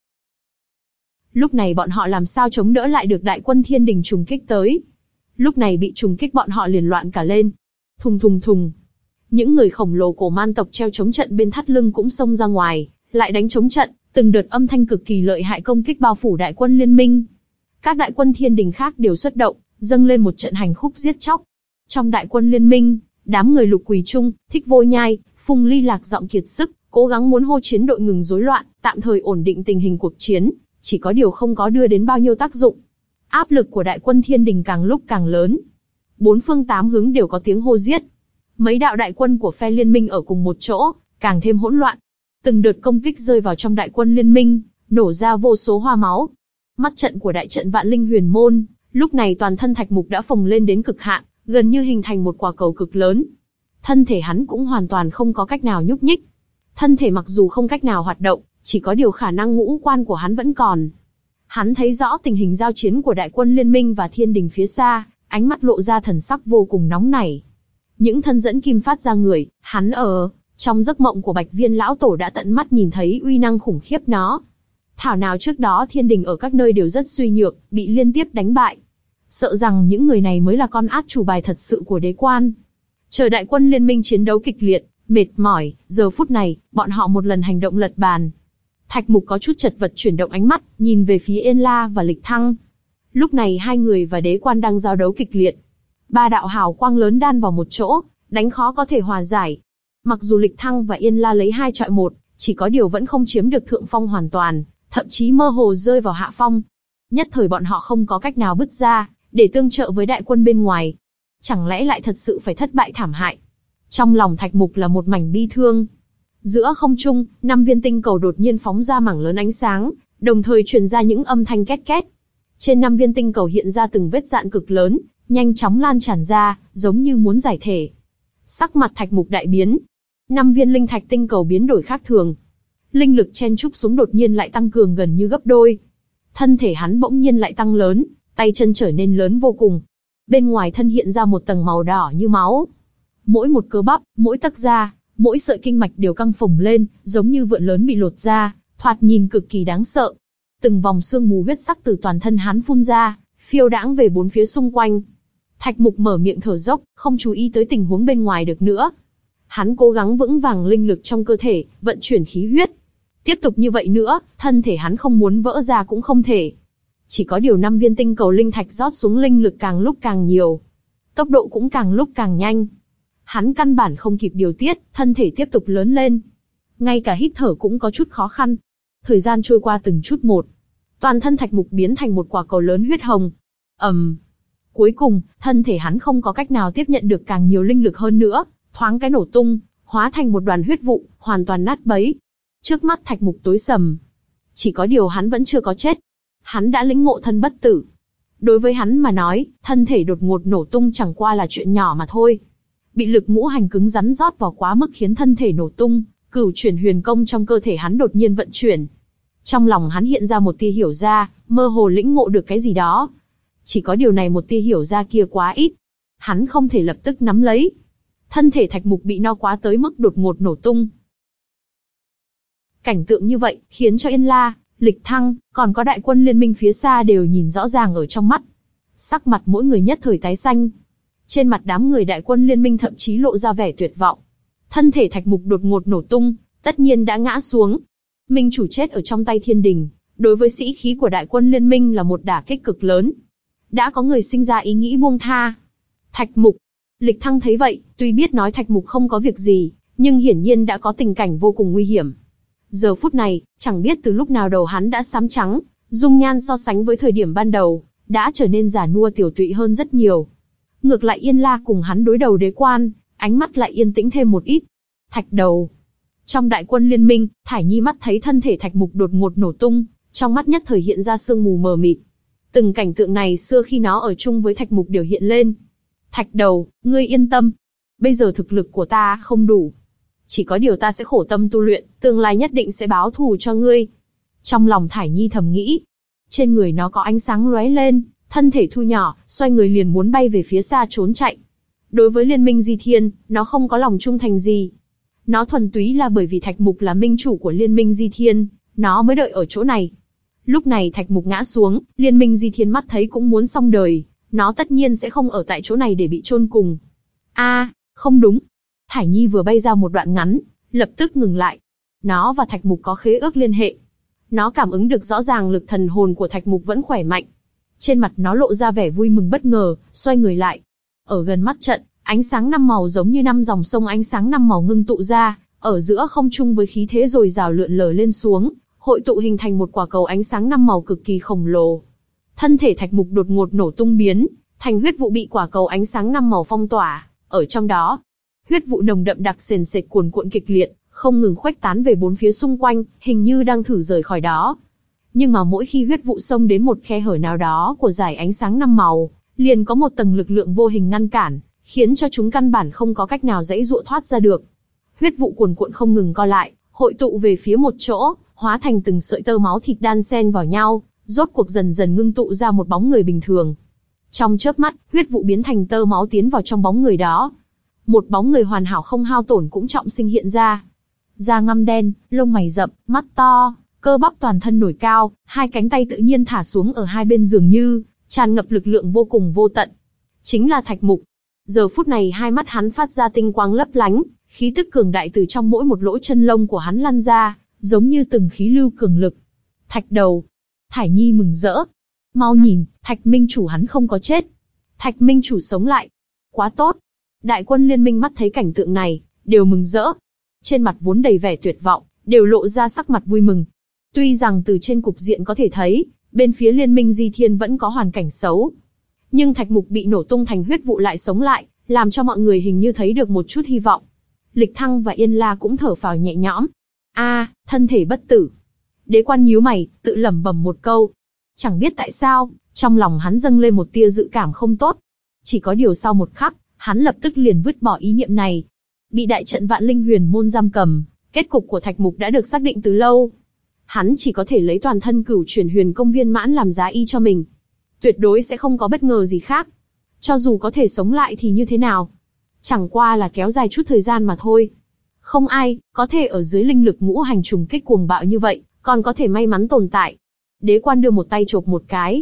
Lúc này bọn họ làm sao chống đỡ lại được đại quân thiên đình trùng kích tới. Lúc này bị trùng kích bọn họ liền loạn cả lên. Thùng thùng thùng. Những người khổng lồ cổ man tộc treo chống trận bên thắt lưng cũng xông ra ngoài, lại đánh chống trận, từng đợt âm thanh cực kỳ lợi hại công kích bao phủ đại quân liên minh. Các đại quân thiên đình khác đều xuất động, dâng lên một trận hành khúc giết chóc. Trong đại quân liên minh, đám người Lục Quỳ Trung, Thích Vô Nhai, Phùng Ly lạc giọng kiệt sức, cố gắng muốn hô chiến đội ngừng rối loạn, tạm thời ổn định tình hình cuộc chiến, chỉ có điều không có đưa đến bao nhiêu tác dụng. Áp lực của đại quân thiên đình càng lúc càng lớn. Bốn phương tám hướng đều có tiếng hô giết. Mấy đạo đại quân của phe liên minh ở cùng một chỗ, càng thêm hỗn loạn. Từng đợt công kích rơi vào trong đại quân liên minh, nổ ra vô số hoa máu. Mắt trận của đại trận Vạn Linh Huyền Môn, lúc này toàn thân Thạch Mục đã phồng lên đến cực hạn, gần như hình thành một quả cầu cực lớn. Thân thể hắn cũng hoàn toàn không có cách nào nhúc nhích. Thân thể mặc dù không cách nào hoạt động, chỉ có điều khả năng ngũ quan của hắn vẫn còn. Hắn thấy rõ tình hình giao chiến của đại quân liên minh và thiên đình phía xa, ánh mắt lộ ra thần sắc vô cùng nóng nảy. Những thân dẫn kim phát ra người, hắn ở trong giấc mộng của Bạch Viên lão tổ đã tận mắt nhìn thấy uy năng khủng khiếp nó. Thảo nào trước đó thiên đình ở các nơi đều rất suy nhược, bị liên tiếp đánh bại. Sợ rằng những người này mới là con át chủ bài thật sự của đế quan. Chờ đại quân liên minh chiến đấu kịch liệt, mệt mỏi, giờ phút này, bọn họ một lần hành động lật bàn. Thạch Mục có chút chật vật chuyển động ánh mắt, nhìn về phía Yên La và Lịch Thăng. Lúc này hai người và đế quan đang giao đấu kịch liệt. Ba đạo hào quang lớn đan vào một chỗ, đánh khó có thể hòa giải. Mặc dù Lịch Thăng và Yên La lấy hai chọi một, chỉ có điều vẫn không chiếm được thượng phong hoàn toàn, thậm chí mơ hồ rơi vào hạ phong. Nhất thời bọn họ không có cách nào bứt ra, để tương trợ với đại quân bên ngoài. Chẳng lẽ lại thật sự phải thất bại thảm hại? Trong lòng Thạch Mục là một mảnh bi thương. Giữa không trung, năm viên tinh cầu đột nhiên phóng ra mảng lớn ánh sáng, đồng thời truyền ra những âm thanh két két. Trên năm viên tinh cầu hiện ra từng vết dạn cực lớn, nhanh chóng lan tràn ra, giống như muốn giải thể. Sắc mặt Thạch Mục đại biến. Năm viên linh thạch tinh cầu biến đổi khác thường. Linh lực chen chúc xuống đột nhiên lại tăng cường gần như gấp đôi. Thân thể hắn bỗng nhiên lại tăng lớn, tay chân trở nên lớn vô cùng. Bên ngoài thân hiện ra một tầng màu đỏ như máu. Mỗi một cơ bắp, mỗi tấc da, mỗi sợi kinh mạch đều căng phồng lên, giống như vượn lớn bị lột ra, thoạt nhìn cực kỳ đáng sợ. Từng vòng sương mù huyết sắc từ toàn thân hắn phun ra, phiêu đãng về bốn phía xung quanh. Thạch Mục mở miệng thở dốc, không chú ý tới tình huống bên ngoài được nữa. Hắn cố gắng vững vàng linh lực trong cơ thể, vận chuyển khí huyết. Tiếp tục như vậy nữa, thân thể hắn không muốn vỡ ra cũng không thể. Chỉ có điều năm viên tinh cầu linh thạch rót xuống linh lực càng lúc càng nhiều. Tốc độ cũng càng lúc càng nhanh. Hắn căn bản không kịp điều tiết, thân thể tiếp tục lớn lên. Ngay cả hít thở cũng có chút khó khăn. Thời gian trôi qua từng chút một. Toàn thân Thạch Mục biến thành một quả cầu lớn huyết hồng. ầm, um. Cuối cùng, thân thể hắn không có cách nào tiếp nhận được càng nhiều linh lực hơn nữa, thoáng cái nổ tung, hóa thành một đoàn huyết vụ, hoàn toàn nát bấy. Trước mắt Thạch Mục tối sầm. Chỉ có điều hắn vẫn chưa có chết. Hắn đã lĩnh ngộ thân bất tử. Đối với hắn mà nói, thân thể đột ngột nổ tung chẳng qua là chuyện nhỏ mà thôi. Bị lực ngũ hành cứng rắn rót vào quá mức khiến thân thể nổ tung, cửu chuyển huyền công trong cơ thể hắn đột nhiên vận chuyển. Trong lòng hắn hiện ra một tia hiểu ra, mơ hồ lĩnh ngộ được cái gì đó. Chỉ có điều này một tia hiểu ra kia quá ít. Hắn không thể lập tức nắm lấy. Thân thể Thạch Mục bị no quá tới mức đột ngột nổ tung. Cảnh tượng như vậy, khiến cho Yên La, Lịch Thăng, còn có đại quân liên minh phía xa đều nhìn rõ ràng ở trong mắt. Sắc mặt mỗi người nhất thời tái xanh. Trên mặt đám người đại quân liên minh thậm chí lộ ra vẻ tuyệt vọng. Thân thể Thạch Mục đột ngột nổ tung, tất nhiên đã ngã xuống. Minh chủ chết ở trong tay thiên đình, đối với sĩ khí của đại quân liên minh là một đả kích cực lớn. Đã có người sinh ra ý nghĩ buông tha. Thạch Mục. Lịch Thăng thấy vậy, tuy biết nói Thạch Mục không có việc gì, nhưng hiển nhiên đã có tình cảnh vô cùng nguy hiểm. Giờ phút này, chẳng biết từ lúc nào đầu hắn đã xám trắng, dung nhan so sánh với thời điểm ban đầu, đã trở nên già nua tiểu tụy hơn rất nhiều. Ngược lại Yên La cùng hắn đối đầu đế quan, ánh mắt lại yên tĩnh thêm một ít. Thạch đầu. Trong đại quân liên minh, Thải Nhi mắt thấy thân thể Thạch Mục đột ngột nổ tung, trong mắt nhất thời hiện ra sương mù mờ mịt. Từng cảnh tượng này xưa khi nó ở chung với Thạch Mục đều hiện lên. Thạch đầu, ngươi yên tâm. Bây giờ thực lực của ta không đủ. Chỉ có điều ta sẽ khổ tâm tu luyện, tương lai nhất định sẽ báo thù cho ngươi. Trong lòng Thải Nhi thầm nghĩ. Trên người nó có ánh sáng lóe lên, thân thể thu nhỏ, xoay người liền muốn bay về phía xa trốn chạy. Đối với liên minh Di Thiên, nó không có lòng trung thành gì. Nó thuần túy là bởi vì Thạch Mục là minh chủ của liên minh Di Thiên, nó mới đợi ở chỗ này. Lúc này Thạch Mục ngã xuống, liên minh Di Thiên mắt thấy cũng muốn xong đời, nó tất nhiên sẽ không ở tại chỗ này để bị chôn cùng. A, à, không đúng. Thải Nhi vừa bay ra một đoạn ngắn, lập tức ngừng lại. Nó và Thạch Mục có khế ước liên hệ. Nó cảm ứng được rõ ràng lực thần hồn của Thạch Mục vẫn khỏe mạnh. Trên mặt nó lộ ra vẻ vui mừng bất ngờ, xoay người lại. Ở gần mắt trận, ánh sáng năm màu giống như năm dòng sông ánh sáng năm màu ngưng tụ ra, ở giữa không trung với khí thế dồi dào lượn lờ lên xuống, hội tụ hình thành một quả cầu ánh sáng năm màu cực kỳ khổng lồ. Thân thể Thạch Mục đột ngột nổ tung biến, thành huyết vụ bị quả cầu ánh sáng năm màu phong tỏa, ở trong đó, huyết vụ nồng đậm đặc sền sệt cuồn cuộn kịch liệt, không ngừng khuếch tán về bốn phía xung quanh, hình như đang thử rời khỏi đó. Nhưng mà mỗi khi huyết vụ xông đến một khe hở nào đó của dải ánh sáng năm màu, liền có một tầng lực lượng vô hình ngăn cản, khiến cho chúng căn bản không có cách nào giãy giụa thoát ra được. Huyết vụ cuồn cuộn không ngừng co lại, hội tụ về phía một chỗ, hóa thành từng sợi tơ máu thịt đan xen vào nhau, rốt cuộc dần dần ngưng tụ ra một bóng người bình thường. Trong chớp mắt, huyết vụ biến thành tơ máu tiến vào trong bóng người đó. Một bóng người hoàn hảo không hao tổn cũng trọng sinh hiện ra. Da ngăm đen, lông mày rậm, mắt to, cơ bắp toàn thân nổi cao, hai cánh tay tự nhiên thả xuống ở hai bên dường như tràn ngập lực lượng vô cùng vô tận. Chính là Thạch Mục. Giờ phút này hai mắt hắn phát ra tinh quang lấp lánh, khí tức cường đại từ trong mỗi một lỗ chân lông của hắn lăn ra, giống như từng khí lưu cường lực. Thạch đầu. Thải Nhi mừng rỡ. Mau nhìn, Thạch Minh chủ hắn không có chết. Thạch Minh chủ sống lại. Quá tốt. Đại quân liên minh mắt thấy cảnh tượng này, đều mừng rỡ. Trên mặt vốn đầy vẻ tuyệt vọng, đều lộ ra sắc mặt vui mừng. Tuy rằng từ trên cục diện có thể thấy, bên phía liên minh Di Thiên vẫn có hoàn cảnh xấu. Nhưng Thạch Mục bị nổ tung thành huyết vụ lại sống lại, làm cho mọi người hình như thấy được một chút hy vọng. Lịch Thăng và Yên La cũng thở phào nhẹ nhõm. A, à, thân thể bất tử. Đế Quan nhíu mày, tự lẩm bẩm một câu. Chẳng biết tại sao, trong lòng hắn dâng lên một tia dự cảm không tốt. Chỉ có điều sau một khắc, hắn lập tức liền vứt bỏ ý niệm này. Bị đại trận Vạn Linh Huyền môn giam cầm, kết cục của Thạch Mục đã được xác định từ lâu. Hắn chỉ có thể lấy toàn thân cửu chuyển huyền công viên mãn làm giá y cho mình. Tuyệt đối sẽ không có bất ngờ gì khác. Cho dù có thể sống lại thì như thế nào? Chẳng qua là kéo dài chút thời gian mà thôi. Không ai có thể ở dưới linh lực ngũ hành trùng kích cuồng bạo như vậy, còn có thể may mắn tồn tại. Đế Quan đưa một tay chộp một cái.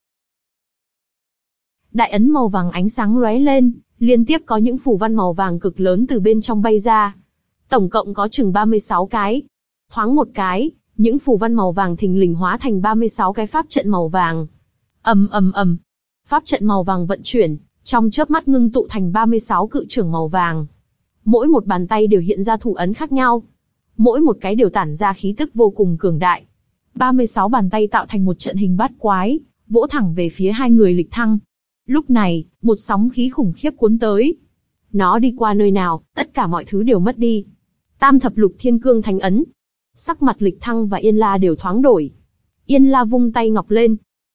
Đại ấn màu vàng ánh sáng lóe lên, liên tiếp có những phù văn màu vàng cực lớn từ bên trong bay ra. Tổng cộng có chừng ba mươi sáu cái. Thoáng một cái, những phù văn màu vàng thình lình hóa thành ba mươi sáu cái pháp trận màu vàng. Ầm ầm ầm. Pháp trận màu vàng vận chuyển, trong chớp mắt ngưng tụ thành ba mươi sáu cự trưởng màu vàng. Mỗi một bàn tay đều hiện ra thủ ấn khác nhau. Mỗi một cái đều tản ra khí tức vô cùng cường đại. ba mươi sáu bàn tay tạo thành một trận hình bát quái, vỗ thẳng về phía hai người Lịch Thăng. Lúc này, một sóng khí khủng khiếp cuốn tới. Nó đi qua nơi nào, tất cả mọi thứ đều mất đi. Tam thập lục thiên cương thánh ấn. Sắc mặt Lịch Thăng và Yên La đều thoáng đổi. Yên La vung tay ngọc lên.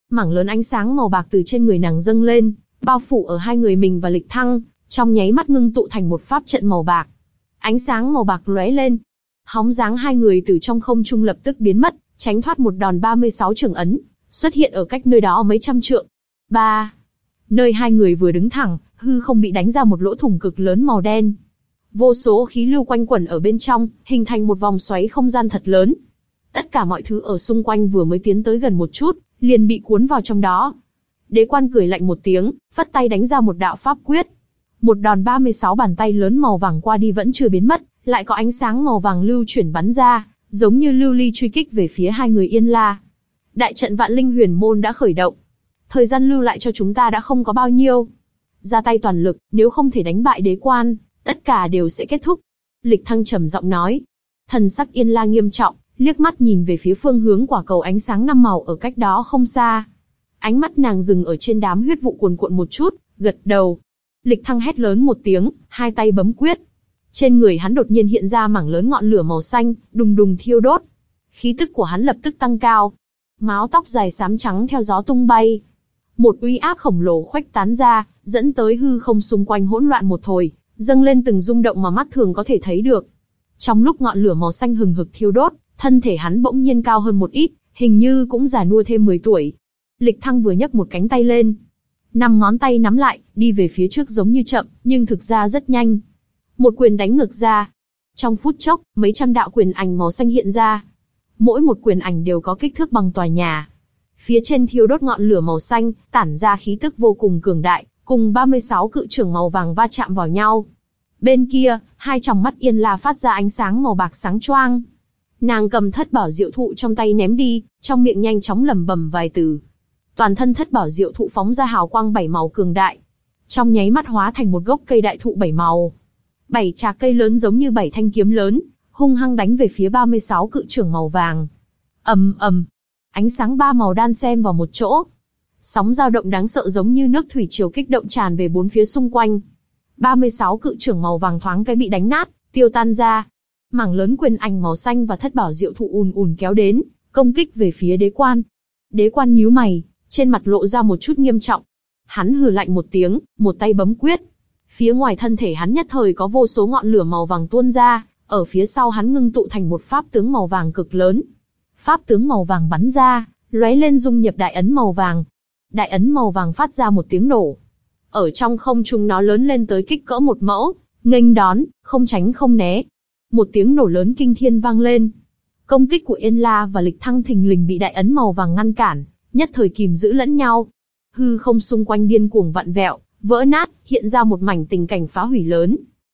Mảng lớn ánh sáng màu bạc từ trên người nàng dâng lên, bao phủ ở hai người mình và Lịch Thăng, trong nháy mắt ngưng tụ thành một pháp trận màu bạc. Ánh sáng màu bạc lóe lên, hóng dáng hai người từ trong không trung lập tức biến mất, tránh thoát một đòn ba mươi sáu trường ấn, xuất hiện ở cách nơi đó mấy trăm trượng. Ba, nơi hai người vừa đứng thẳng, hư không bị đánh ra một lỗ thủng cực lớn màu đen. Vô số khí lưu quanh quẩn ở bên trong, hình thành một vòng xoáy không gian thật lớn. Tất cả mọi thứ ở xung quanh vừa mới tiến tới gần một chút, liền bị cuốn vào trong đó. Đế Quan cười lạnh một tiếng, phất tay đánh ra một đạo pháp quyết. Một đòn ba mươi sáu bàn tay lớn màu vàng qua đi vẫn chưa biến mất, lại có ánh sáng màu vàng lưu chuyển bắn ra, giống như lưu ly truy kích về phía hai người Yên La. Đại trận Vạn Linh Huyền Môn đã khởi động. Thời gian lưu lại cho chúng ta đã không có bao nhiêu. Ra tay toàn lực, nếu không thể đánh bại Đế Quan, tất cả đều sẽ kết thúc. Lịch Thăng trầm giọng nói. Thần sắc Yên La nghiêm trọng, liếc mắt nhìn về phía phương hướng quả cầu ánh sáng năm màu ở cách đó không xa. Ánh mắt nàng dừng ở trên đám huyết vụ cuồn cuộn một chút, gật đầu. Lịch Thăng hét lớn một tiếng, hai tay bấm quyết. Trên người hắn đột nhiên hiện ra mảng lớn ngọn lửa màu xanh, đùng đùng thiêu đốt. Khí tức của hắn lập tức tăng cao. Mái tóc dài xám trắng theo gió tung bay. Một uy áp khổng lồ khuếch tán ra, dẫn tới hư không xung quanh hỗn loạn một hồi, dâng lên từng rung động mà mắt thường có thể thấy được. Trong lúc ngọn lửa màu xanh hừng hực thiêu đốt, thân thể hắn bỗng nhiên cao hơn một ít, hình như cũng già nua thêm mười tuổi. Lịch Thăng vừa nhấc một cánh tay lên, năm ngón tay nắm lại, đi về phía trước giống như chậm, nhưng thực ra rất nhanh. Một quyền đánh ngược ra. Trong phút chốc, mấy trăm đạo quyền ảnh màu xanh hiện ra. Mỗi một quyền ảnh đều có kích thước bằng tòa nhà. Phía trên thiêu đốt ngọn lửa màu xanh, tản ra khí tức vô cùng cường đại, cùng ba mươi sáu cự trưởng màu vàng va chạm vào nhau. Bên kia, hai tròng mắt Yên La phát ra ánh sáng màu bạc sáng choang. Nàng cầm thất bảo diệu thụ trong tay ném đi, trong miệng nhanh chóng lẩm bẩm vài từ. Toàn thân thất bảo diệu thụ phóng ra hào quang bảy màu cường đại. Trong nháy mắt hóa thành một gốc cây đại thụ bảy màu. Bảy trạc cây lớn giống như bảy thanh kiếm lớn, hung hăng đánh về phía ba mươi sáu cự trưởng màu vàng. Ầm ầm, ánh sáng ba màu đan xen vào một chỗ. Sóng dao động đáng sợ giống như nước thủy triều kích động tràn về bốn phía xung quanh. ba mươi sáu cự trưởng màu vàng thoáng cái bị đánh nát, tiêu tan ra. Mảng lớn quyền ảnh màu xanh và thất bảo diệu thụ ùn ùn kéo đến, công kích về phía Đế Quan. Đế Quan nhíu mày, trên mặt lộ ra một chút nghiêm trọng. Hắn hừ lạnh một tiếng, một tay bấm quyết. Phía ngoài thân thể hắn nhất thời có vô số ngọn lửa màu vàng tuôn ra, ở phía sau hắn ngưng tụ thành một pháp tướng màu vàng cực lớn. Pháp tướng màu vàng bắn ra, lóe lên dung nhập đại ấn màu vàng. Đại ấn màu vàng phát ra một tiếng nổ. Ở trong không trung nó lớn lên tới kích cỡ một mẫu, nghênh đón, không tránh không né. Một tiếng nổ lớn kinh thiên vang lên. Công kích của Yên La và Lịch Thăng thình lình bị đại ấn màu vàng ngăn cản, nhất thời kìm giữ lẫn nhau. Hư không xung quanh điên cuồng vặn vẹo, vỡ nát, hiện ra một mảnh tình cảnh phá hủy lớn.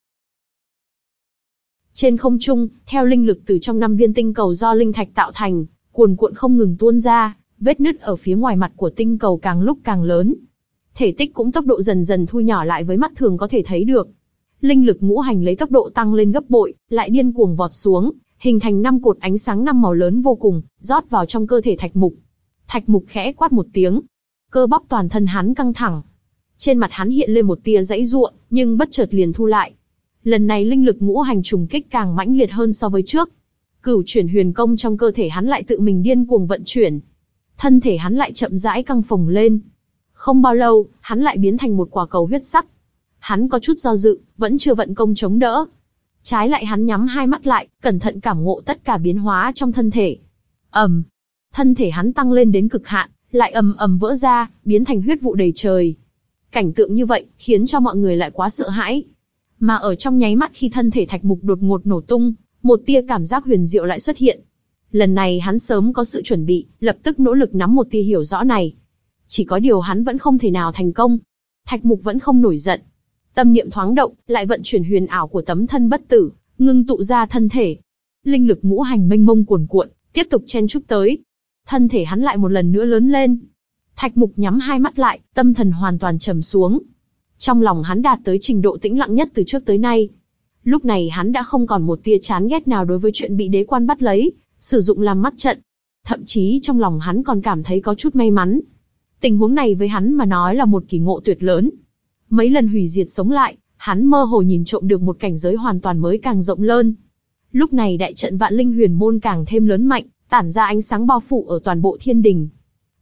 Trên không trung, theo linh lực từ trong năm viên tinh cầu do linh thạch tạo thành, cuồn cuộn không ngừng tuôn ra, vết nứt ở phía ngoài mặt của tinh cầu càng lúc càng lớn. Thể tích cũng tốc độ dần dần thu nhỏ lại với mắt thường có thể thấy được. Linh lực ngũ hành lấy tốc độ tăng lên gấp bội, lại điên cuồng vọt xuống, hình thành năm cột ánh sáng năm màu lớn vô cùng, rót vào trong cơ thể Thạch Mục. Thạch Mục khẽ quát một tiếng, cơ bắp toàn thân hắn căng thẳng. Trên mặt hắn hiện lên một tia giãy giụa, nhưng bất chợt liền thu lại. Lần này linh lực ngũ hành trùng kích càng mãnh liệt hơn so với trước. Cửu chuyển huyền công trong cơ thể hắn lại tự mình điên cuồng vận chuyển. Thân thể hắn lại chậm rãi căng phồng lên. Không bao lâu, hắn lại biến thành một quả cầu huyết sắc. Hắn có chút do dự, vẫn chưa vận công chống đỡ. Trái lại hắn nhắm hai mắt lại, cẩn thận cảm ngộ tất cả biến hóa trong thân thể. ầm, thân thể hắn tăng lên đến cực hạn, lại ầm ầm vỡ ra, biến thành huyết vụ đầy trời. Cảnh tượng như vậy, khiến cho mọi người lại quá sợ hãi. Mà ở trong nháy mắt khi thân thể Thạch Mục đột ngột nổ tung, một tia cảm giác huyền diệu lại xuất hiện. Lần này hắn sớm có sự chuẩn bị, lập tức nỗ lực nắm một tia hiểu rõ này. Chỉ có điều hắn vẫn không thể nào thành công. Thạch Mục vẫn không nổi giận. Tâm niệm thoáng động, lại vận chuyển huyền ảo của tấm thân bất tử, ngưng tụ ra thân thể. Linh lực ngũ hành mênh mông cuồn cuộn, tiếp tục chen chúc tới. Thân thể hắn lại một lần nữa lớn lên. Thạch Mục nhắm hai mắt lại, tâm thần hoàn toàn trầm xuống. Trong lòng hắn đạt tới trình độ tĩnh lặng nhất từ trước tới nay. Lúc này hắn đã không còn một tia chán ghét nào đối với chuyện bị Đế Quan bắt lấy, sử dụng làm mắt trận. Thậm chí trong lòng hắn còn cảm thấy có chút may mắn. Tình huống này với hắn mà nói là một kỳ ngộ tuyệt lớn. Mấy lần hủy diệt sống lại, hắn mơ hồ nhìn trộm được một cảnh giới hoàn toàn mới càng rộng lớn. Lúc này đại trận Vạn Linh Huyền Môn càng thêm lớn mạnh, tản ra ánh sáng bao phủ ở toàn bộ thiên đình.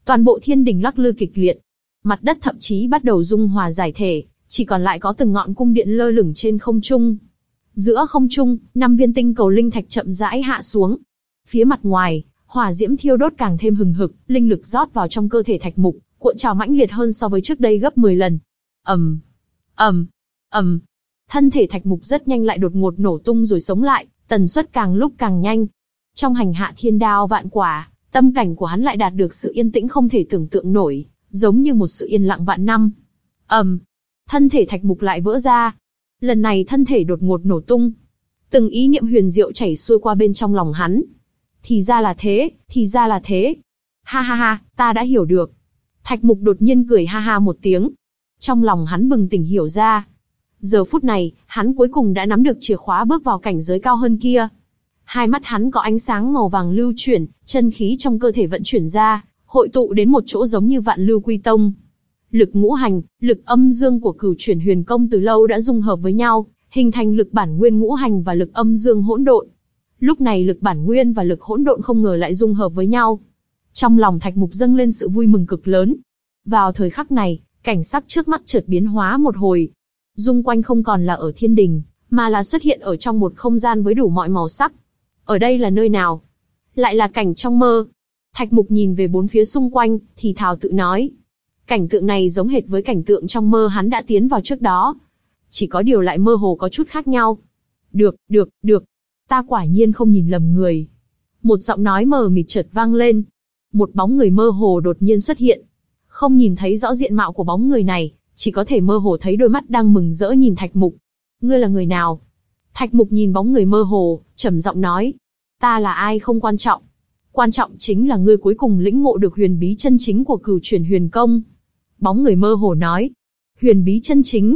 Toàn bộ thiên đình lắc lư kịch liệt. Mặt đất thậm chí bắt đầu dung hòa giải thể, chỉ còn lại có từng ngọn cung điện lơ lửng trên không trung. Giữa không trung, năm viên tinh cầu linh thạch chậm rãi hạ xuống. Phía mặt ngoài, hỏa diễm thiêu đốt càng thêm hừng hực, linh lực rót vào trong cơ thể Thạch Mục, cuộn trào mãnh liệt hơn so với trước đây gấp mười lần. Ầm, ầm, ầm. Thân thể Thạch Mục rất nhanh lại đột ngột nổ tung rồi sống lại, tần suất càng lúc càng nhanh. Trong hành hạ thiên đao vạn quả, tâm cảnh của hắn lại đạt được sự yên tĩnh không thể tưởng tượng nổi, giống như một sự yên lặng vạn năm. Ầm, thân thể Thạch Mục lại vỡ ra. Lần này thân thể đột ngột nổ tung. Từng ý niệm huyền diệu chảy xuôi qua bên trong lòng hắn. Thì ra là thế, thì ra là thế. Ha ha ha, ta đã hiểu được. Thạch Mục đột nhiên cười ha ha một tiếng. Trong lòng hắn bừng tỉnh hiểu ra. Giờ phút này, hắn cuối cùng đã nắm được chìa khóa bước vào cảnh giới cao hơn kia. Hai mắt hắn có ánh sáng màu vàng lưu chuyển, chân khí trong cơ thể vận chuyển ra, hội tụ đến một chỗ giống như vạn lưu quy tông. Lực ngũ hành, lực âm dương của cửu chuyển huyền công từ lâu đã dung hợp với nhau, hình thành lực bản nguyên ngũ hành và lực âm dương hỗn độn. Lúc này lực bản nguyên và lực hỗn độn không ngờ lại dung hợp với nhau. Trong lòng Thạch Mục dâng lên sự vui mừng cực lớn. Vào thời khắc này, cảnh sắc trước mắt chợt biến hóa một hồi. Dung quanh không còn là ở thiên đình, mà là xuất hiện ở trong một không gian với đủ mọi màu sắc. Ở đây là nơi nào? Lại là cảnh trong mơ. Thạch Mục nhìn về bốn phía xung quanh, thì thào tự nói. Cảnh tượng này giống hệt với cảnh tượng trong mơ hắn đã tiến vào trước đó. Chỉ có điều lại mơ hồ có chút khác nhau. Được, được, được. Ta quả nhiên không nhìn lầm người. Một giọng nói mờ mịt chợt vang lên. Một bóng người mơ hồ đột nhiên xuất hiện. Không nhìn thấy rõ diện mạo của bóng người này, chỉ có thể mơ hồ thấy đôi mắt đang mừng rỡ nhìn Thạch Mục. Ngươi là người nào? Thạch Mục nhìn bóng người mơ hồ, trầm giọng nói. Ta là ai không quan trọng. Quan trọng chính là ngươi cuối cùng lĩnh ngộ được huyền bí chân chính của cửu chuyển huyền công. Bóng người mơ hồ nói. Huyền bí chân chính.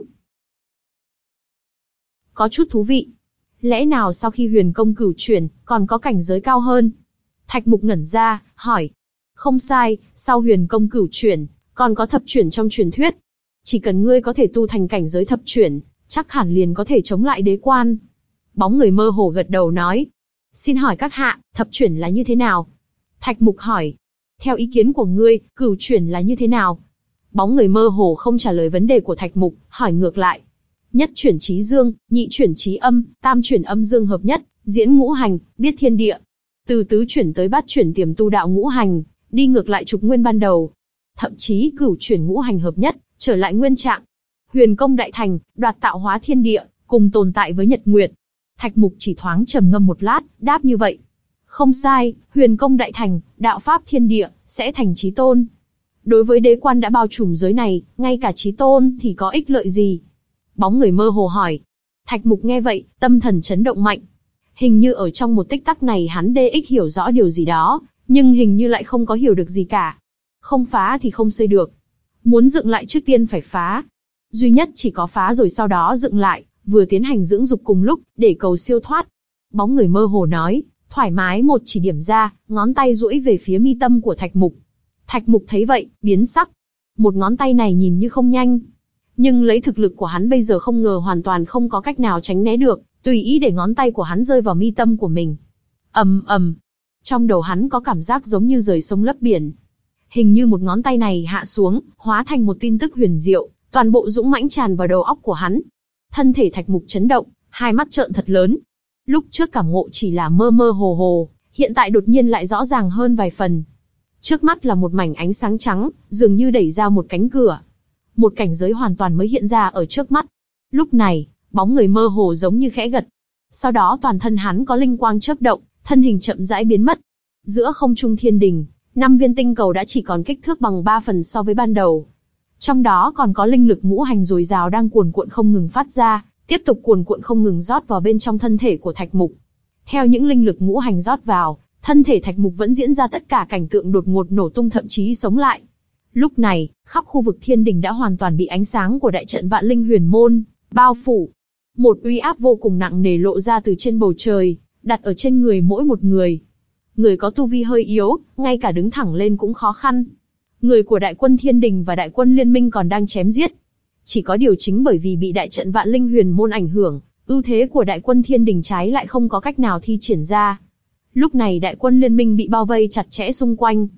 Có chút thú vị. Lẽ nào sau khi huyền công cửu chuyển, còn có cảnh giới cao hơn? Thạch Mục ngẩn ra, hỏi. Không sai, sau huyền công cửu chuyển, còn có thập chuyển trong truyền thuyết. Chỉ cần ngươi có thể tu thành cảnh giới thập chuyển, chắc hẳn liền có thể chống lại đế quan. Bóng người mơ hồ gật đầu nói. Xin hỏi các hạ, thập chuyển là như thế nào? Thạch Mục hỏi. Theo ý kiến của ngươi, cửu chuyển là như thế nào? Bóng người mơ hồ không trả lời vấn đề của Thạch Mục, hỏi ngược lại. Nhất chuyển chí dương, nhị chuyển chí âm, tam chuyển âm dương hợp nhất, diễn ngũ hành, biết thiên địa. Từ tứ chuyển tới bát chuyển tiềm tu đạo ngũ hành, đi ngược lại trục nguyên ban đầu. Thậm chí cửu chuyển ngũ hành hợp nhất, trở lại nguyên trạng. Huyền công đại thành, đoạt tạo hóa thiên địa, cùng tồn tại với nhật nguyệt. Thạch Mục chỉ thoáng trầm ngâm một lát, đáp như vậy. Không sai, huyền công đại thành, đạo pháp thiên địa, sẽ thành chí tôn. Đối với đế quan đã bao trùm giới này, ngay cả chí tôn thì có ích lợi gì? Bóng người mơ hồ hỏi. Thạch Mục nghe vậy, tâm thần chấn động mạnh. Hình như ở trong một tích tắc này hắn đê ích hiểu rõ điều gì đó, nhưng hình như lại không có hiểu được gì cả. Không phá thì không xây được. Muốn dựng lại trước tiên phải phá. Duy nhất chỉ có phá rồi sau đó dựng lại, vừa tiến hành dưỡng dục cùng lúc, để cầu siêu thoát. Bóng người mơ hồ nói, thoải mái một chỉ điểm ra, ngón tay duỗi về phía mi tâm của Thạch Mục. Thạch Mục thấy vậy, biến sắc. Một ngón tay này nhìn như không nhanh, nhưng lấy thực lực của hắn bây giờ không ngờ hoàn toàn không có cách nào tránh né được, tùy ý để ngón tay của hắn rơi vào mi tâm của mình. Ầm ầm. Trong đầu hắn có cảm giác giống như rời sông lấp biển. Hình như một ngón tay này hạ xuống, hóa thành một tin tức huyền diệu, toàn bộ dũng mãnh tràn vào đầu óc của hắn. Thân thể Thạch Mục chấn động, hai mắt trợn thật lớn. Lúc trước cảm ngộ chỉ là mơ mơ hồ hồ, hiện tại đột nhiên lại rõ ràng hơn vài phần. Trước mắt là một mảnh ánh sáng trắng, dường như đẩy ra một cánh cửa. Một cảnh giới hoàn toàn mới hiện ra ở trước mắt. Lúc này, bóng người mơ hồ giống như khẽ gật. Sau đó toàn thân hắn có linh quang chớp động, thân hình chậm rãi biến mất. Giữa không trung thiên đình, năm viên tinh cầu đã chỉ còn kích thước bằng ba phần so với ban đầu. Trong đó còn có linh lực ngũ hành dồi dào đang cuồn cuộn không ngừng phát ra, tiếp tục cuồn cuộn không ngừng rót vào bên trong thân thể của Thạch Mục. Theo những linh lực ngũ hành rót vào, thân thể Thạch Mục vẫn diễn ra tất cả cảnh tượng đột ngột nổ tung thậm chí sống lại. Lúc này, khắp khu vực thiên đình đã hoàn toàn bị ánh sáng của đại trận Vạn Linh Huyền Môn bao phủ. Một uy áp vô cùng nặng nề lộ ra từ trên bầu trời, đặt ở trên người mỗi một người. Người có tu vi hơi yếu, ngay cả đứng thẳng lên cũng khó khăn. Người của đại quân thiên đình và đại quân liên minh còn đang chém giết. Chỉ có điều chính bởi vì bị đại trận Vạn Linh Huyền Môn ảnh hưởng, ưu thế của đại quân thiên đình trái lại không có cách nào thi triển ra. Lúc này đại quân liên minh bị bao vây chặt chẽ xung quanh.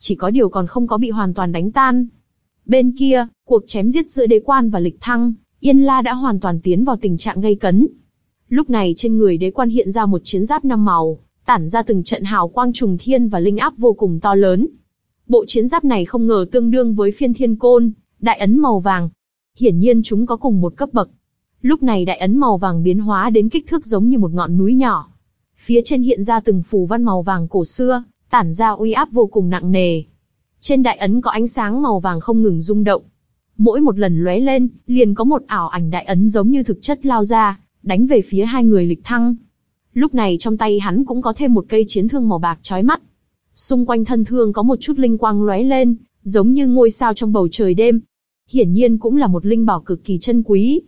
chỉ có điều còn không có bị hoàn toàn đánh tan. Bên kia, cuộc chém giết giữa Đế Quan và Lịch Thăng, Yên La đã hoàn toàn tiến vào tình trạng gay cấn. Lúc này trên người Đế Quan hiện ra một chiến giáp năm màu, tản ra từng trận hào quang trùng thiên và linh áp vô cùng to lớn. Bộ chiến giáp này không ngờ tương đương với Phiên Thiên Côn, đại ấn màu vàng. Hiển nhiên chúng có cùng một cấp bậc. Lúc này đại ấn màu vàng biến hóa đến kích thước giống như một ngọn núi nhỏ. Phía trên hiện ra từng phù văn màu vàng cổ xưa, tản ra uy áp vô cùng nặng nề. Trên đại ấn có ánh sáng màu vàng không ngừng rung động. Mỗi một lần lóe lên, liền có một ảo ảnh đại ấn giống như thực chất lao ra, đánh về phía hai người Lịch Thăng. Lúc này trong tay hắn cũng có thêm một cây chiến thương màu bạc chói mắt. Xung quanh thân thương có một chút linh quang lóe lên, giống như ngôi sao trong bầu trời đêm. Hiển nhiên cũng là một linh bảo cực kỳ chân quý.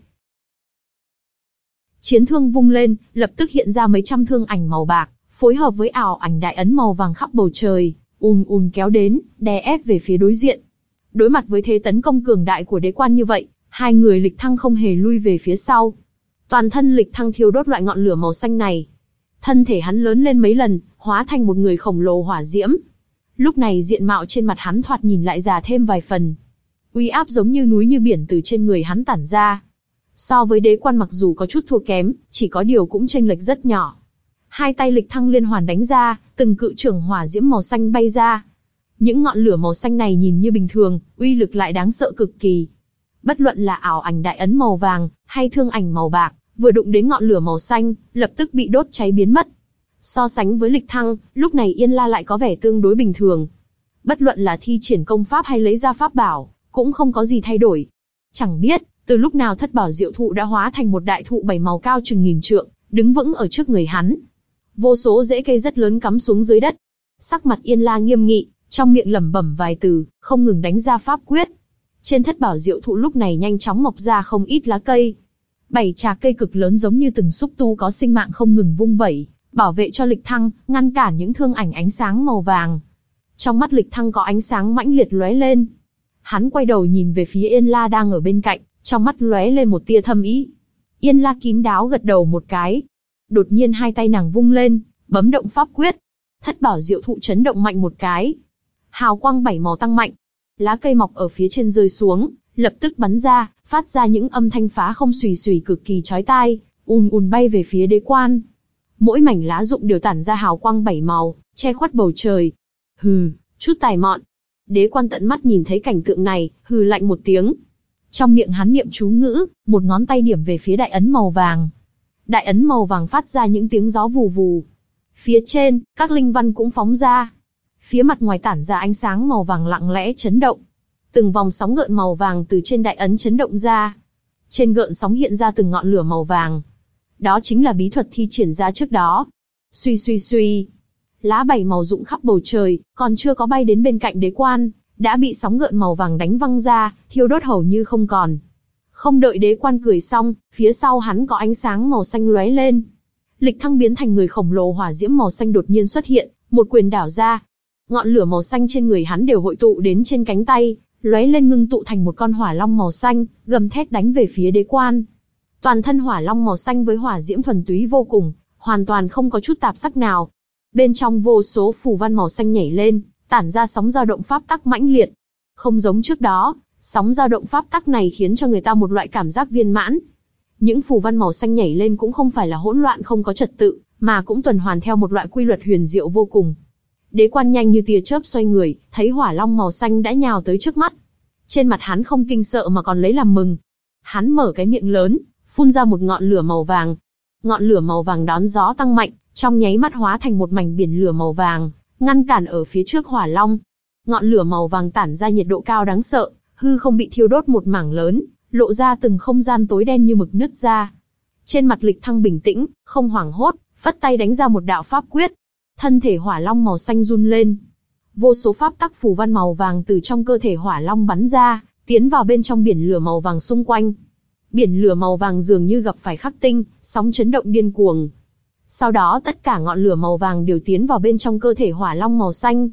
Chiến thương vung lên, lập tức hiện ra mấy trăm thương ảnh màu bạc, phối hợp với ảo ảnh đại ấn màu vàng khắp bầu trời, ùn ùn kéo đến, đè ép về phía đối diện. Đối mặt với thế tấn công cường đại của Đế Quan như vậy, hai người Lịch Thăng không hề lui về phía sau. Toàn thân Lịch Thăng thiêu đốt loại ngọn lửa màu xanh này. Thân thể hắn lớn lên mấy lần, hóa thành một người khổng lồ hỏa diễm. Lúc này diện mạo trên mặt hắn thoạt nhìn lại già thêm vài phần. Uy áp giống như núi như biển từ trên người hắn tản ra. So với Đế Quan mặc dù có chút thua kém, chỉ có điều cũng chênh lệch rất nhỏ. Hai tay Lịch Thăng liên hoàn đánh ra, từng cự trưởng hỏa diễm màu xanh bay ra. Những ngọn lửa màu xanh này nhìn như bình thường, uy lực lại đáng sợ cực kỳ. Bất luận là ảo ảnh đại ấn màu vàng, hay thương ảnh màu bạc, vừa đụng đến ngọn lửa màu xanh, lập tức bị đốt cháy biến mất. So sánh với Lịch Thăng, lúc này Yên La lại có vẻ tương đối bình thường. Bất luận là thi triển công pháp hay lấy ra pháp bảo, cũng không có gì thay đổi. Chẳng biết, từ lúc nào thất bảo diệu thụ đã hóa thành một đại thụ bảy màu cao chừng nghìn trượng, đứng vững ở trước người hắn. Vô số rễ cây rất lớn cắm xuống dưới đất. Sắc mặt Yên La nghiêm nghị, trong miệng lẩm bẩm vài từ, không ngừng đánh ra pháp quyết. Trên thất bảo diệu thụ lúc này nhanh chóng mọc ra không ít lá cây. Bảy trà cây cực lớn giống như từng xúc tu có sinh mạng không ngừng vung vẩy, bảo vệ cho Lịch Thăng, ngăn cản những thương ảnh ánh sáng màu vàng. Trong mắt Lịch Thăng có ánh sáng mãnh liệt lóe lên. Hắn quay đầu nhìn về phía Yên La đang ở bên cạnh, trong mắt lóe lên một tia thâm ý. Yên La kín đáo gật đầu một cái. Đột nhiên hai tay nàng vung lên, bấm động pháp quyết. Thất bảo diệu thụ chấn động mạnh một cái. Hào quang bảy màu tăng mạnh. Lá cây mọc ở phía trên rơi xuống, lập tức bắn ra, phát ra những âm thanh phá không xùy xùy cực kỳ chói tai, ùn ùn bay về phía Đế Quan. Mỗi mảnh lá rụng đều tản ra hào quang bảy màu, che khuất bầu trời. Hừ, chút tài mọn. Đế Quan tận mắt nhìn thấy cảnh tượng này, hừ lạnh một tiếng. Trong miệng hắn niệm chú ngữ, một ngón tay điểm về phía đại ấn màu vàng. Đại ấn màu vàng phát ra những tiếng gió vù vù. Phía trên, các linh văn cũng phóng ra. Phía mặt ngoài tản ra ánh sáng màu vàng lặng lẽ chấn động. Từng vòng sóng gợn màu vàng từ trên đại ấn chấn động ra. Trên gợn sóng hiện ra từng ngọn lửa màu vàng. Đó chính là bí thuật thi triển ra trước đó. Suy suy suy. Lá bảy màu rụng khắp bầu trời, còn chưa có bay đến bên cạnh Đế Quan, đã bị sóng gợn màu vàng đánh văng ra, thiêu đốt hầu như không còn. Không đợi Đế Quan cười xong, phía sau hắn có ánh sáng màu xanh lóe lên. Lịch Thăng biến thành người khổng lồ hỏa diễm màu xanh đột nhiên xuất hiện, một quyền đảo ra. Ngọn lửa màu xanh trên người hắn đều hội tụ đến trên cánh tay, lóe lên ngưng tụ thành một con hỏa long màu xanh, gầm thét đánh về phía Đế Quan. Toàn thân hỏa long màu xanh với hỏa diễm thuần túy vô cùng, hoàn toàn không có chút tạp sắc nào. Bên trong vô số phù văn màu xanh nhảy lên, tản ra sóng dao động pháp tắc mãnh liệt. Không giống trước đó, sóng dao động pháp tắc này khiến cho người ta một loại cảm giác viên mãn. Những phù văn màu xanh nhảy lên cũng không phải là hỗn loạn không có trật tự, mà cũng tuần hoàn theo một loại quy luật huyền diệu vô cùng. Đế Quan nhanh như tia chớp xoay người, thấy hỏa long màu xanh đã nhào tới trước mắt. Trên mặt hắn không kinh sợ mà còn lấy làm mừng. Hắn mở cái miệng lớn, phun ra một ngọn lửa màu vàng. Ngọn lửa màu vàng đón gió tăng mạnh, trong nháy mắt hóa thành một mảnh biển lửa màu vàng, ngăn cản ở phía trước hỏa long. Ngọn lửa màu vàng tản ra nhiệt độ cao đáng sợ, hư không bị thiêu đốt một mảng lớn, lộ ra từng không gian tối đen như mực nứt ra. Trên mặt Lịch Thăng bình tĩnh, không hoảng hốt, phất tay đánh ra một đạo pháp quyết. Thân thể hỏa long màu xanh run lên. Vô số pháp tắc phù văn màu vàng từ trong cơ thể hỏa long bắn ra, tiến vào bên trong biển lửa màu vàng xung quanh. Biển lửa màu vàng dường như gặp phải khắc tinh, sóng chấn động điên cuồng. Sau đó tất cả ngọn lửa màu vàng đều tiến vào bên trong cơ thể hỏa long màu xanh.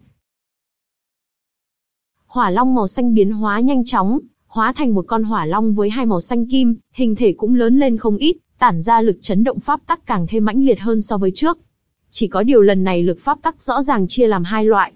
Hỏa long màu xanh biến hóa nhanh chóng, hóa thành một con hỏa long với hai màu xanh kim, hình thể cũng lớn lên không ít, tản ra lực chấn động pháp tắc càng thêm mãnh liệt hơn so với trước. Chỉ có điều lần này lực pháp tắc rõ ràng chia làm hai loại.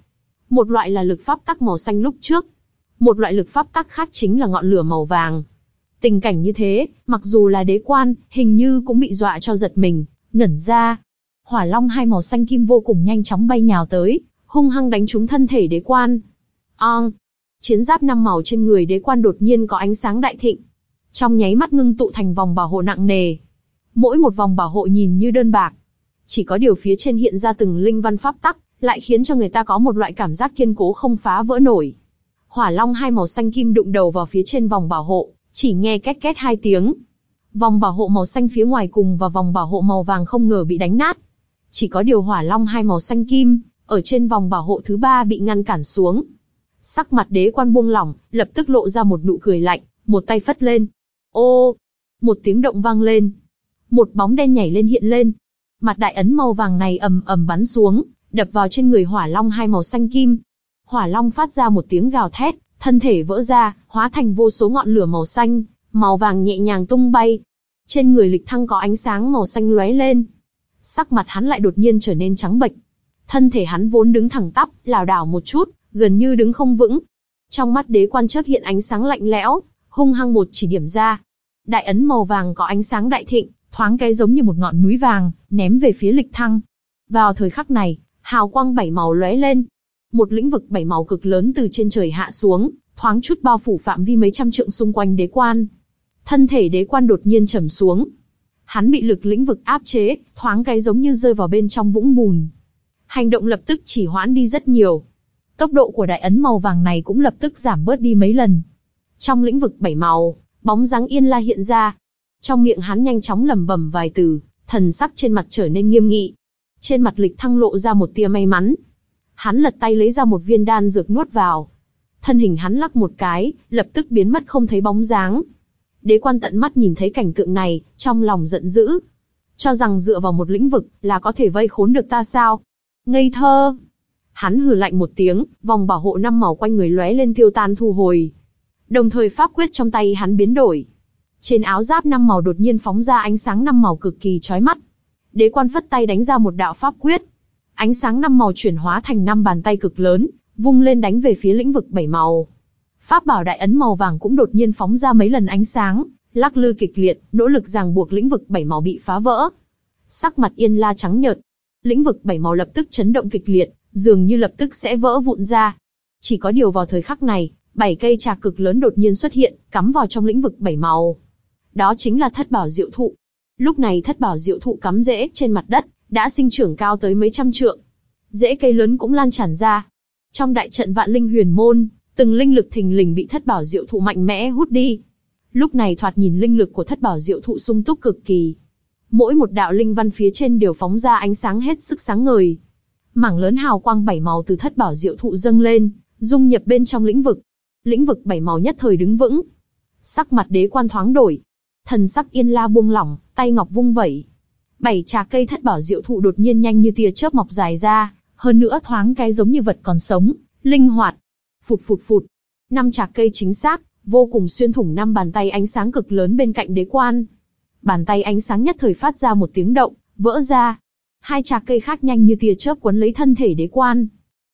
Một loại là lực pháp tắc màu xanh lúc trước, một loại lực pháp tắc khác chính là ngọn lửa màu vàng. Tình cảnh như thế, mặc dù là đế quan, hình như cũng bị dọa cho giật mình, ngẩn ra. Hỏa long hai màu xanh kim vô cùng nhanh chóng bay nhào tới, hung hăng đánh trúng thân thể đế quan. Ong! Chiến giáp năm màu trên người đế quan đột nhiên có ánh sáng đại thịnh. Trong nháy mắt ngưng tụ thành vòng bảo hộ nặng nề. Mỗi một vòng bảo hộ nhìn như đơn bạc. Chỉ có điều phía trên hiện ra từng linh văn pháp tắc, lại khiến cho người ta có một loại cảm giác kiên cố không phá vỡ nổi. Hỏa long hai màu xanh kim đụng đầu vào phía trên vòng bảo hộ, chỉ nghe két két hai tiếng. Vòng bảo hộ màu xanh phía ngoài cùng và vòng bảo hộ màu vàng không ngờ bị đánh nát. Chỉ có điều hỏa long hai màu xanh kim, ở trên vòng bảo hộ thứ ba bị ngăn cản xuống. Sắc mặt đế quan buông lỏng, lập tức lộ ra một nụ cười lạnh, một tay phất lên. Ô! Một tiếng động vang lên. Một bóng đen nhảy lên hiện lên. Mặt đại ấn màu vàng này ầm ầm bắn xuống, đập vào trên người hỏa long hai màu xanh kim. Hỏa long phát ra một tiếng gào thét, thân thể vỡ ra, hóa thành vô số ngọn lửa màu xanh, màu vàng nhẹ nhàng tung bay. Trên người Lịch Thăng có ánh sáng màu xanh lóe lên. Sắc mặt hắn lại đột nhiên trở nên trắng bệch. Thân thể hắn vốn đứng thẳng tắp, lảo đảo một chút, gần như đứng không vững. Trong mắt đế quan chớp hiện ánh sáng lạnh lẽo, hung hăng một chỉ điểm ra. Đại ấn màu vàng có ánh sáng đại thịnh, thoáng cái giống như một ngọn núi vàng, ném về phía Lịch Thăng. Vào thời khắc này, hào quang bảy màu lóe lên. Một lĩnh vực bảy màu cực lớn từ trên trời hạ xuống, thoáng chút bao phủ phạm vi mấy trăm trượng xung quanh đế quan. Thân thể đế quan đột nhiên trầm xuống. Hắn bị lực lĩnh vực áp chế, thoáng cái giống như rơi vào bên trong vũng bùn. Hành động lập tức chỉ hoãn đi rất nhiều. Tốc độ của đại ấn màu vàng này cũng lập tức giảm bớt đi mấy lần. Trong lĩnh vực bảy màu, bóng dáng Yên La hiện ra. Trong miệng hắn nhanh chóng lẩm bẩm vài từ, thần sắc trên mặt trở nên nghiêm nghị. Trên mặt Lịch Thăng lộ ra một tia may mắn. Hắn lật tay lấy ra một viên đan dược nuốt vào. Thân hình hắn lắc một cái, lập tức biến mất không thấy bóng dáng. Đế quan tận mắt nhìn thấy cảnh tượng này, trong lòng giận dữ. Cho rằng dựa vào một lĩnh vực là có thể vây khốn được ta sao? Ngây thơ! Hắn hừ lạnh một tiếng, vòng bảo hộ năm màu quanh người lóe lên tiêu tan thu hồi. Đồng thời pháp quyết trong tay hắn biến đổi. Trên áo giáp năm màu đột nhiên phóng ra ánh sáng năm màu cực kỳ chói mắt. Đế quan phất tay đánh ra một đạo pháp quyết. Ánh sáng năm màu chuyển hóa thành năm bàn tay cực lớn, vung lên đánh về phía lĩnh vực bảy màu. Pháp bảo đại ấn màu vàng cũng đột nhiên phóng ra mấy lần ánh sáng, lắc lư kịch liệt, nỗ lực ràng buộc lĩnh vực bảy màu bị phá vỡ. Sắc mặt Yên La trắng nhợt. Lĩnh vực bảy màu lập tức chấn động kịch liệt, dường như lập tức sẽ vỡ vụn ra. Chỉ có điều vào thời khắc này, bảy cây trạc cực lớn đột nhiên xuất hiện, cắm vào trong lĩnh vực bảy màu. Đó chính là thất bảo diệu thụ. Lúc này thất bảo diệu thụ cắm rễ trên mặt đất, đã sinh trưởng cao tới mấy trăm trượng. Rễ cây lớn cũng lan tràn ra. Trong đại trận vạn linh huyền môn, từng linh lực thình lình bị thất bảo diệu thụ mạnh mẽ hút đi. Lúc này thoạt nhìn linh lực của thất bảo diệu thụ sung túc cực kỳ. Mỗi một đạo linh văn phía trên đều phóng ra ánh sáng hết sức sáng ngời. Mảng lớn hào quang bảy màu từ thất bảo diệu thụ dâng lên, dung nhập bên trong lĩnh vực. Lĩnh vực bảy màu nhất thời đứng vững. Sắc mặt đế quan thoáng đổi. Thần sắc Yên La buông lỏng, tay ngọc vung vẩy. Bảy trà cây thất bảo diệu thụ đột nhiên nhanh như tia chớp mọc dài ra, hơn nữa thoáng cái giống như vật còn sống, linh hoạt. Phụt phụt phụt. Năm trà cây chính xác, vô cùng xuyên thủng năm bàn tay ánh sáng cực lớn bên cạnh đế quan. Bàn tay ánh sáng nhất thời phát ra một tiếng động, vỡ ra. Hai trà cây khác nhanh như tia chớp cuốn lấy thân thể đế quan.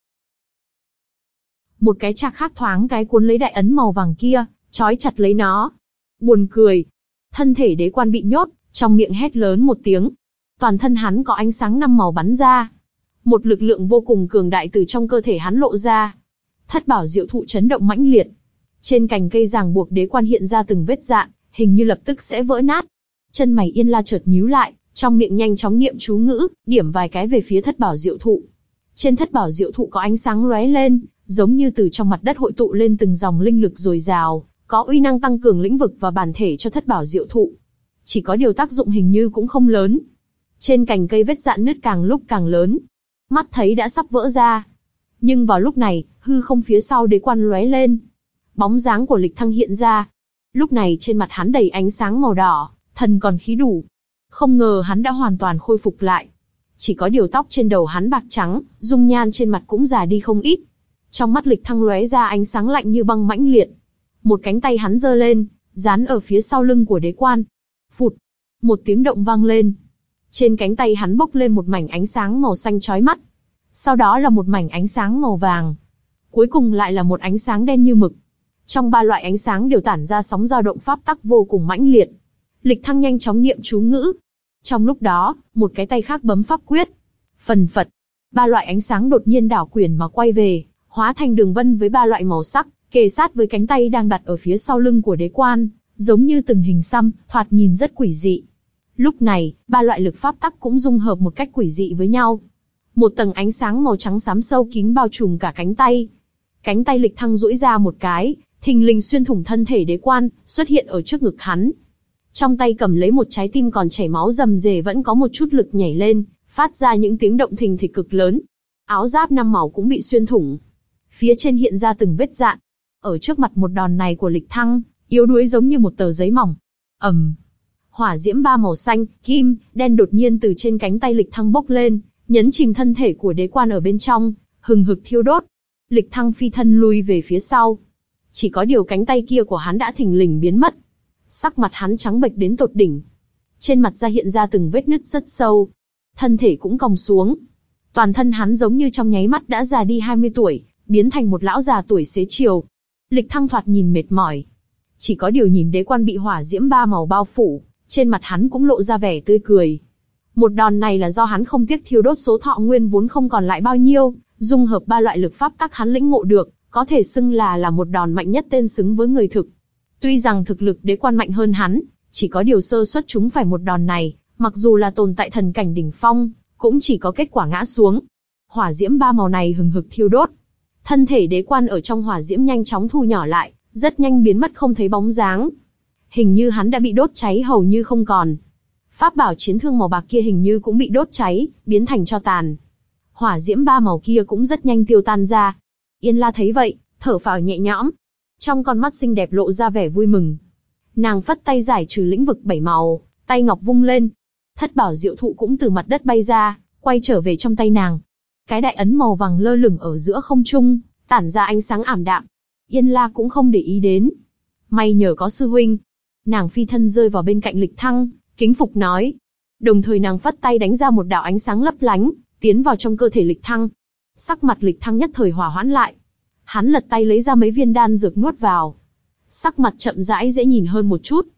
Một cái trà khác thoáng cái cuốn lấy đại ấn màu vàng kia, trói chặt lấy nó. Buồn cười. Thân thể đế quan bị nhốt, trong miệng hét lớn một tiếng. Toàn thân hắn có ánh sáng năm màu bắn ra. Một lực lượng vô cùng cường đại từ trong cơ thể hắn lộ ra. Thất bảo diệu thụ chấn động mãnh liệt. Trên cành cây ràng buộc đế quan hiện ra từng vết rạn, hình như lập tức sẽ vỡ nát. Chân mày Yên La chợt nhíu lại, trong miệng nhanh chóng niệm chú ngữ, điểm vài cái về phía thất bảo diệu thụ. Trên thất bảo diệu thụ có ánh sáng lóe lên, giống như từ trong mặt đất hội tụ lên từng dòng linh lực dồi dào, có uy năng tăng cường lĩnh vực và bản thể cho thất bảo diệu thụ. Chỉ có điều tác dụng hình như cũng không lớn. Trên cành cây vết rạn nứt càng lúc càng lớn, mắt thấy đã sắp vỡ ra. Nhưng vào lúc này, hư không phía sau đế quan lóe lên. Bóng dáng của Lịch Thăng hiện ra. Lúc này trên mặt hắn đầy ánh sáng màu đỏ, thần còn khí đủ. Không ngờ hắn đã hoàn toàn khôi phục lại. Chỉ có điều tóc trên đầu hắn bạc trắng, dung nhan trên mặt cũng già đi không ít. Trong mắt Lịch Thăng lóe ra ánh sáng lạnh như băng mãnh liệt. Một cánh tay hắn giơ lên, dán ở phía sau lưng của đế quan. Phụt! Một tiếng động vang lên. Trên cánh tay hắn bốc lên một mảnh ánh sáng màu xanh chói mắt. Sau đó là một mảnh ánh sáng màu vàng, cuối cùng lại là một ánh sáng đen như mực. Trong ba loại ánh sáng đều tản ra sóng dao động pháp tắc vô cùng mãnh liệt. Lịch Thăng nhanh chóng niệm chú ngữ. Trong lúc đó, một cái tay khác bấm pháp quyết. Phần phật, ba loại ánh sáng đột nhiên đảo quyển mà quay về, hóa thành đường vân với ba loại màu sắc, kề sát với cánh tay đang đặt ở phía sau lưng của đế quan, giống như từng hình xăm, thoạt nhìn rất quỷ dị. Lúc này, ba loại lực pháp tắc cũng dung hợp một cách quỷ dị với nhau. Một tầng ánh sáng màu trắng xám sâu kín bao trùm cả cánh tay. Cánh tay Lịch Thăng duỗi ra một cái, thình lình xuyên thủng thân thể đế quan, xuất hiện ở trước ngực hắn. Trong tay cầm lấy một trái tim còn chảy máu rầm rề vẫn có một chút lực nhảy lên, phát ra những tiếng động thình thịch cực lớn. Áo giáp năm màu cũng bị xuyên thủng. Phía trên hiện ra từng vết rạn. Ở trước mặt một đòn này của Lịch Thăng, yếu đuối giống như một tờ giấy mỏng. ầm, hỏa diễm ba màu xanh, kim, đen đột nhiên từ trên cánh tay Lịch Thăng bốc lên, nhấn chìm thân thể của đế quan ở bên trong, hừng hực thiêu đốt. Lịch Thăng phi thân lui về phía sau. Chỉ có điều cánh tay kia của hắn đã thình lình biến mất. Sắc mặt hắn trắng bệch đến tột đỉnh. Trên mặt da hiện ra từng vết nứt rất sâu. Thân thể cũng còng xuống. Toàn thân hắn giống như trong nháy mắt đã già đi hai mươi tuổi, biến thành một lão già tuổi xế chiều. Lịch Thăng thoạt nhìn mệt mỏi. Chỉ có điều nhìn đế quan bị hỏa diễm ba màu bao phủ, trên mặt hắn cũng lộ ra vẻ tươi cười. Một đòn này là do hắn không tiếc thiêu đốt số thọ nguyên vốn không còn lại bao nhiêu, dung hợp ba loại lực pháp tắc hắn lĩnh ngộ được, có thể xưng là là một đòn mạnh nhất tên xứng với người thực. Tuy rằng thực lực đế quan mạnh hơn hắn, chỉ có điều sơ suất chúng phải một đòn này, mặc dù là tồn tại thần cảnh đỉnh phong, cũng chỉ có kết quả ngã xuống. Hỏa diễm ba màu này hừng hực thiêu đốt. Thân thể đế quan ở trong hỏa diễm nhanh chóng thu nhỏ lại, rất nhanh biến mất không thấy bóng dáng. Hình như hắn đã bị đốt cháy hầu như không còn. Pháp bảo chiến thương màu bạc kia hình như cũng bị đốt cháy, biến thành tro tàn. Hỏa diễm ba màu kia cũng rất nhanh tiêu tan ra. Yên La thấy vậy, thở phào nhẹ nhõm. Trong con mắt xinh đẹp lộ ra vẻ vui mừng. Nàng phất tay giải trừ lĩnh vực bảy màu, tay ngọc vung lên. Thất bảo diệu thụ cũng từ mặt đất bay ra, quay trở về trong tay nàng. Cái đại ấn màu vàng lơ lửng ở giữa không trung, tản ra ánh sáng ảm đạm. Yên La cũng không để ý đến. May nhờ có sư huynh. Nàng phi thân rơi vào bên cạnh Lịch Thăng, kính phục nói. Đồng thời nàng phất tay đánh ra một đạo ánh sáng lấp lánh, tiến vào trong cơ thể Lịch Thăng. Sắc mặt Lịch Thăng nhất thời hòa hoãn lại. Hắn lật tay lấy ra mấy viên đan dược nuốt vào. Sắc mặt chậm rãi dễ nhìn hơn một chút.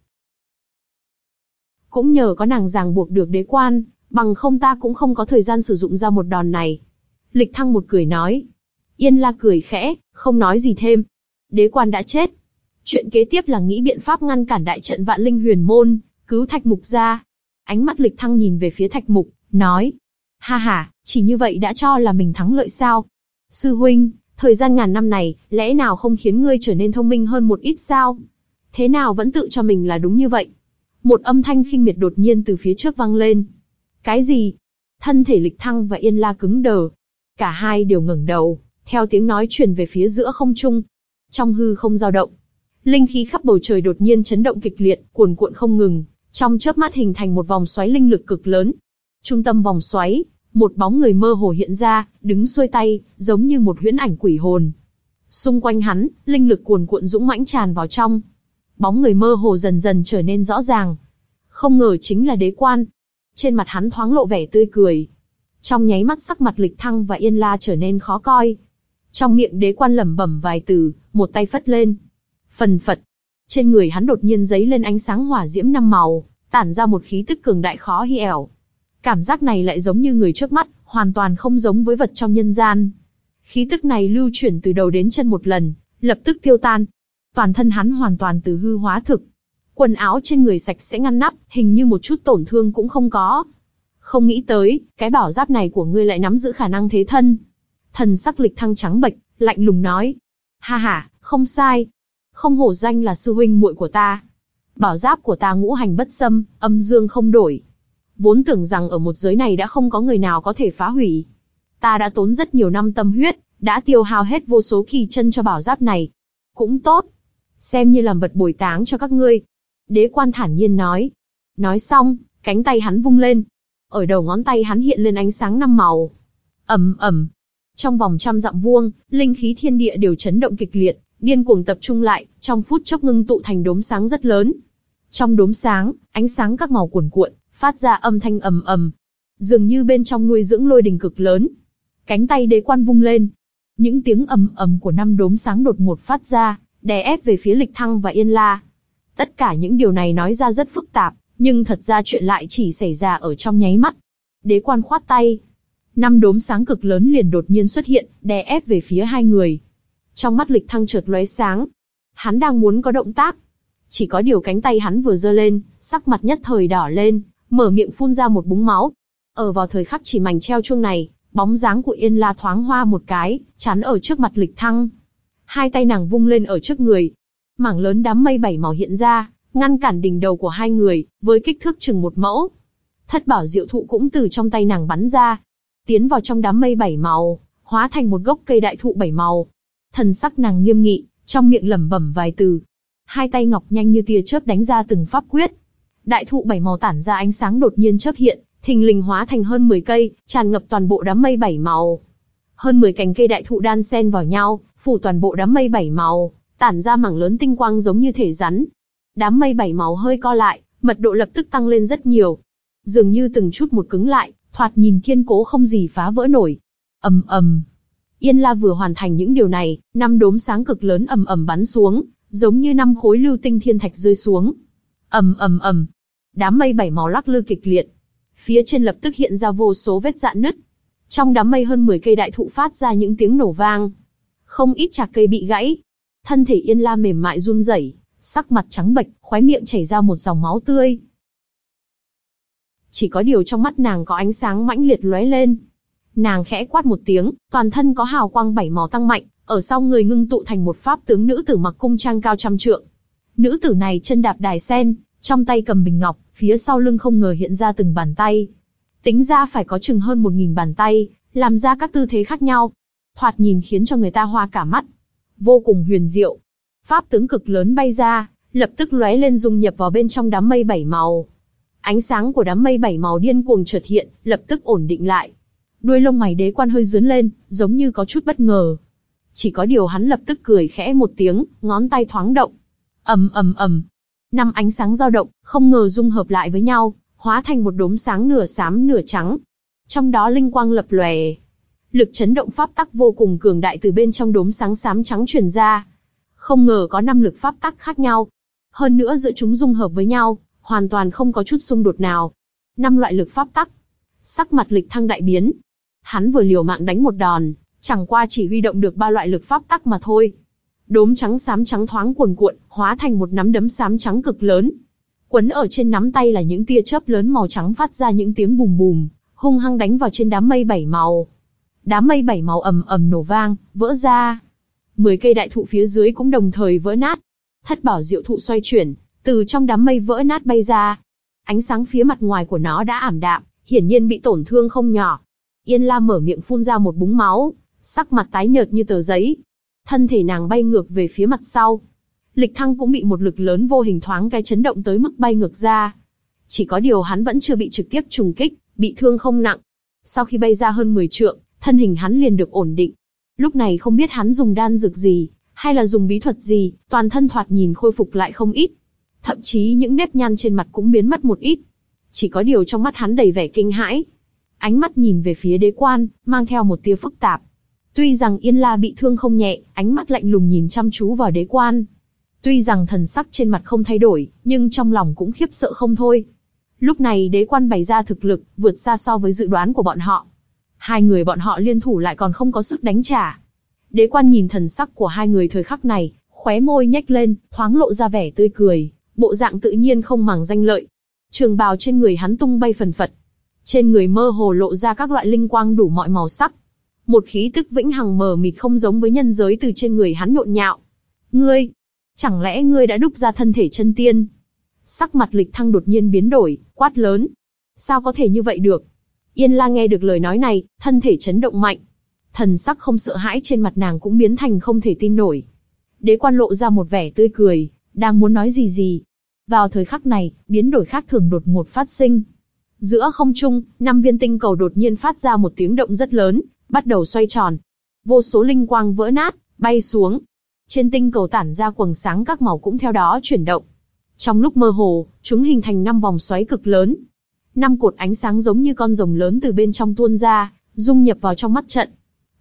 Cũng nhờ có nàng ràng buộc được đế quan, bằng không ta cũng không có thời gian sử dụng ra một đòn này. Lịch Thăng một cười nói. Yên La cười khẽ, không nói gì thêm. Đế quan đã chết. Chuyện kế tiếp là nghĩ biện pháp ngăn cản đại trận Vạn Linh Huyền Môn, cứu Thạch Mục ra. Ánh mắt Lịch Thăng nhìn về phía Thạch Mục, nói. Ha ha, chỉ như vậy đã cho là mình thắng lợi sao? Sư huynh, thời gian ngàn năm này, lẽ nào không khiến ngươi trở nên thông minh hơn một ít sao? Thế nào vẫn tự cho mình là đúng như vậy? Một âm thanh khinh miệt đột nhiên từ phía trước vang lên. Cái gì? Thân thể Lịch Thăng và Yên La cứng đờ. Cả hai đều ngẩng đầu, theo tiếng nói truyền về phía giữa không trung. Trong hư không dao động, linh khí khắp bầu trời đột nhiên chấn động kịch liệt, cuồn cuộn không ngừng, trong chớp mắt hình thành một vòng xoáy linh lực cực lớn. Trung tâm vòng xoáy, một bóng người mơ hồ hiện ra, đứng xuôi tay, giống như một huyễn ảnh quỷ hồn. Xung quanh hắn, linh lực cuồn cuộn dũng mãnh tràn vào trong. Bóng người mơ hồ dần dần trở nên rõ ràng. Không ngờ chính là đế quan. Trên mặt hắn thoáng lộ vẻ tươi cười. Trong nháy mắt sắc mặt Lịch Thăng và Yên La trở nên khó coi. Trong miệng đế quan lẩm bẩm vài từ, một tay phất lên. Phần phật. Trên người hắn đột nhiên giấy lên ánh sáng hỏa diễm năm màu, tản ra một khí tức cường đại khó hiểu. Cảm giác này lại giống như người trước mắt, hoàn toàn không giống với vật trong nhân gian. Khí tức này lưu chuyển từ đầu đến chân một lần, lập tức tiêu tan. Toàn thân hắn hoàn toàn từ hư hóa thực. Quần áo trên người sạch sẽ ngăn nắp, hình như một chút tổn thương cũng không có. Không nghĩ tới, cái bảo giáp này của ngươi lại nắm giữ khả năng thế thân. Thần sắc Lịch Thăng trắng bệch, lạnh lùng nói. Ha ha, không sai. Không hổ danh là sư huynh muội của ta. Bảo giáp của ta ngũ hành bất xâm, âm dương không đổi. Vốn tưởng rằng ở một giới này đã không có người nào có thể phá hủy. Ta đã tốn rất nhiều năm tâm huyết, đã tiêu hao hết vô số kỳ chân cho bảo giáp này. Cũng tốt. Xem như làm vật bồi táng cho các ngươi. Đế quan thản nhiên nói. Nói xong, cánh tay hắn vung lên. Ở đầu ngón tay hắn hiện lên ánh sáng năm màu. Ầm ầm. Trong vòng trăm dặm vuông, linh khí thiên địa đều chấn động kịch liệt, điên cuồng tập trung lại, trong phút chốc ngưng tụ thành đốm sáng rất lớn. Trong đốm sáng, ánh sáng các màu cuồn cuộn, phát ra âm thanh ầm ầm, dường như bên trong nuôi dưỡng lôi đình cực lớn. Cánh tay đế quan vung lên, Những tiếng ầm ầm của năm đốm sáng đột ngột phát ra, đè ép về phía Lịch Thăng và Yên La. Tất cả những điều này nói ra rất phức tạp, nhưng thật ra chuyện lại chỉ xảy ra ở trong nháy mắt. Đế Quan khoát tay. Năm đốm sáng cực lớn liền đột nhiên xuất hiện, đè ép về phía hai người. Trong mắt Lịch Thăng chợt lóe sáng. Hắn đang muốn có động tác. Chỉ có điều cánh tay hắn vừa giơ lên, sắc mặt nhất thời đỏ lên, mở miệng phun ra một búng máu. Ở vào thời khắc chỉ mảnh treo chuông này, bóng dáng của Yên La thoáng hoa một cái, chắn ở trước mặt Lịch Thăng. Hai tay nàng vung lên ở trước người. Mảng lớn đám mây bảy màu hiện ra, ngăn cản đỉnh đầu của hai người, với kích thước chừng một mẫu. Thất bảo diệu thụ cũng từ trong tay nàng bắn ra, tiến vào trong đám mây bảy màu, hóa thành một gốc cây đại thụ bảy màu. Thần sắc nàng nghiêm nghị, trong miệng lẩm bẩm vài từ. Hai tay ngọc nhanh như tia chớp đánh ra từng pháp quyết. Đại thụ bảy màu tản ra ánh sáng đột nhiên chớp hiện, thình lình hóa thành hơn mười cây, tràn ngập toàn bộ đám mây bảy màu. Hơn mười cành cây đại thụ đan xen vào nhau, phủ toàn bộ đám mây bảy màu, tản ra mảng lớn tinh quang giống như thể rắn. Đám mây bảy màu hơi co lại, mật độ lập tức tăng lên rất nhiều. Dường như từng chút một cứng lại, thoạt nhìn kiên cố không gì phá vỡ nổi. Ầm ầm. Yên La vừa hoàn thành những điều này, năm đốm sáng cực lớn ầm ầm bắn xuống, giống như năm khối lưu tinh thiên thạch rơi xuống. Ầm ầm ầm. Đám mây bảy màu lắc lư kịch liệt. Phía trên lập tức hiện ra vô số vết rạn nứt. Trong đám mây hơn mười cây đại thụ phát ra những tiếng nổ vang. Không ít chạc cây bị gãy. Thân thể Yên La mềm mại run rẩy, sắc mặt trắng bệch, khóe miệng chảy ra một dòng máu tươi. Chỉ có điều trong mắt nàng có ánh sáng mãnh liệt lóe lên. Nàng khẽ quát một tiếng, toàn thân có hào quang bảy màu tăng mạnh, ở sau người ngưng tụ thành một pháp tướng nữ tử mặc cung trang cao trăm trượng. Nữ tử này chân đạp đài sen, trong tay cầm bình ngọc, phía sau lưng không ngờ hiện ra từng bàn tay. Tính ra phải có chừng hơn một nghìn bàn tay, làm ra các tư thế khác nhau. Thoạt nhìn khiến cho người ta hoa cả mắt. Vô cùng huyền diệu. Pháp tướng cực lớn bay ra, lập tức lóe lên dung nhập vào bên trong đám mây bảy màu. Ánh sáng của đám mây bảy màu điên cuồng chợt hiện, lập tức ổn định lại. Đuôi lông mày Đế Quan hơi dướn lên, giống như có chút bất ngờ. Chỉ có điều hắn lập tức cười khẽ một tiếng, ngón tay thoáng động. Ầm ầm ầm. Năm ánh sáng dao động, không ngờ dung hợp lại với nhau, hóa thành một đốm sáng nửa xám nửa trắng. Trong đó linh quang lập lòe. Lực chấn động pháp tắc vô cùng cường đại từ bên trong đốm sáng xám trắng truyền ra. Không ngờ có năm lực pháp tắc khác nhau. Hơn nữa giữa chúng dung hợp với nhau, hoàn toàn không có chút xung đột nào. Năm loại lực pháp tắc. Sắc mặt Lịch Thăng đại biến. Hắn vừa liều mạng đánh một đòn, chẳng qua chỉ huy động được ba loại lực pháp tắc mà thôi. Đốm trắng xám trắng thoáng cuồn cuộn, hóa thành một nắm đấm xám trắng cực lớn. Quấn ở trên nắm tay là những tia chớp lớn màu trắng phát ra những tiếng bùm bùm, hung hăng đánh vào trên đám mây bảy màu. Đám mây bảy màu ầm ầm nổ vang, vỡ ra. Mười cây đại thụ phía dưới cũng đồng thời vỡ nát. Thất bảo diệu thụ xoay chuyển, từ trong đám mây vỡ nát bay ra. Ánh sáng phía mặt ngoài của nó đã ảm đạm, hiển nhiên bị tổn thương không nhỏ. Yên La mở miệng phun ra một búng máu, sắc mặt tái nhợt như tờ giấy. Thân thể nàng bay ngược về phía mặt sau. Lịch Thăng cũng bị một lực lớn vô hình thoáng cái chấn động tới mức bay ngược ra. Chỉ có điều hắn vẫn chưa bị trực tiếp trùng kích, bị thương không nặng. Sau khi bay ra hơn mười trượng, thân hình hắn liền được ổn định. Lúc này không biết hắn dùng đan dược gì, hay là dùng bí thuật gì, toàn thân thoạt nhìn khôi phục lại không ít. Thậm chí những nếp nhăn trên mặt cũng biến mất một ít. Chỉ có điều trong mắt hắn đầy vẻ kinh hãi. Ánh mắt nhìn về phía Đế Quan, mang theo một tia phức tạp. Tuy rằng Yên La bị thương không nhẹ, ánh mắt lạnh lùng nhìn chăm chú vào Đế Quan. Tuy rằng thần sắc trên mặt không thay đổi, nhưng trong lòng cũng khiếp sợ không thôi. Lúc này Đế Quan bày ra thực lực, vượt xa so với dự đoán của bọn họ. Hai người bọn họ liên thủ lại còn không có sức đánh trả. Đế Quan nhìn thần sắc của hai người thời khắc này, khóe môi nhếch lên, thoáng lộ ra vẻ tươi cười, bộ dạng tự nhiên không màng danh lợi. Trường bào trên người hắn tung bay phần phật. Trên người mơ hồ lộ ra các loại linh quang đủ mọi màu sắc. Một khí tức vĩnh hằng mờ mịt không giống với nhân giới từ trên người hắn nhộn nhạo. Ngươi, chẳng lẽ ngươi đã đúc ra thân thể chân tiên? Sắc mặt Lịch Thăng đột nhiên biến đổi, quát lớn. Sao có thể như vậy được? Yên La nghe được lời nói này, thân thể chấn động mạnh. Thần sắc không sợ hãi trên mặt nàng cũng biến thành không thể tin nổi. Đế Quan lộ ra một vẻ tươi cười, đang muốn nói gì gì. Vào thời khắc này, biến đổi khác thường đột ngột phát sinh. Giữa không trung, năm viên tinh cầu đột nhiên phát ra một tiếng động rất lớn, bắt đầu xoay tròn. Vô số linh quang vỡ nát, bay xuống. Trên tinh cầu tản ra quầng sáng các màu cũng theo đó chuyển động. Trong lúc mơ hồ, chúng hình thành năm vòng xoáy cực lớn. Năm cột ánh sáng giống như con rồng lớn từ bên trong tuôn ra, dung nhập vào trong mắt trận.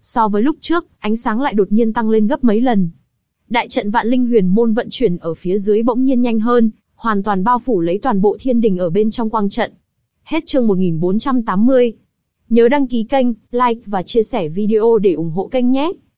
So với lúc trước, ánh sáng lại đột nhiên tăng lên gấp mấy lần. Đại trận Vạn Linh Huyền Môn vận chuyển ở phía dưới bỗng nhiên nhanh hơn, hoàn toàn bao phủ lấy toàn bộ thiên đình ở bên trong quang trận. Hết chương một nghìn bốn trăm tám mươi. Nhớ đăng ký kênh, like và chia sẻ video để ủng hộ kênh nhé.